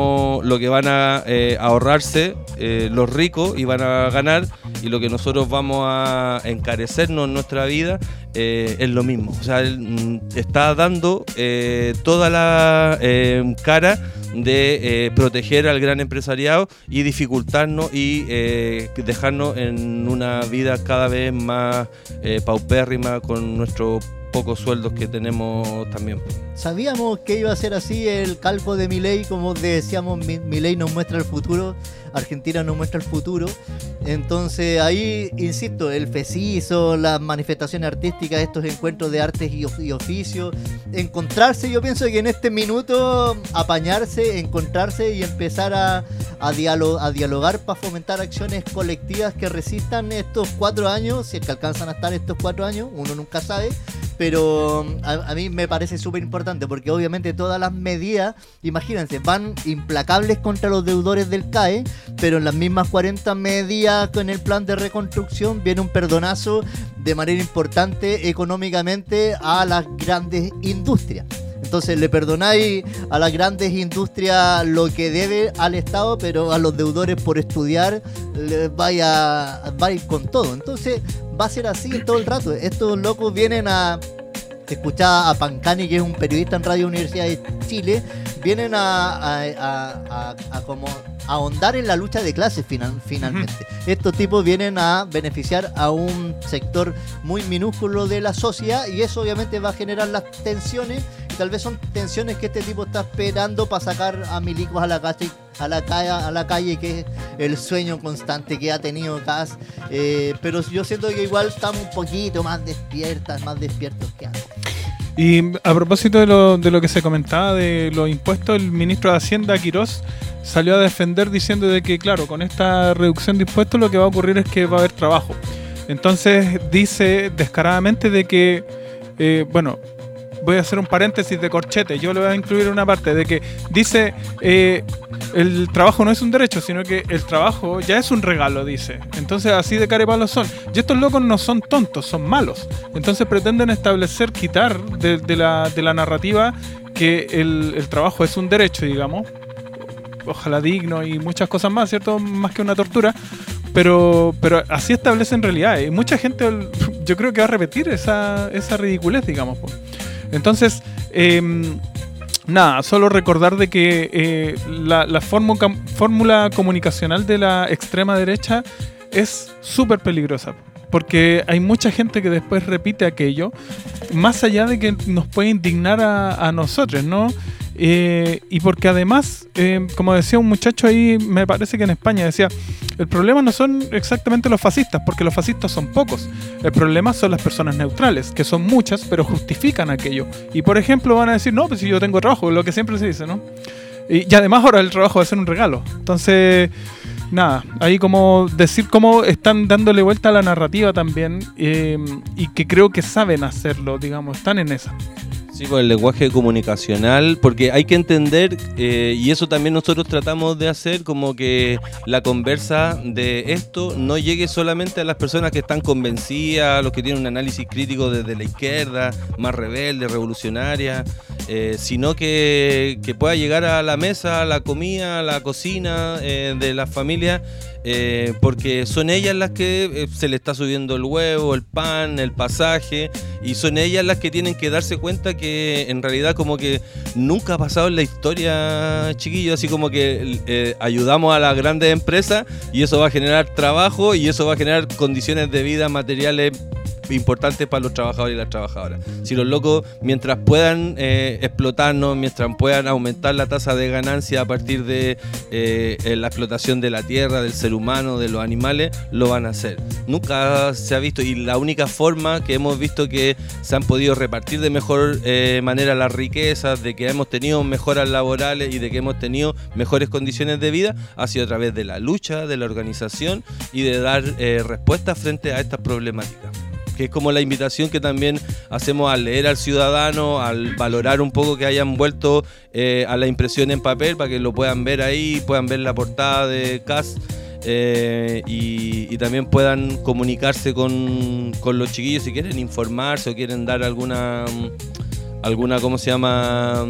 a ahorrarse los ricos y van a ganar, y lo que nosotros vamos a encarecernos en nuestra vida, es lo mismo. O sea, él está dando toda la cara de proteger al gran empresariado y dificultarnos y dejarnos en una vida cada vez más paupérrima con nuestros pocos sueldos que tenemos también. Sabíamos que iba a ser así el calco de Milei, como decíamos, Milei nos muestra el futuro, Argentina nos muestra el futuro. Entonces ahí, insisto, el FECISO, las manifestaciones artísticas, estos encuentros de artes y oficios, encontrarse, yo pienso que en este minuto apañarse, encontrarse y empezar a dialogar para fomentar acciones colectivas que resistan estos 4 años, si es que alcanzan a estar estos 4 años, uno nunca sabe, pero a mí me parece súper importante, porque obviamente todas las medidas, imagínense, van implacables contra los deudores del CAE, pero en las mismas 40 medidas con el plan de reconstrucción viene un perdonazo de manera importante económicamente a las grandes industrias. Entonces le perdonáis a las grandes industrias lo que debe al Estado, pero a los deudores por estudiar vaya con todo. Entonces va a ser así todo el rato. Estos locos vienen a escuchar a Pancani, que es un periodista en Radio Universidad de Chile, vienen a como ahondar en la lucha de clases finalmente. Estos tipos vienen a beneficiar a un sector muy minúsculo de la sociedad, y eso obviamente va a generar las tensiones, y tal vez son tensiones que este tipo está esperando para sacar a milicos a la calle, que es el sueño constante que ha tenido Kass, pero yo siento que igual estamos un poquito más despiertos que antes. Y a propósito de lo que se comentaba de los impuestos, el ministro de Hacienda, Quirós, salió a defender diciendo de que, claro, con esta reducción de impuestos lo que va a ocurrir es que va a haber trabajo. Entonces dice descaradamente de que, bueno, voy a hacer un paréntesis de corchete, yo le voy a incluir una parte de que dice el trabajo no es un derecho, sino que el trabajo ya es un regalo, dice. Entonces así de carepalos son. Y estos locos no son tontos, son malos. Entonces pretenden establecer, quitar de la narrativa que el trabajo es un derecho, digamos, ojalá digno y muchas cosas más, ¿cierto? Más que una tortura. Pero así establecen realidades. Y mucha gente, yo creo que va a repetir esa ridiculez, digamos. Entonces, nada, solo recordar de que la fórmula comunicacional de la extrema derecha es súper peligrosa. Porque hay mucha gente que después repite aquello, más allá de que nos puede indignar a nosotros, ¿no? Y porque además, como decía un muchacho ahí, me parece que en España, decía, el problema no son exactamente los fascistas, porque los fascistas son pocos. El problema son las personas neutrales, que son muchas, pero justifican aquello. Y por ejemplo van a decir, no, pues si yo tengo trabajo, lo que siempre se dice, ¿no? Y además ahora el trabajo va a ser un regalo. Entonces, nada, ahí como decir cómo están dándole vuelta a la narrativa también, y que creo que saben hacerlo, digamos, están en esa. Sí, pues el lenguaje comunicacional, porque hay que entender, y eso también nosotros tratamos de hacer, como que la conversa de esto no llegue solamente a las personas que están convencidas, a los que tienen un análisis crítico desde la izquierda, más rebelde, revolucionaria, sino que pueda llegar a la mesa, a la comida, a la cocina de las familias, porque son ellas las que se le está subiendo el huevo, el pan, el pasaje, y son ellas las que tienen que darse cuenta que en realidad como que nunca ha pasado en la historia, chiquillos, así como que ayudamos a las grandes empresas y eso va a generar trabajo y eso va a generar condiciones de vida materiales importantes para los trabajadores y las trabajadoras. Si los locos, mientras puedan explotarnos, mientras puedan aumentar la tasa de ganancia a partir de la explotación de la tierra, del ser humano, de los animales, lo van a hacer. Nunca se ha visto, y la única forma que hemos visto que se han podido repartir de mejor manera las riquezas, de que hemos tenido mejoras laborales y de que hemos tenido mejores condiciones de vida, ha sido a través de la lucha, de la organización y de dar respuestas frente a estas problemáticas. Que es como la invitación que también hacemos al leer al ciudadano, al valorar un poco que hayan vuelto a la impresión en papel para que lo puedan ver ahí, puedan ver la portada de CAS y también puedan comunicarse con los chiquillos si quieren informarse o quieren dar alguna ¿cómo se llama?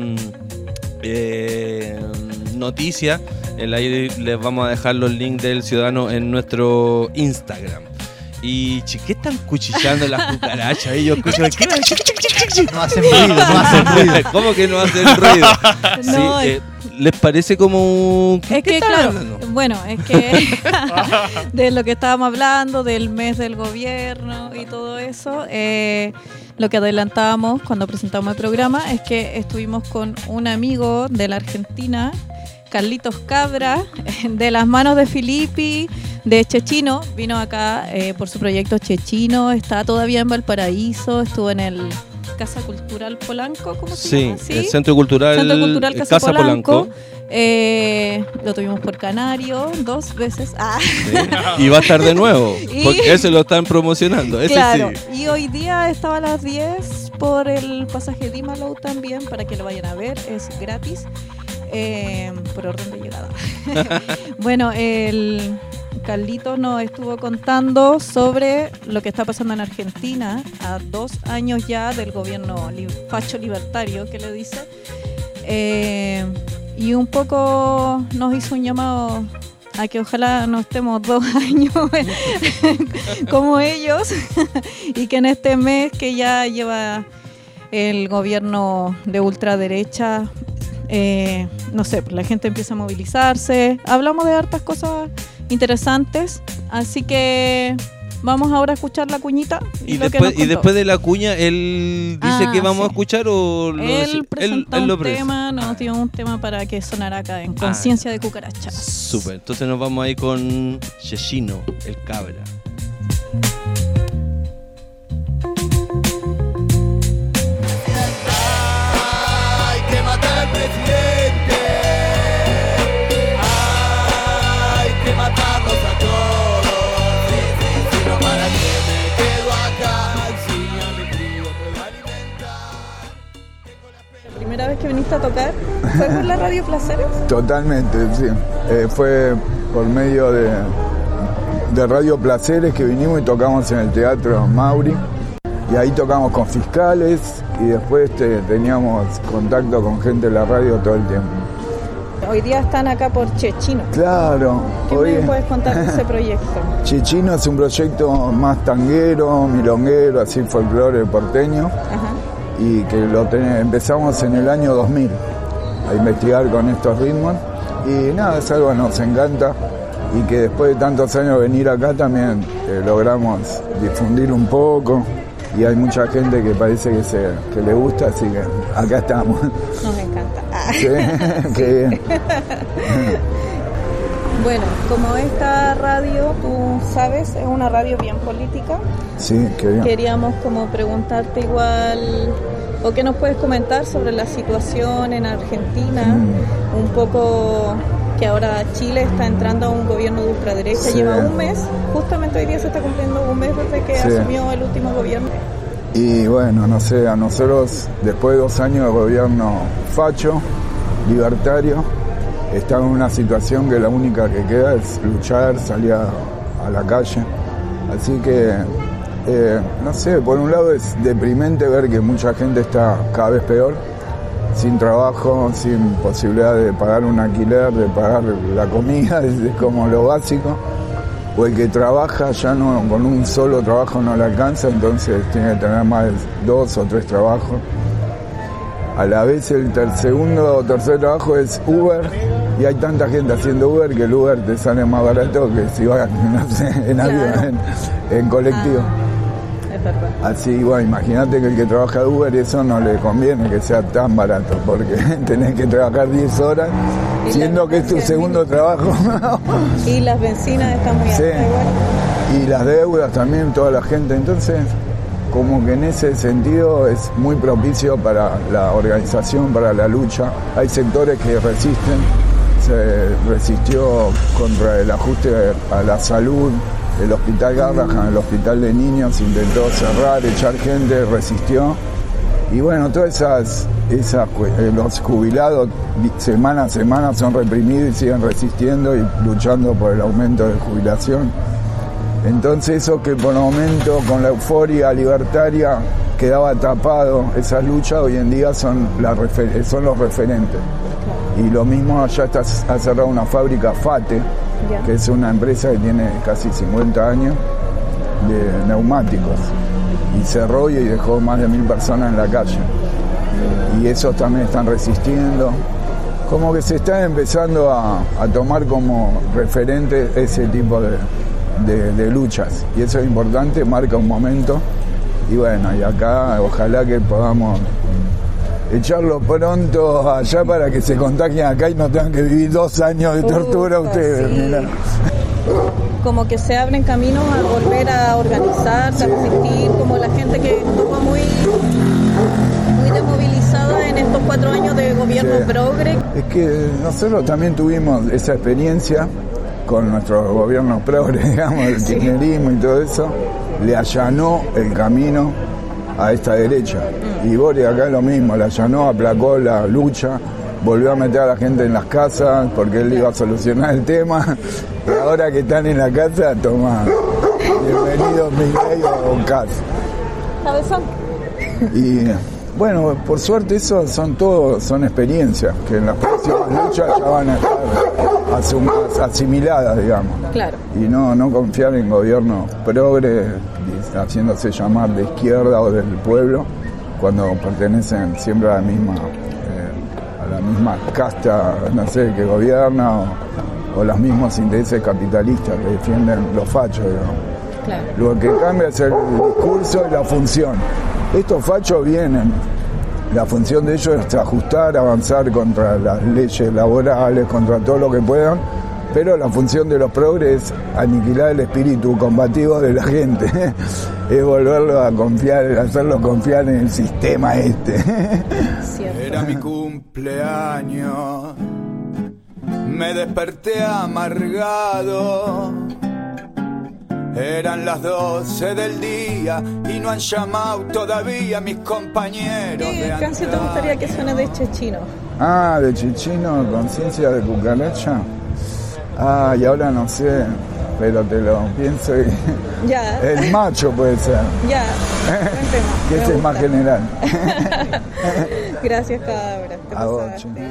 Noticia. Ahí les vamos a dejar los links del ciudadano en nuestro Instagram. Y ¿qué están cuchillando las cucarachas? Ellos escuchan, no hacen ruido. ¿Cómo que no hacen ruido? No, sí, ¿les parece como...? Es que claro, bueno, es que de lo que estábamos hablando, del mes del gobierno y todo eso, lo que adelantábamos cuando presentamos el programa es que estuvimos con un amigo de la Argentina, Carlitos Cabra, de las manos de Filippi, de Chechino, vino acá por su proyecto Chechino, está todavía en Valparaíso, estuvo en el Casa Cultural Polanco, ¿cómo se llama? Sí, el Centro Cultural Casa Polanco. Lo tuvimos por Canario 2 veces. Sí. Y va a estar de nuevo, porque ese lo están promocionando. Ese claro, sí. Y hoy día estaba a las 10 por el pasaje Dimalow también, para que lo vayan a ver, es gratis. Por orden de llegada. Bueno, el Carlitos nos estuvo contando sobre lo que está pasando en Argentina a 2 años ya del gobierno facho libertario, que le dice, y un poco nos hizo un llamado a que ojalá no estemos 2 años como ellos y que en este mes que ya lleva el gobierno de ultraderecha, no sé, pues la gente empieza a movilizarse. Hablamos de hartas cosas interesantes, así que vamos ahora a escuchar la cuñita. Y después de la cuña, él dice que vamos a escuchar o él presentó un tema, nos dio un tema para que sonara acá en Conciencia de Cucarachas. Súper, entonces nos vamos ahí con Chechino, el cabra. primera vez que viniste a tocar? ¿Fue por la Radio Placeres? Totalmente, sí. Fue por medio de Radio Placeres que vinimos y tocamos en el Teatro Mauri. Y ahí tocamos con fiscales y después teníamos contacto con gente de la radio todo el tiempo. Hoy día están acá por Chechino. Claro. ¿Qué me puedes contar de ese proyecto? Chechino es un proyecto más tanguero, milonguero, así folclore porteño. Ajá. Y que empezamos en el año 2000 a investigar con estos ritmos. Y nada, es algo que nos encanta y que después de tantos años venir acá también logramos difundir un poco. Y hay mucha gente que parece que le gusta, así que acá estamos. Nos encanta. Sí, qué bien. Bueno, como esta radio, tú sabes, es una radio bien política. Sí, qué bien. Queríamos como preguntarte igual, o qué nos puedes comentar sobre la situación en Argentina, un poco que ahora Chile está entrando a un gobierno de ultraderecha, Sí. lleva un mes, justamente hoy día se está cumpliendo un mes desde que Sí. asumió el último gobierno. Y bueno, no sé, a nosotros, después de 2 años de gobierno facho, libertario, estamos en una situación que la única que queda es luchar, salir a la calle. Así que, no sé, por un lado es deprimente ver que mucha gente está cada vez peor, sin trabajo, sin posibilidad de pagar un alquiler, de pagar la comida, es como lo básico. O el que trabaja ya no, con un solo trabajo no le alcanza, entonces tiene que tener más de 2 o 3 trabajos. A la vez el segundo o tercer trabajo es Uber, y hay tanta gente haciendo Uber que el Uber te sale más barato que si vas, no sé, en avión, en colectivo. Es verdad. Así, bueno, imagínate que el que trabaja de Uber eso no le conviene que sea tan barato, porque tenés que trabajar 10 horas, siendo que es tu segundo trabajo. Y las bencinas están muy altas igual. Y las deudas también, toda la gente. Entonces, como que en ese sentido es muy propicio para la organización, para la lucha. Hay sectores que resisten. Se resistió contra el ajuste a la salud. El hospital Garrahan, el hospital de niños, intentó cerrar, echar gente, resistió. Y bueno, todas los jubilados semana a semana son reprimidos y siguen resistiendo y luchando por el aumento de jubilación. Entonces eso que por el momento con la euforia libertaria quedaba tapado, esas luchas hoy en día son los referentes. Y lo mismo allá ha cerrado una fábrica FATE, que es una empresa que tiene casi 50 años de neumáticos. Y cerró y dejó más de 1000 personas en la calle. Y esos también están resistiendo. Como que se está empezando a tomar como referente ese tipo de luchas. Y eso es importante, marca un momento. Y bueno, y acá ojalá que podamos echarlo pronto allá para que se contagien acá y no tengan que vivir 2 años de tortura ustedes. Sí. Mirá. Como que se abren caminos a volver a organizarse, a resistir, como la gente que estuvo muy desmovilizada en estos 4 años de gobierno progre. Es que nosotros también tuvimos esa experiencia con nuestro gobierno progre, digamos, el kirchnerismo y todo eso, le allanó el camino a esta derecha. Y Boris acá es lo mismo, le allanó, aplacó la lucha, volvió a meter a la gente en las casas porque él iba a solucionar el tema. Y ahora que están en la casa, toma, bienvenido Milei o Kass. Cabezón. Y bueno, por suerte eso son experiencias que en las próximas luchas ya van a estar asimiladas, digamos. Claro. Y no confiar en gobiernos progres haciéndose llamar de izquierda o del pueblo cuando pertenecen siempre a la misma casta, no sé, que gobierna o los mismos intereses capitalistas que defienden los fachos, digamos. Claro. Lo que cambia es el discurso y la función. Estos fachos vienen, la función de ellos es ajustar, avanzar contra las leyes laborales, contra todo lo que puedan, pero la función de los progres es aniquilar el espíritu combativo de la gente, es volverlo a confiar, hacerlos confiar en el sistema este. Era mi cumpleaños, me desperté amargado, Eran las 12 del día y no han llamado todavía mis compañeros. ¿Qué canción te gustaría que suene de Chechino? Ah, de Chichino, Conciencia de Cucaracha. Ah, y ahora no sé, pero te lo pienso y... Ya. El macho puede ser. Ya. Que ese es más general. Gracias, cabra. Te A vos, pasaste.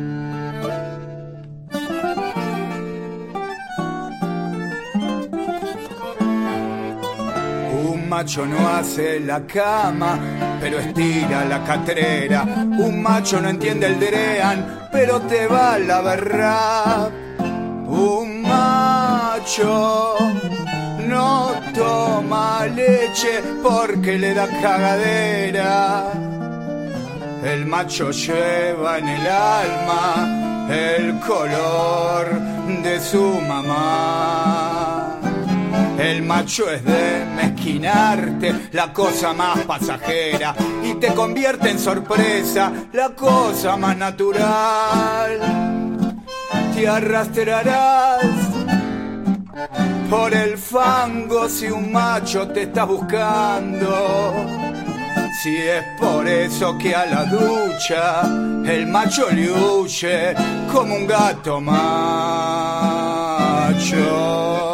Un macho no hace la cama, pero estira la catrera. Un macho no entiende el drean, pero te va la berrap. Un macho no toma leche porque le da cagadera. El macho lleva en el alma el color de su mamá. El macho es de mezquinarte, la cosa más pasajera, y te convierte en sorpresa, la cosa más natural. Te arrastrarás por el fango si un macho te está buscando. Si es por eso que a la ducha el macho le huye como un gato macho.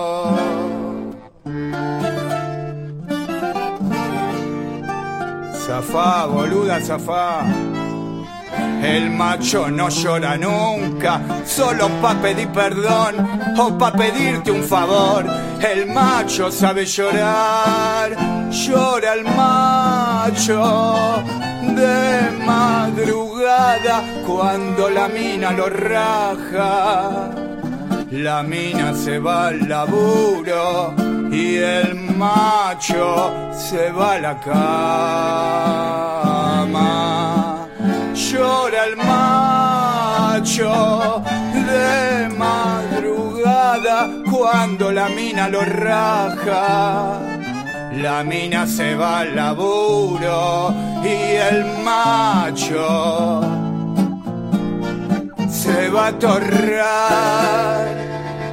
Zafá, boluda, zafá. El macho no llora nunca, solo pa' pedir perdón o pa' pedirte un favor. El macho sabe llorar, llora el macho de madrugada cuando la mina lo raja. La mina se va al laburo y el macho se va a la cama. Llora el macho de madrugada cuando la mina lo raja. La mina se va al laburo y el macho se va a torrar.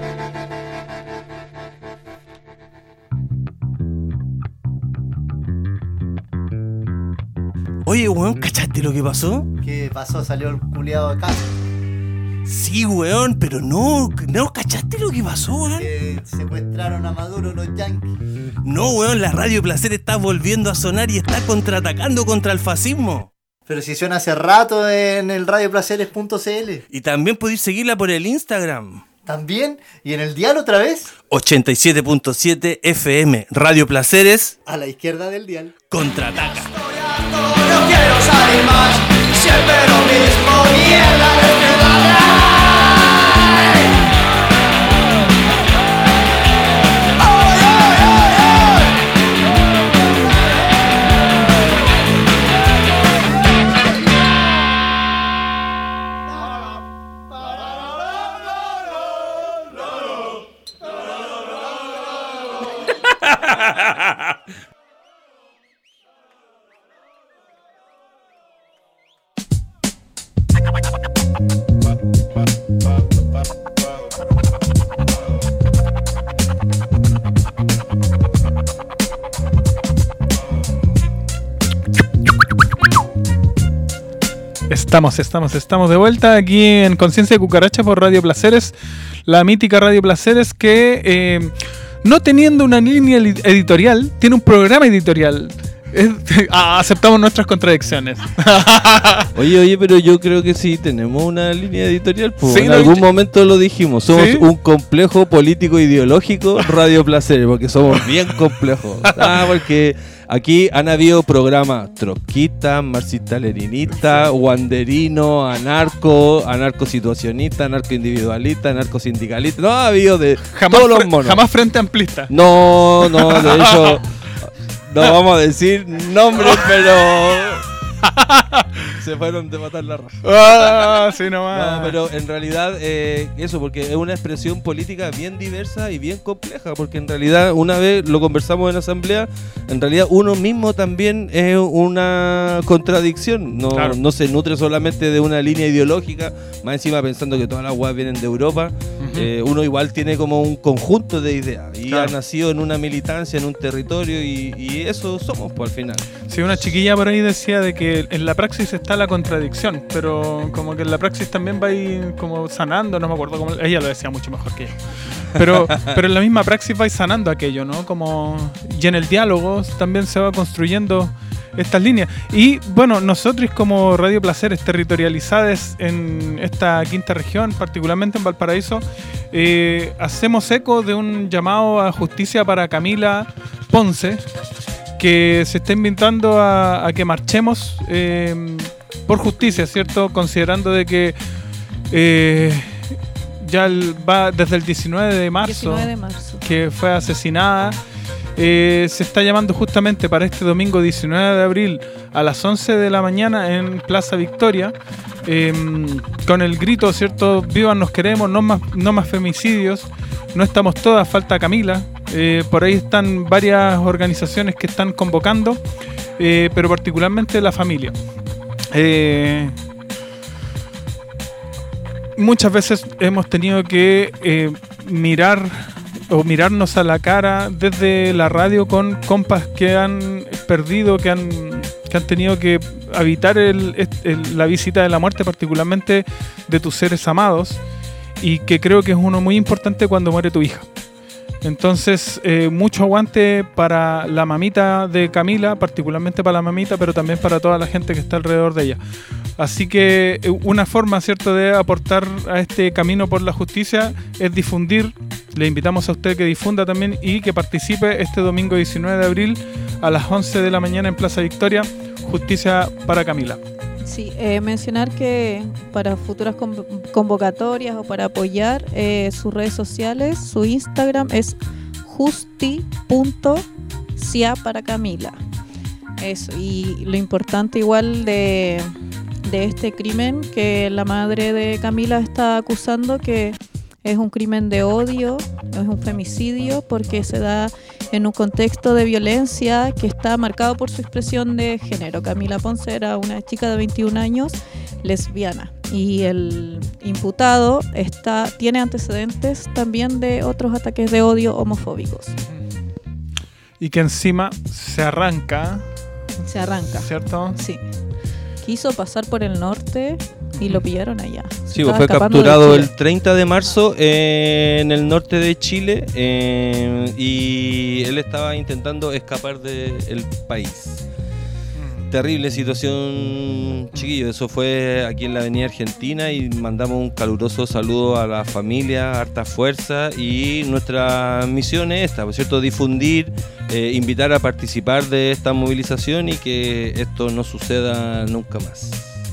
Oye, weón, ¿cachaste lo que pasó? ¿Qué pasó? Salió el culiado de casa. Sí, weón, pero no ¿cachaste lo que pasó, weón? Secuestraron a Maduro los yanquis. No, weón, la Radio Placer está volviendo a sonar y está contraatacando contra el fascismo. Pero si suena hace rato en el radioplaceres.cl. Y también podéis seguirla por el Instagram. ¿También? ¿Y en el dial otra vez? 87.7 FM, Radio Placeres. A la izquierda del dial. Contraataca. No quiero salir más, siempre lo mismo, mierda de Estamos de vuelta aquí en Conciencia de Cucaracha por Radio Placeres, la mítica Radio Placeres que no teniendo una línea editorial, tiene un programa editorial. Aceptamos nuestras contradicciones. Oye, pero yo creo que sí tenemos una línea editorial. Pues sí, en algún momento lo dijimos. Somos ¿sí? Un complejo político ideológico Radio Placeres, porque somos bien complejos. Porque aquí han habido programas trotskistas, marxista-leninista, wanderino, anarco-situacionista, anarco-individualista, anarco-sindicalista. No ha habido de todos los monos. Jamás frente amplista. No, de hecho... No vamos a decir nombres, pero Se fueron de matar la raja. ¡Ah! Sí, nomás. No, pero en realidad, eso, porque es una expresión política bien diversa y bien compleja, porque en realidad, una vez lo conversamos en asamblea, en realidad uno mismo también es una contradicción. No, Claro. no se nutre solamente de una línea ideológica, más encima pensando que todas las weas vienen de Europa. Uno igual tiene como un conjunto de ideas y Claro. ha nacido en una militancia, en un territorio y eso somos, pues, al final. Sí, una chiquilla por ahí decía de que en la praxis está la contradicción, pero como que en la praxis también va a ir como sanando, no me acuerdo cómo, ella lo decía mucho mejor que yo. Pero en la misma praxis va a ir sanando aquello, ¿no? Como, y en el diálogo también se va construyendo estas líneas. Y bueno, nosotros como Radio Placeres territorializadas en esta quinta región, particularmente en Valparaíso, hacemos eco de un llamado a justicia para Camila Ponce, que se está invitando a que marchemos por justicia, ¿cierto? Considerando de que va desde el 19 de marzo, que fue asesinada. Se está llamando justamente para este domingo 19 de abril a las 11 de la mañana en Plaza Victoria, con el grito, ¿cierto? Vivan, nos queremos, no más femicidios, no estamos todas, falta Camila. Por ahí están varias organizaciones que están convocando, pero particularmente la familia. Muchas veces hemos tenido que mirarnos a la cara desde la radio con compas que han perdido, que han tenido que evitar la visita de la muerte, particularmente de tus seres amados, y que creo que es uno muy importante cuando muere tu hija. Entonces, mucho aguante para la mamita de Camila, particularmente para la mamita, pero también para toda la gente que está alrededor de ella. Así que una forma, ¿cierto?, de aportar a este camino por la justicia es difundir. Le invitamos a usted que difunda también y que participe este domingo 19 de abril a las 11 de la mañana en Plaza Victoria, Justicia para Camila. Sí, mencionar que para futuras convocatorias o para apoyar sus redes sociales, su Instagram es justi.cia para Camila. Eso, y lo importante igual de este crimen que la madre de Camila está acusando, que es un crimen de odio, es un femicidio, porque se da en un contexto de violencia que está marcado por su expresión de género. Camila Ponce era una chica de 21 años, lesbiana, y el imputado tiene antecedentes también de otros ataques de odio homofóbicos. Y que encima se arranca, ¿cierto? Sí. Quiso pasar por el norte y lo pillaron allá. Sí, fue capturado el 30 de marzo en el norte de Chile y él estaba intentando escapar del país. Terrible situación, chiquillos. Eso fue aquí en la Avenida Argentina y mandamos un caluroso saludo a la familia, harta fuerza, y nuestra misión es esta, ¿por cierto? Difundir, invitar a participar de esta movilización y que esto no suceda nunca más.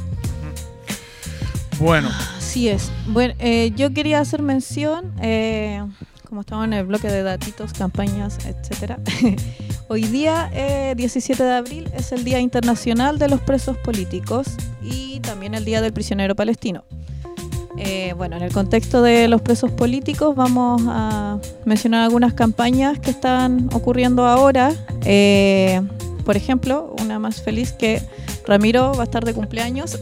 Bueno. Así es. Bueno, yo quería hacer mención, como estamos en el bloque de datitos, campañas, etcétera. Hoy día, 17 de abril, es el Día Internacional de los Presos Políticos y también el Día del Prisionero Palestino. Bueno, en el contexto de los presos políticos vamos a mencionar algunas campañas que están ocurriendo ahora. Por ejemplo, una más feliz, que Ramiro va a estar de cumpleaños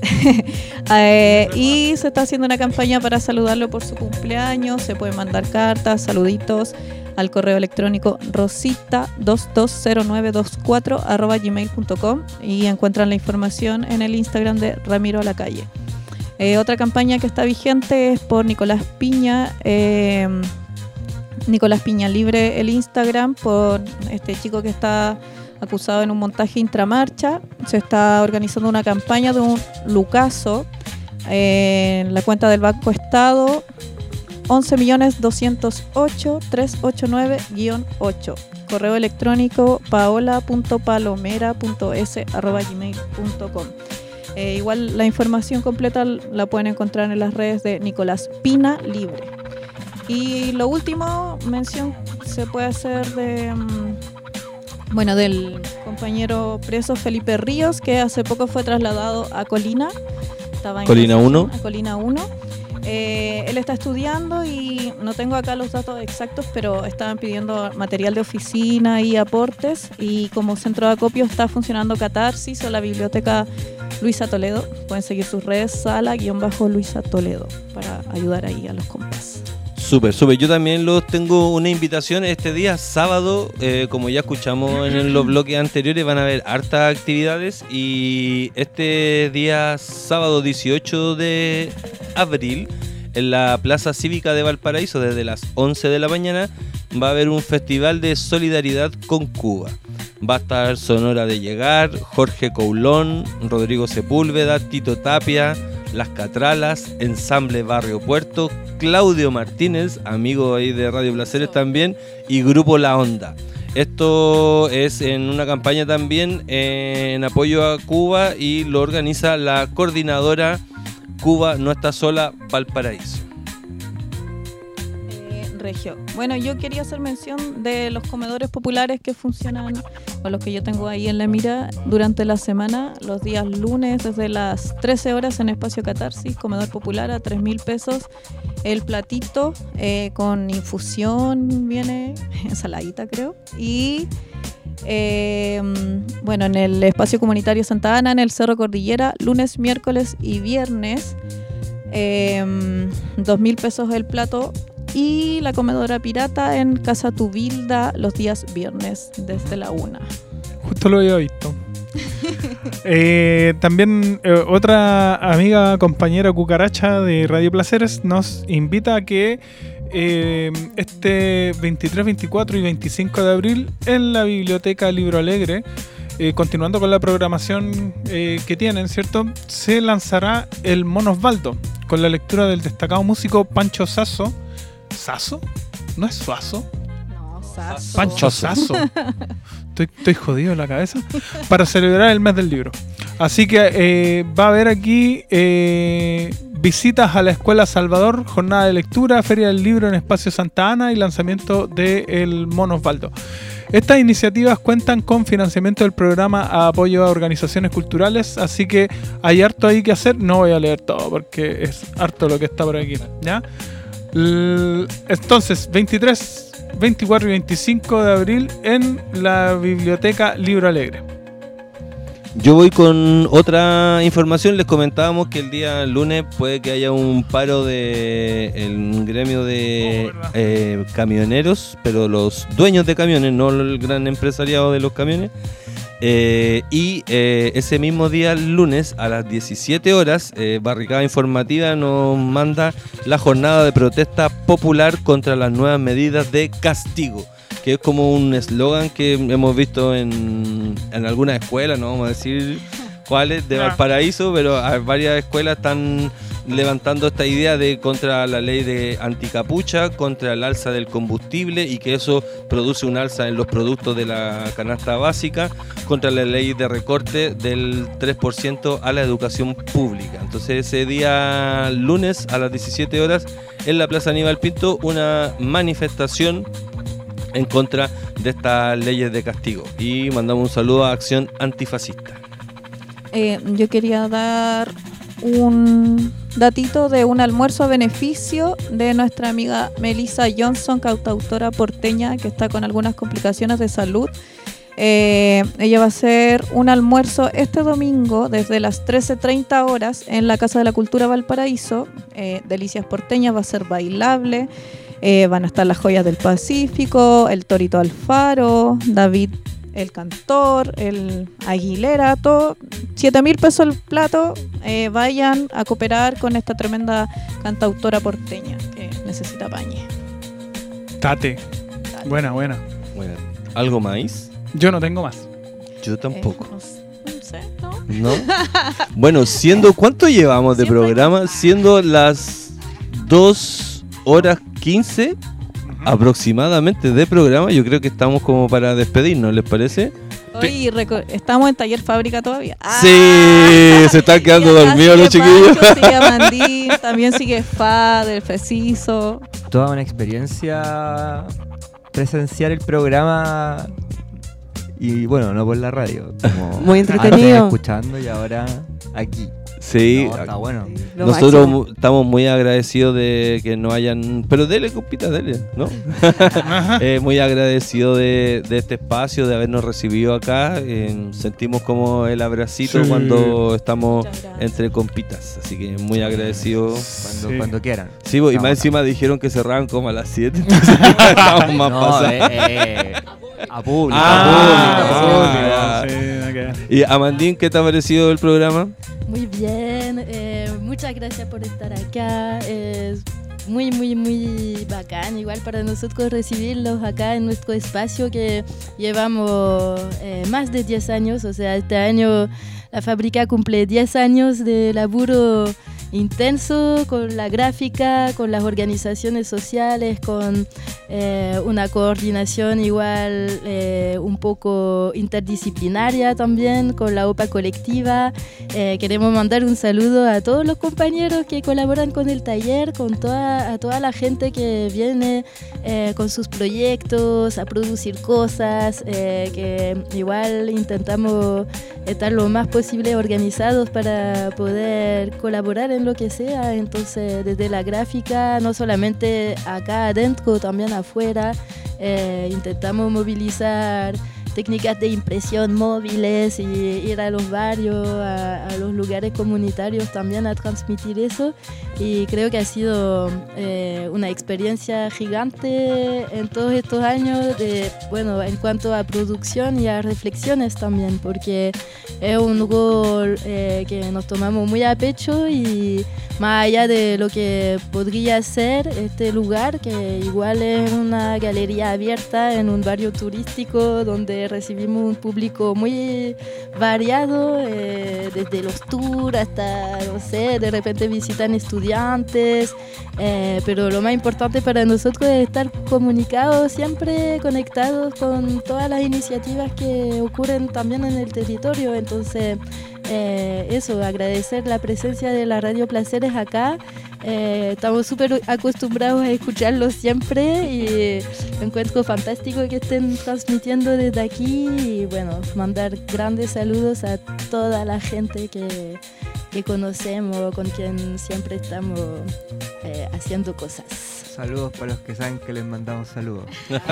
y se está haciendo una campaña para saludarlo por su cumpleaños. Se pueden mandar cartas, saluditos al correo electrónico rosita220924@gmail.com y encuentran la información en el Instagram de Ramiro a la Calle. Otra campaña que está vigente es por Nicolás Piña. Nicolás Piña Libre, el Instagram, por este chico que está acusado en un montaje intramarcha. Se está organizando una campaña de un lucaso en la cuenta del Banco Estado 11.208.389-8. Correo electrónico paola.palomera.s@gmail.com. Igual la información completa la pueden encontrar en las redes de Nicolás Pina Libre. Y lo último, mención se puede hacer de Bueno, del compañero preso Felipe Ríos, que hace poco fue trasladado a Colina. Estaba en Colina 1. A Colina 1. Él está estudiando y no tengo acá los datos exactos, pero estaban pidiendo material de oficina y aportes. Y como centro de acopio está funcionando Catarsis o la biblioteca Luisa Toledo. Pueden seguir sus redes, sala-Luisa Toledo, para ayudar ahí a los compas. Súper. Yo también los tengo una invitación este día, sábado, como ya escuchamos en los bloques anteriores, van a haber hartas actividades y este día, sábado 18 de abril, en la Plaza Cívica de Valparaíso, desde las 11 de la mañana, va a haber un festival de solidaridad con Cuba. Va a estar Sonora de Llegar, Jorge Coulón, Rodrigo Sepúlveda, Tito Tapia, Las Catralas, Ensamble Barrio Puerto, Claudio Martínez, amigo ahí de Radio Placeres también, y Grupo La Onda. Esto es en una campaña también en apoyo a Cuba y lo organiza la coordinadora Cuba No Está Sola Valparaíso. Regio. Bueno, yo quería hacer mención de los comedores populares que funcionan, o los que yo tengo ahí en la mira, durante la semana, los días lunes desde las 13 horas en Espacio Catarsis, comedor popular a 3.000 pesos, el platito con infusión, viene ensaladita creo, y bueno, en el Espacio Comunitario Santa Ana, en el Cerro Cordillera, lunes, miércoles y viernes, 2.000 pesos el plato. Y la comedora pirata en Casa Tubilda los días viernes desde la 1. Justo lo había visto. También otra amiga, compañera cucaracha de Radio Placeres nos invita a que este 23, 24 y 25 de abril en la Biblioteca Libro Alegre, continuando con la programación que tienen, ¿cierto? Se lanzará el Mono Osvaldo con la lectura del destacado músico Pancho Sasso. ¿Sasso? ¿No es Suazo? No, Sasso. Pancho Sasso. Estoy jodido en la cabeza. Para celebrar el mes del libro. Así que va a haber aquí visitas a la Escuela Salvador, jornada de lectura, Feria del Libro en Espacio Santa Ana y lanzamiento del Mono Osvaldo. Estas iniciativas cuentan con financiamiento del programa a apoyo a organizaciones culturales, así que hay harto ahí que hacer. No voy a leer todo porque es harto lo que está por aquí, ¿ya? Entonces, 23, 24 y 25 de abril en la Biblioteca Libro Alegre. Yo voy con otra información. Les comentábamos que el día lunes puede que haya un paro del gremio de camioneros, pero los dueños de camiones, no el gran empresariado de los camiones. Ese mismo día, lunes, a las 17 horas, Barricada Informativa nos manda la jornada de protesta popular contra las nuevas medidas de castigo, que es como un eslogan que hemos visto en algunas escuelas, no vamos a decir cuáles, de Valparaíso, pero varias escuelas están levantando esta idea de contra la ley de anticapucha, contra el alza del combustible y que eso produce un alza en los productos de la canasta básica, contra la ley de recorte del 3% a la educación pública. Entonces ese día lunes a las 17 horas en la Plaza Aníbal Pinto, una manifestación en contra de estas leyes de castigo. Y mandamos un saludo a Acción Antifascista. Yo quería dar un datito de un almuerzo a beneficio de nuestra amiga Melissa Johnson, cantautora porteña que está con algunas complicaciones de salud. Ella va a hacer un almuerzo este domingo desde las 13:30 horas en la Casa de la Cultura Valparaíso. Delicias porteñas, va a ser bailable. Van a estar las Joyas del Pacífico, el Torito Alfaro, David el Cantor, el Aguilera, todo. 7.000 pesos el plato. Vayan a cooperar con esta tremenda cantautora porteña que necesita pañe. Tate. Buena. Bueno, ¿algo más? Yo no tengo más. Yo tampoco. No sé, ¿no? ¿No? Bueno, ¿cuánto llevamos de programa? Siendo las 2:15 aproximadamente de programa, yo creo que estamos como para despedirnos, ¿les parece? Hoy estamos en Taller Fábrica todavía. Sí, se están quedando dormidos los chiquillos. Pancho, sigue Mandín, también sigue Fa del Feciso. Toda una experiencia presenciar el programa Y bueno, no por la radio. Como muy entretenido. Antes escuchando y ahora aquí. Sí, no, está bueno. Nosotros estamos muy agradecidos de que no hayan... Pero dele, compita, dele, ¿no? Muy agradecidos de este espacio, de habernos recibido acá. Sentimos como el abracito cuando estamos entre compitas. Así que muy agradecidos. Cuando quieran. Sí, y más encima dijeron que cerraban como a las 7. Entonces estamos más pasados. A público. Y Amandín, ¿qué te ha parecido el programa? Muy bien, muchas gracias por estar acá. Es muy bacán, igual para nosotros recibirlos acá en nuestro espacio que llevamos más de 10 años. O sea, este año la fábrica cumple 10 años de laburo intenso con la gráfica, con las organizaciones sociales, con una coordinación igual un poco interdisciplinaria también, con la OPA colectiva. Queremos mandar un saludo a todos los compañeros que colaboran con el taller, a toda la gente que viene con sus proyectos a producir cosas, que igual intentamos estar lo más posible organizados para poder colaborar en lo que sea. Entonces, desde la gráfica, no solamente acá adentro, también afuera, intentamos movilizar técnicas de impresión móviles y ir a los barrios, a los lugares comunitarios también a transmitir eso. Y creo que ha sido una experiencia gigante en todos estos años, en cuanto a producción y a reflexiones también, porque es un rol que nos tomamos muy a pecho, y más allá de lo que podría ser este lugar, que igual es una galería abierta en un barrio turístico donde recibimos un público muy variado, desde los tours hasta, no sé, de repente visitan estudiantes, pero lo más importante para nosotros es estar comunicados, siempre conectados con todas las iniciativas que ocurren también en el territorio. Entonces, eso, agradecer la presencia de la Radio Placeres acá. Estamos súper acostumbrados a escucharlos siempre, y encuentro fantástico que estén transmitiendo desde aquí, y bueno, mandar grandes saludos a toda la gente que conocemos, con quien siempre estamos haciendo cosas. Saludos para los que saben que les mandamos saludos.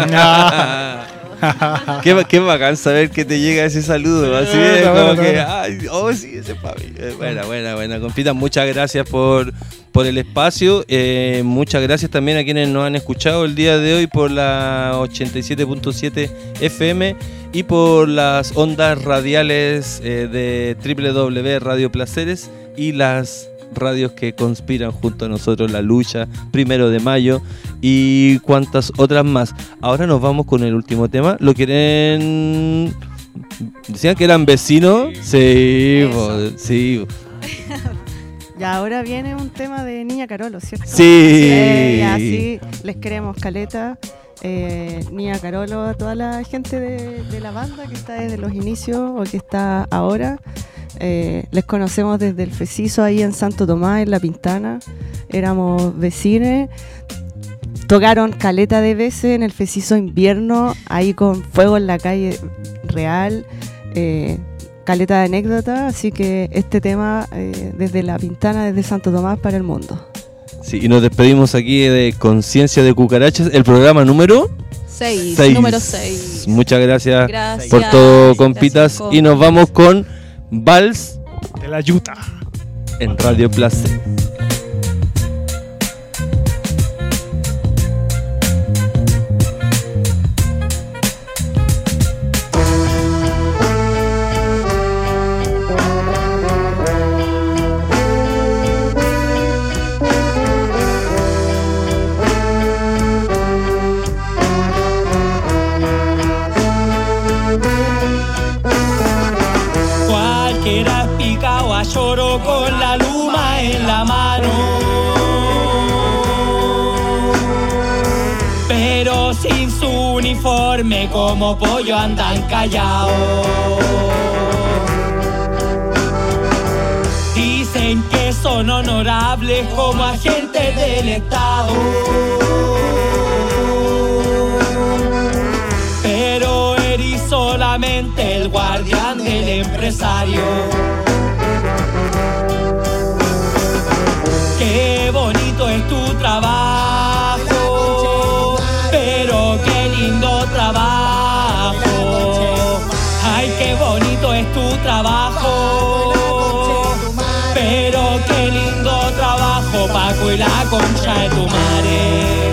Qué bacán saber que te llega ese saludo. Así es como que, sí, ese papi. Buena, compita. Muchas gracias por el espacio. Muchas gracias también a quienes nos han escuchado el día de hoy por la 87.7 FM y por las ondas radiales de www.Radio Placeres y las radios que conspiran junto a nosotros, La Lucha, 1 de Mayo y cuantas otras más. Ahora nos vamos con el último tema. ¿Lo quieren? ¿Decían que eran vecinos? Sí. Y ahora viene un tema de Niña Carolo, ¿cierto? Sí. Así les queremos caleta. Niña Carolo, a toda la gente de la banda que está desde los inicios o que está ahora. Les conocemos desde el Feciso ahí en Santo Tomás, en La Pintana. Éramos vecines. Tocaron caleta de veces en el Feciso invierno, ahí con fuego en la calle real. Caleta de anécdota, así que este tema desde La Pintana, desde Santo Tomás para el mundo. Sí, y nos despedimos aquí de Conciencia de Cucarachas, el programa número 6. Número 6. Muchas gracias por todo, compitas. Gracias, y nos vamos con Vals de la Yuta en Radio Placer. Lloro con la luma en la mano, pero sin su uniforme como pollo andan callados. Dicen que son honorables como agentes del Estado, pero eres solamente eternamente el guardián del empresario. Qué bonito es tu trabajo, pero qué lindo trabajo. Ay, qué bonito es tu trabajo, pero qué lindo trabajo, Paco y la concha de tu madre.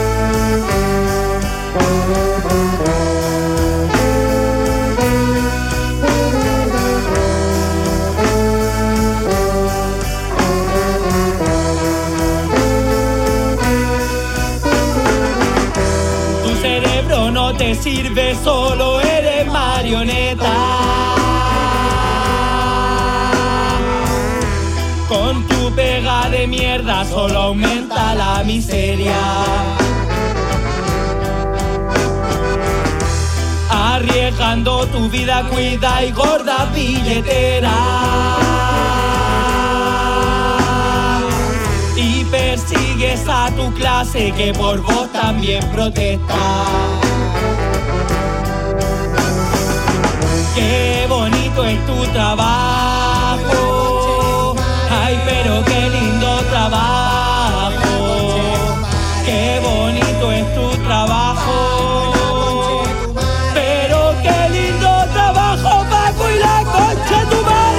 Tu cerebro no te sirve, solo eres marioneta. Con tu pega de mierda solo aumenta la miseria. Arriesgando tu vida, cuida y gorda billetera. Y persigues a tu clase que por vos también protesta. Qué bonito es tu trabajo, ay, pero qué lindo trabajo. Qué bonito es tu trabajo, pero qué lindo trabajo, Paco y la concha de tu madre.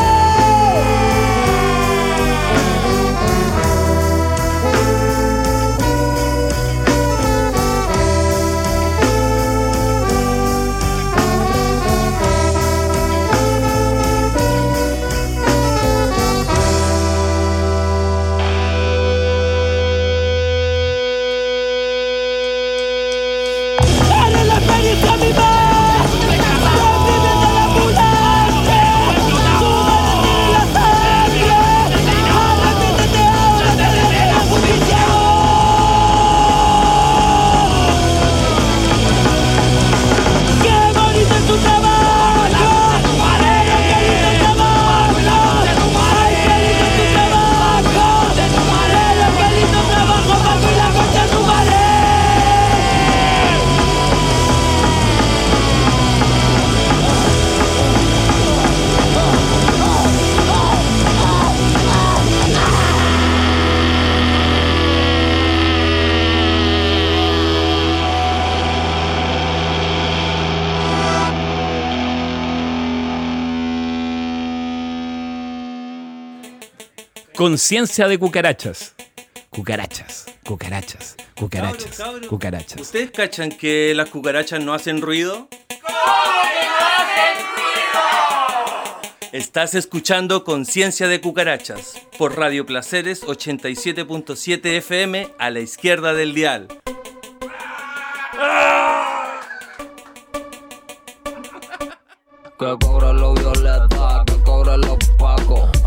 Conciencia de cucarachas. Cucarachas, cucarachas, cucarachas, Cabros, cucarachas. ¿Ustedes cachan que las cucarachas no hacen ruido? Estás escuchando Conciencia de Cucarachas por Radio Placeres 87.7 FM a la izquierda del dial. Que cobra los violeta, que cobra los pacos.